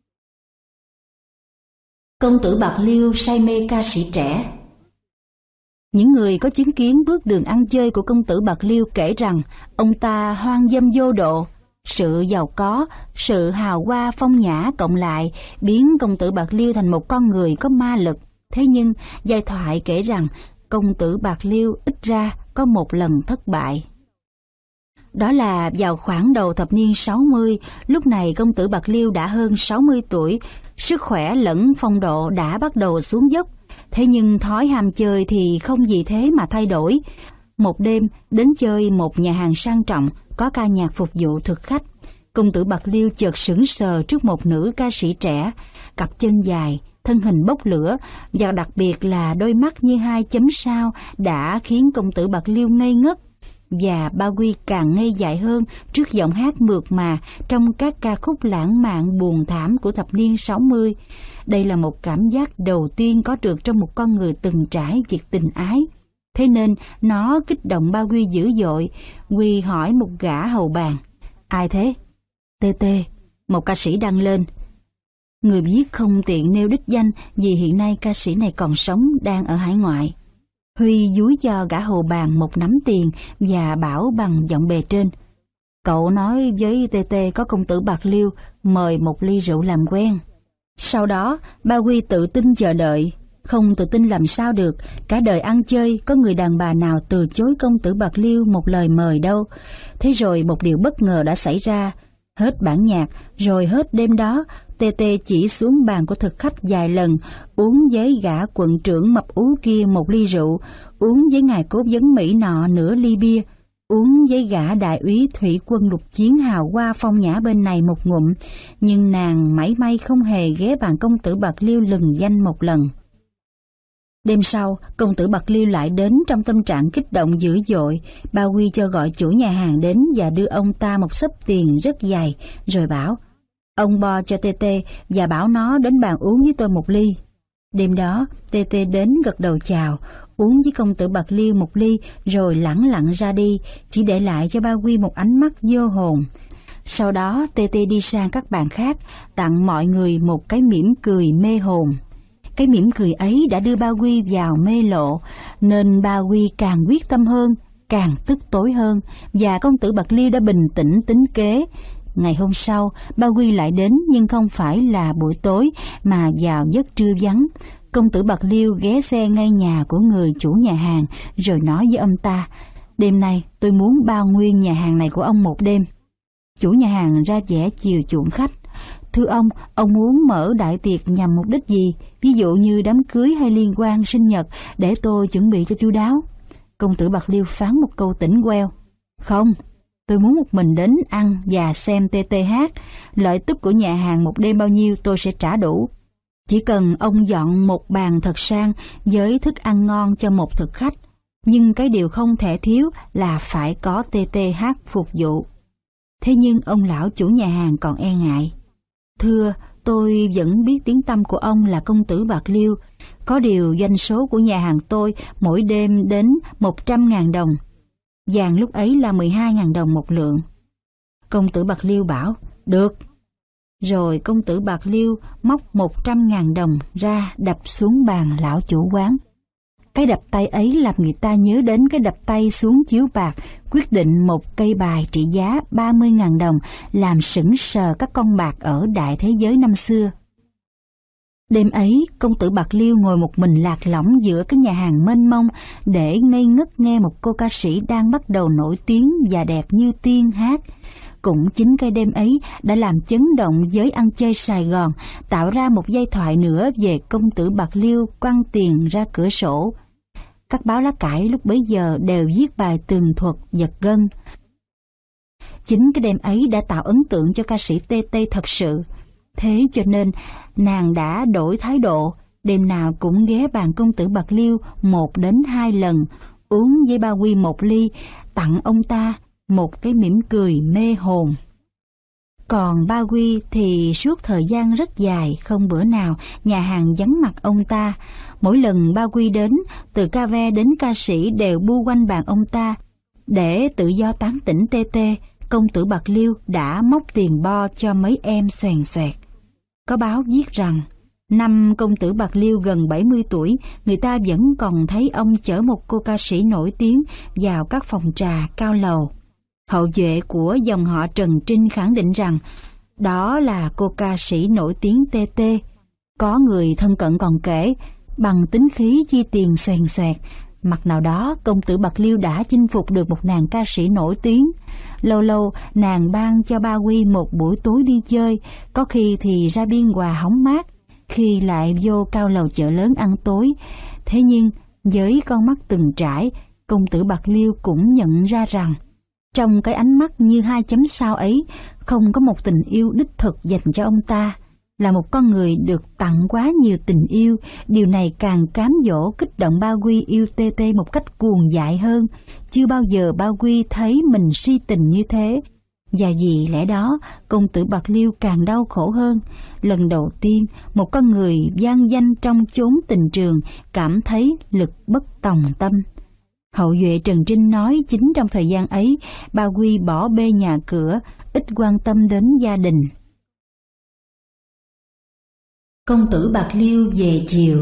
Công tử Bạc Liêu say mê ca sĩ trẻ. Những người có chứng kiến bước đường ăn chơi của công tử Bạc Liêu kể rằng ông ta hoang dâm vô độ. Sự giàu có, sự hào hoa phong nhã cộng lại biến công tử Bạc Liêu thành một con người có ma lực. Thế nhưng giai thoại kể rằng công tử Bạc Liêu ít ra có một lần thất bại. Đó là vào khoảng đầu thập niên 60, lúc này công tử Bạc Liêu đã hơn 60 tuổi, sức khỏe lẫn phong độ đã bắt đầu xuống dốc. Thế nhưng thói ham chơi thì không gì thế mà thay đổi. Một đêm đến chơi một nhà hàng sang trọng, có ca nhạc phục vụ thực khách. Công tử Bạc Liêu chợt sững sờ trước một nữ ca sĩ trẻ, cặp chân dài, thân hình bốc lửa, và đặc biệt là đôi mắt như 2 chấm sao đã khiến công tử Bạc Liêu ngây ngất. và Ba Quy càng ngây dại hơn trước giọng hát mượt mà trong các ca khúc lãng mạn buồn thảm của thập niên 60. Đây là một cảm giác đầu tiên có được trong một con người từng trải việc tình ái. Thế nên nó kích động Ba Quy dữ dội. Quy hỏi một gã hầu bàn: "Ai thế?" "TT, một ca sĩ đăng lên." Người viết không tiện nêu đích danh vì hiện nay ca sĩ này còn sống, đang ở hải ngoại. Huy dúi cho gã hầu bàn một nắm tiền và bảo bằng giọng bề trên: "Cậu nói với TT có công tử Bạc Liêu mời một ly rượu làm quen." Sau đó Ba Quy tự tin chờ đợi. Không tự tin làm sao được, cả đời ăn chơi có người đàn bà nào từ chối công tử Bạc Liêu một lời mời đâu. Thế rồi một điều bất ngờ đã xảy ra. Hết bản nhạc, rồi hết đêm đó, TT chỉ xuống bàn của thực khách vài lần, uống với gã quận trưởng mập ú kia một ly rượu, uống với ngài cố vấn Mỹ nọ nửa ly bia, uống với gã đại úy thủy quân lục chiến hào hoa phong nhã bên này một ngụm, nhưng nàng mảy may không hề ghé bàn công tử Bạc Liêu lừng danh một lần. Đêm sau, công tử Bạc Liêu lại đến trong tâm trạng kích động dữ dội. Ba Quy cho gọi chủ nhà hàng đến và đưa ông ta một xấp tiền rất dày, rồi bảo: "Ông bo cho TT và bảo nó đến bàn uống với tôi một ly." Đêm đó, TT đến gật đầu chào, uống với công tử Bạc Liêu một ly rồi lẳng lặng ra đi, chỉ để lại cho Ba Quy một ánh mắt vô hồn. Sau đó TT đi sang các bàn khác, tặng mọi người một cái mỉm cười mê hồn. Cái mỉm cười ấy đã đưa Ba Quy vào mê lộ, nên Ba Quy càng quyết tâm hơn, càng tức tối hơn, và công tử Bạc Liêu đã bình tĩnh tính kế. Ngày hôm sau, Ba Quy lại đến, nhưng không phải là buổi tối mà vào giấc trưa vắng. Công tử Bạc Liêu ghé xe ngay nhà của người chủ nhà hàng, rồi nói với ông ta: "Đêm nay tôi muốn bao nguyên nhà hàng này của ông một đêm." Chủ nhà hàng ra vẻ chiều chuộng khách: "Thưa ông muốn mở đại tiệc nhằm mục đích gì? Ví dụ như đám cưới hay liên quan sinh nhật, để tôi chuẩn bị cho chu đáo." Công tử Bạc Liêu phán một câu tỉnh queo: "Không, tôi muốn một mình đến ăn và xem TT hát. Lợi tức của nhà hàng một đêm bao nhiêu tôi sẽ trả đủ. Chỉ cần ông dọn một bàn thật sang với thức ăn ngon cho một thực khách. Nhưng cái điều không thể thiếu là phải có TT hát phục vụ." Thế nhưng ông lão chủ nhà hàng còn e ngại: "Thưa, tôi vẫn biết tiếng tăm của ông là công tử Bạc Liêu. Có điều doanh số của nhà hàng tôi mỗi đêm đến 100.000 đồng. Vàng lúc ấy là 12.000 đồng một lượng." Công tử Bạc Liêu bảo: "Được." Rồi công tử Bạc Liêu móc 100.000 đồng ra đập xuống bàn lão chủ quán. Cái đập tay ấy làm người ta nhớ đến cái đập tay xuống chiếu bạc, quyết định một cây bài trị giá 30.000 đồng làm sững sờ các con bạc ở đại thế giới năm xưa. Đêm ấy, công tử Bạc Liêu ngồi một mình lạc lõng giữa cái nhà hàng mênh mông để ngây ngất nghe một cô ca sĩ đang bắt đầu nổi tiếng và đẹp như tiên hát. Cũng chính cái đêm ấy đã làm chấn động giới ăn chơi Sài Gòn, tạo ra một giai thoại nữa về công tử Bạc Liêu quăng tiền ra cửa sổ. Các báo lá cải lúc bấy giờ đều viết bài tường thuật giật gân. Chính cái đêm ấy đã tạo ấn tượng cho ca sĩ TT thật sự. Thế cho nên nàng đã đổi thái độ, đêm nào cũng ghé bàn công tử Bạc Liêu 1 đến 2 lần, uống với Ba Quy một ly, tặng ông ta một cái mỉm cười mê hồn. Còn Ba Quy thì suốt thời gian rất dài không bữa nào nhà hàng vắng mặt ông ta. Mỗi lần Ba Quy đến, từ ca ve đến ca sĩ đều bu quanh bàn ông ta. Để tự do tán tỉnh TT, công tử Bạc Liêu đã móc tiền bo cho mấy em xoèn xoẹt. Có báo viết rằng, năm công tử Bạc Liêu gần 70 tuổi, người ta vẫn còn thấy ông chở một cô ca sĩ nổi tiếng vào các phòng trà cao lầu. Hậu duệ của dòng họ Trần Trinh khẳng định rằng đó là cô ca sĩ nổi tiếng TT. Có người thân cận còn kể, bằng tính khí chi tiền xoèn xoẹt, mặt nào đó công tử Bạc Liêu đã chinh phục được một nàng ca sĩ nổi tiếng. Lâu lâu nàng ban cho Ba Quy một buổi tối đi chơi, có khi thì ra Biên Hòa hóng mát, khi lại vô cao lầu chợ lớn ăn tối. Thế nhưng với con mắt từng trải, công tử Bạc Liêu cũng nhận ra rằng trong cái ánh mắt như 2 chấm sao ấy không có một tình yêu đích thực dành cho ông ta. là một con người được tặng quá nhiều tình yêu. Điều này càng cám dỗ kích động Ba Quy yêu Tê Tê một cách cuồng dại hơn. Chưa bao giờ Ba Quy thấy mình si tình như thế. Và vì lẽ đó, công tử Bạc Liêu càng đau khổ hơn. Lần đầu tiên, một con người vang danh trong chốn tình trường cảm thấy lực bất tòng tâm. Hậu duệ Trần Trinh nói chính trong thời gian ấy, Ba Quy bỏ bê nhà cửa, ít quan tâm đến gia đình. Công tử Bạc Liêu về chiều.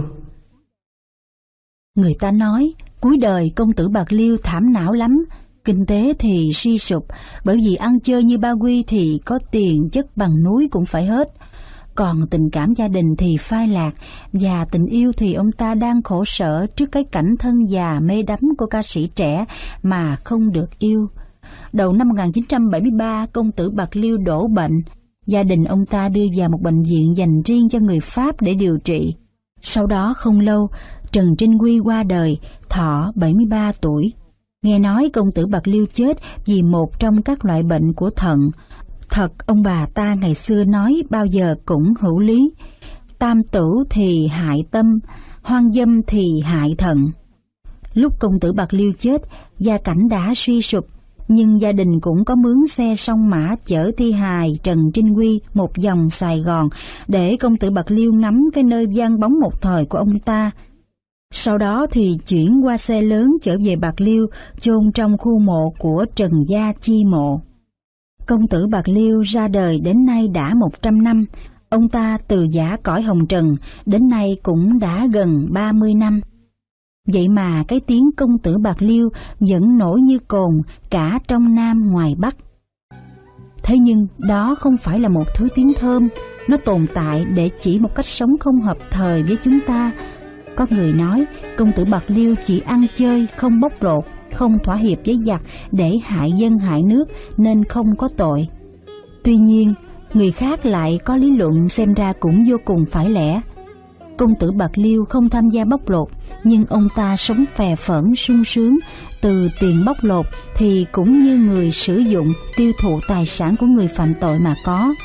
Người ta nói, cuối đời công tử Bạc Liêu thảm não lắm. Kinh tế thì suy sụp, bởi vì ăn chơi như Ba Quy thì có tiền chất bằng núi cũng phải hết. Còn tình cảm gia đình thì phai lạc, và tình yêu thì ông ta đang khổ sở trước cái cảnh thân già mê đắm của ca sĩ trẻ mà không được yêu. Đầu năm 1973, công tử Bạc Liêu đổ bệnh. Gia đình ông ta đưa vào một bệnh viện dành riêng cho người Pháp để điều trị. Sau đó không lâu, Trần Trinh Quy qua đời, thọ 73 tuổi. Nghe nói công tử Bạc Liêu chết vì một trong các loại bệnh của thận. Thật, ông bà ta ngày xưa nói bao giờ cũng hữu lý. Tam tử thì hại tâm, hoang dâm thì hại thận. Lúc công tử Bạc Liêu chết, gia cảnh đã suy sụp, nhưng gia đình cũng có mướn xe song mã chở thi hài Trần Trinh Quy một vòng Sài Gòn để công tử Bạc Liêu ngắm cái nơi vang bóng một thời của ông ta. Sau đó thì chuyển qua xe lớn trở về Bạc Liêu, chôn trong khu mộ của Trần Gia Chi Mộ. Công tử Bạc Liêu ra đời đến nay đã 100 năm, ông ta từ giã cõi hồng trần đến nay cũng đã gần 30 năm. Vậy mà cái tiếng công tử Bạc Liêu vẫn nổi như cồn cả trong Nam ngoài Bắc. Thế nhưng đó không phải là một thứ tiếng thơm, nó tồn tại để chỉ một cách sống không hợp thời với chúng ta. Có người nói công tử Bạc Liêu chỉ ăn chơi, không bóc lột, không thỏa hiệp với giặc để hại dân hại nước nên không có tội. Tuy nhiên, người khác lại có lý luận xem ra cũng vô cùng phải lẽ. Công tử Bạc Liêu không tham gia bóc lột, nhưng ông ta sống phè phỡn sung sướng. Từ tiền bóc lột thì cũng như người sử dụng tiêu thụ tài sản của người phạm tội mà có.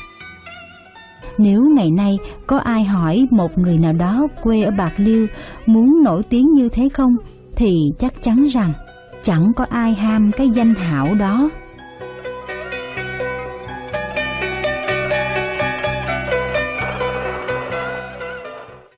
Nếu ngày nay có ai hỏi một người nào đó quê ở Bạc Liêu muốn nổi tiếng như thế không, thì chắc chắn rằng chẳng có ai ham cái danh hảo đó.